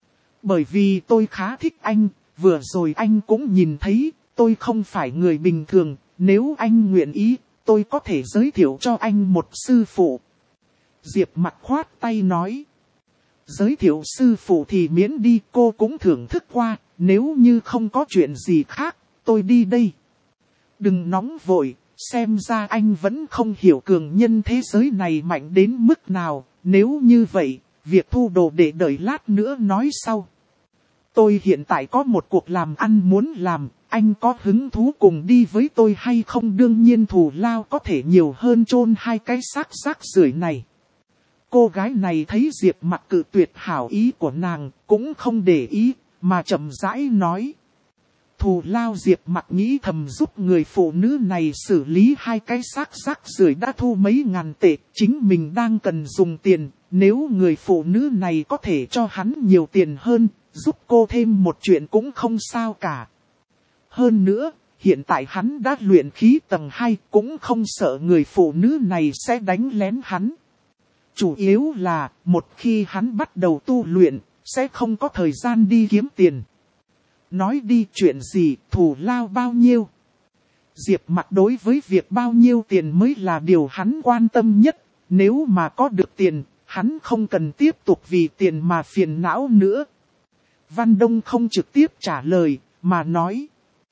Bởi vì tôi khá thích anh. Vừa rồi anh cũng nhìn thấy, tôi không phải người bình thường, nếu anh nguyện ý, tôi có thể giới thiệu cho anh một sư phụ. Diệp Mặc khoát tay nói. Giới thiệu sư phụ thì miễn đi, cô cũng thưởng thức qua, nếu như không có chuyện gì khác, tôi đi đây. Đừng nóng vội, xem ra anh vẫn không hiểu cường nhân thế giới này mạnh đến mức nào, nếu như vậy, việc thu đồ để đợi lát nữa nói sau. Tôi hiện tại có một cuộc làm ăn muốn làm, anh có hứng thú cùng đi với tôi hay không? Đương nhiên thù lao có thể nhiều hơn chôn hai cái xác rác rưởi này. Cô gái này thấy Diệp Mặc cự tuyệt hảo ý của nàng, cũng không để ý, mà chậm rãi nói. Thù lao Diệp Mặc nghĩ thầm giúp người phụ nữ này xử lý hai cái xác rác rưởi đã thu mấy ngàn tệ, chính mình đang cần dùng tiền, nếu người phụ nữ này có thể cho hắn nhiều tiền hơn, giúp cô thêm một chuyện cũng không sao cả. Hơn nữa, hiện tại hắn đã luyện khí tầng hai, cũng không sợ người phụ nữ này sẽ đánh lén hắn. Chủ yếu là, một khi hắn bắt đầu tu luyện, sẽ không có thời gian đi kiếm tiền. Nói đi, chuyện gì, thù lao bao nhiêu? Diệp Mặc đối với việc bao nhiêu tiền mới là điều hắn quan tâm nhất. Nếu mà có được tiền, hắn không cần tiếp tục vì tiền mà phiền não nữa. Văn Đông không trực tiếp trả lời, mà nói.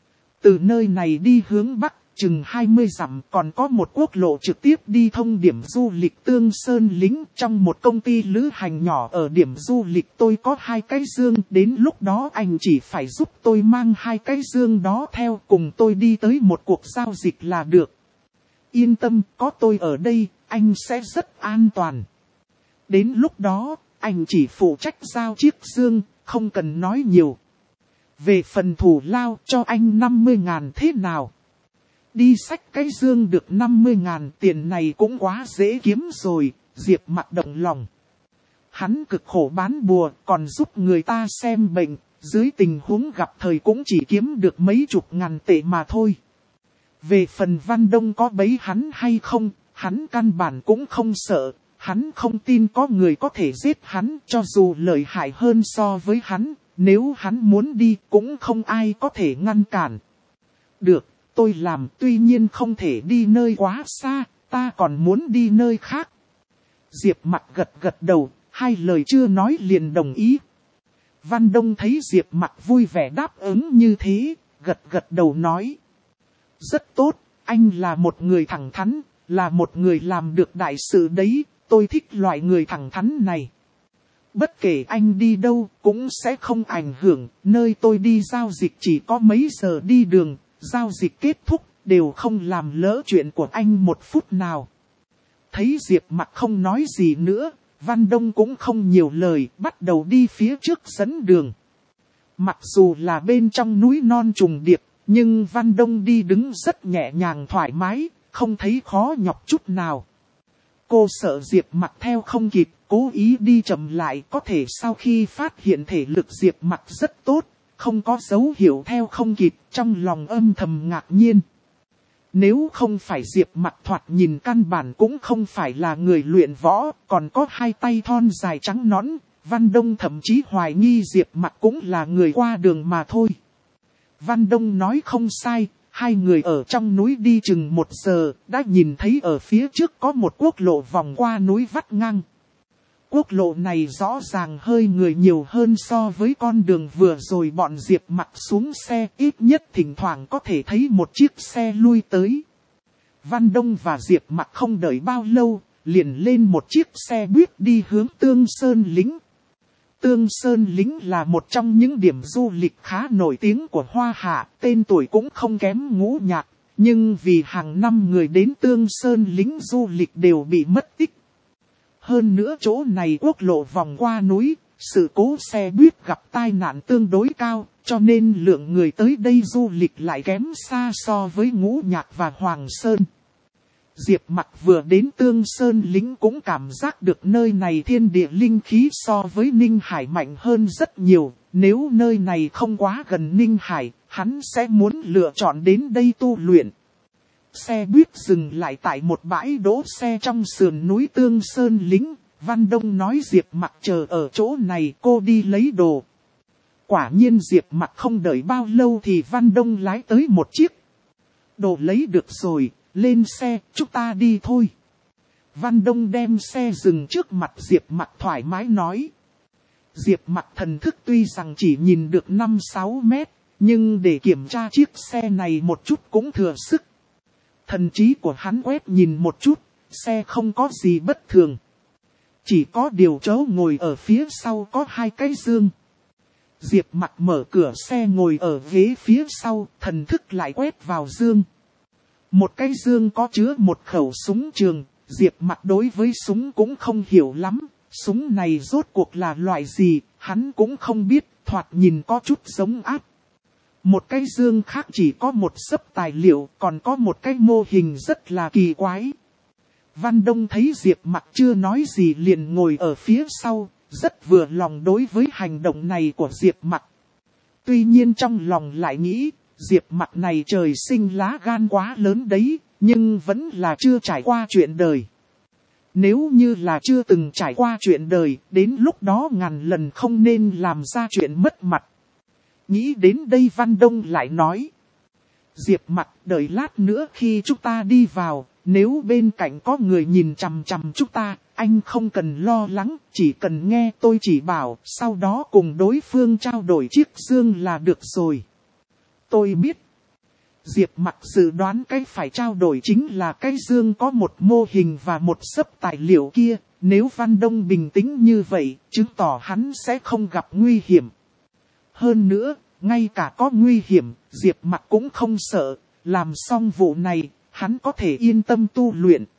Từ nơi này đi hướng Bắc, chừng hai mươi dặm, còn có một quốc lộ trực tiếp đi thông điểm du lịch Tương Sơn Lính. Trong một công ty lữ hành nhỏ ở điểm du lịch tôi có hai cái dương. Đến lúc đó anh chỉ phải giúp tôi mang hai cái dương đó theo, cùng tôi đi tới một cuộc giao dịch là được. Yên tâm, có tôi ở đây, anh sẽ rất an toàn. Đến lúc đó, anh chỉ phụ trách giao chiếc dương, không cần nói nhiều. Về phần thù lao cho anh năm mươi ngàn thế nào? Đi xách cái dương được năm mươi ngàn, tiền này cũng quá dễ kiếm rồi, Diệp Mặc động lòng. Hắn cực khổ bán bùa, còn giúp người ta xem bệnh, dưới tình huống gặp thời cũng chỉ kiếm được mấy chục ngàn tệ mà thôi. Về phần Văn Đông có bấy hắn hay không, hắn căn bản cũng không sợ, hắn không tin có người có thể giết hắn, cho dù lợi hại hơn so với hắn, nếu hắn muốn đi cũng không ai có thể ngăn cản. Được, tôi làm, tuy nhiên không thể đi nơi quá xa, ta còn muốn đi nơi khác. Diệp Mặc gật gật đầu, hai lời chưa nói liền đồng ý. Văn Đông thấy Diệp Mặc vui vẻ đáp ứng như thế, gật gật đầu nói. Rất tốt, anh là một người thẳng thắn, là một người làm được đại sự đấy, tôi thích loại người thẳng thắn này. Bất kể anh đi đâu cũng sẽ không ảnh hưởng, nơi tôi đi giao dịch chỉ có mấy giờ đi đường, giao dịch kết thúc đều không làm lỡ chuyện của anh một phút nào. Thấy Diệp Mặc không nói gì nữa, Văn Đông cũng không nhiều lời, bắt đầu đi phía trước dẫn đường. Mặc dù là bên trong núi non trùng điệp, nhưng Văn Đông đi đứng rất nhẹ nhàng thoải mái, không thấy khó nhọc chút nào. Cô sợ Diệp Mặc theo không kịp, cố ý đi chậm lại, có thể sau khi phát hiện thể lực Diệp Mặc rất tốt, không có dấu hiệu theo không kịp, trong lòng âm thầm ngạc nhiên. Nếu không phải Diệp Mặc thoạt nhìn căn bản cũng không phải là người luyện võ, còn có hai tay thon dài trắng nõn, Văn Đông thậm chí hoài nghi Diệp Mặc cũng là người qua đường mà thôi. Văn Đông nói không sai, hai người ở trong núi đi chừng một giờ, đã nhìn thấy ở phía trước có một quốc lộ vòng qua núi vắt ngang. Quốc lộ này rõ ràng hơi người nhiều hơn so với con đường vừa rồi bọn Diệp Mặc xuống xe, ít nhất thỉnh thoảng có thể thấy một chiếc xe lui tới. Văn Đông và Diệp Mặc không đợi bao lâu, liền lên một chiếc xe buýt đi hướng Tương Sơn Lĩnh. Tương Sơn Lĩnh là một trong những điểm du lịch khá nổi tiếng của Hoa Hạ, tên tuổi cũng không kém Ngũ Nhạc, nhưng vì hàng năm người đến Tương Sơn Lĩnh du lịch đều bị mất tích. Hơn nữa chỗ này quốc lộ vòng qua núi, sự cố xe buýt gặp tai nạn tương đối cao, cho nên lượng người tới đây du lịch lại kém xa so với Ngũ Nhạc và Hoàng Sơn. Diệp Mặc vừa đến Tương Sơn Lĩnh cũng cảm giác được nơi này thiên địa linh khí so với Ninh Hải mạnh hơn rất nhiều. Nếu nơi này không quá gần Ninh Hải, hắn sẽ muốn lựa chọn đến đây tu luyện. Xe buýt dừng lại tại một bãi đỗ xe trong sườn núi Tương Sơn Lĩnh. Văn Đông nói Diệp Mặc chờ ở chỗ này, cô đi lấy đồ. Quả nhiên Diệp Mặc không đợi bao lâu thì Văn Đông lái tới một chiếc. Đồ lấy được rồi, lên xe, chúng ta đi thôi. Văn Đông đem xe dừng trước mặt Diệp Mặc thoải mái nói. Diệp Mặc thần thức tuy rằng chỉ nhìn được năm sáu mét, nhưng để kiểm tra chiếc xe này một chút cũng thừa sức. Thần trí của hắn quét nhìn một chút, xe không có gì bất thường. Chỉ có điều chỗ ngồi ở phía sau có hai cái giường. Diệp Mặc mở cửa xe ngồi ở ghế phía sau, thần thức lại quét vào giường. Một cái giường có chứa một khẩu súng trường, Diệp Mặc đối với súng cũng không hiểu lắm. Súng này rốt cuộc là loại gì, hắn cũng không biết, thoạt nhìn có chút giống áp. Một cái giường khác chỉ có một xấp tài liệu, còn có một cái mô hình rất là kỳ quái. Văn Đông thấy Diệp Mặc chưa nói gì liền ngồi ở phía sau, rất vừa lòng đối với hành động này của Diệp Mặc. Tuy nhiên trong lòng lại nghĩ, Diệp Mặc này trời sinh lá gan quá lớn đấy, nhưng vẫn là chưa trải qua chuyện đời. Nếu như là chưa từng trải qua chuyện đời, đến lúc đó ngàn lần không nên làm ra chuyện mất mặt. Nghĩ đến đây Văn Đông lại nói. Diệp Mặc, đợi lát nữa khi chúng ta đi vào, nếu bên cạnh có người nhìn chằm chằm chúng ta, anh không cần lo lắng, chỉ cần nghe tôi chỉ bảo, sau đó cùng đối phương trao đổi chiếc giường là được rồi. Tôi biết. Diệp Mặc dự đoán cái phải trao đổi chính là cái giường có một mô hình và một xấp tài liệu kia, nếu Văn Đông bình tĩnh như vậy, chứng tỏ hắn sẽ không gặp nguy hiểm. Hơn nữa, ngay cả có nguy hiểm, Diệp Mặc cũng không sợ, làm xong vụ này, hắn có thể yên tâm tu luyện.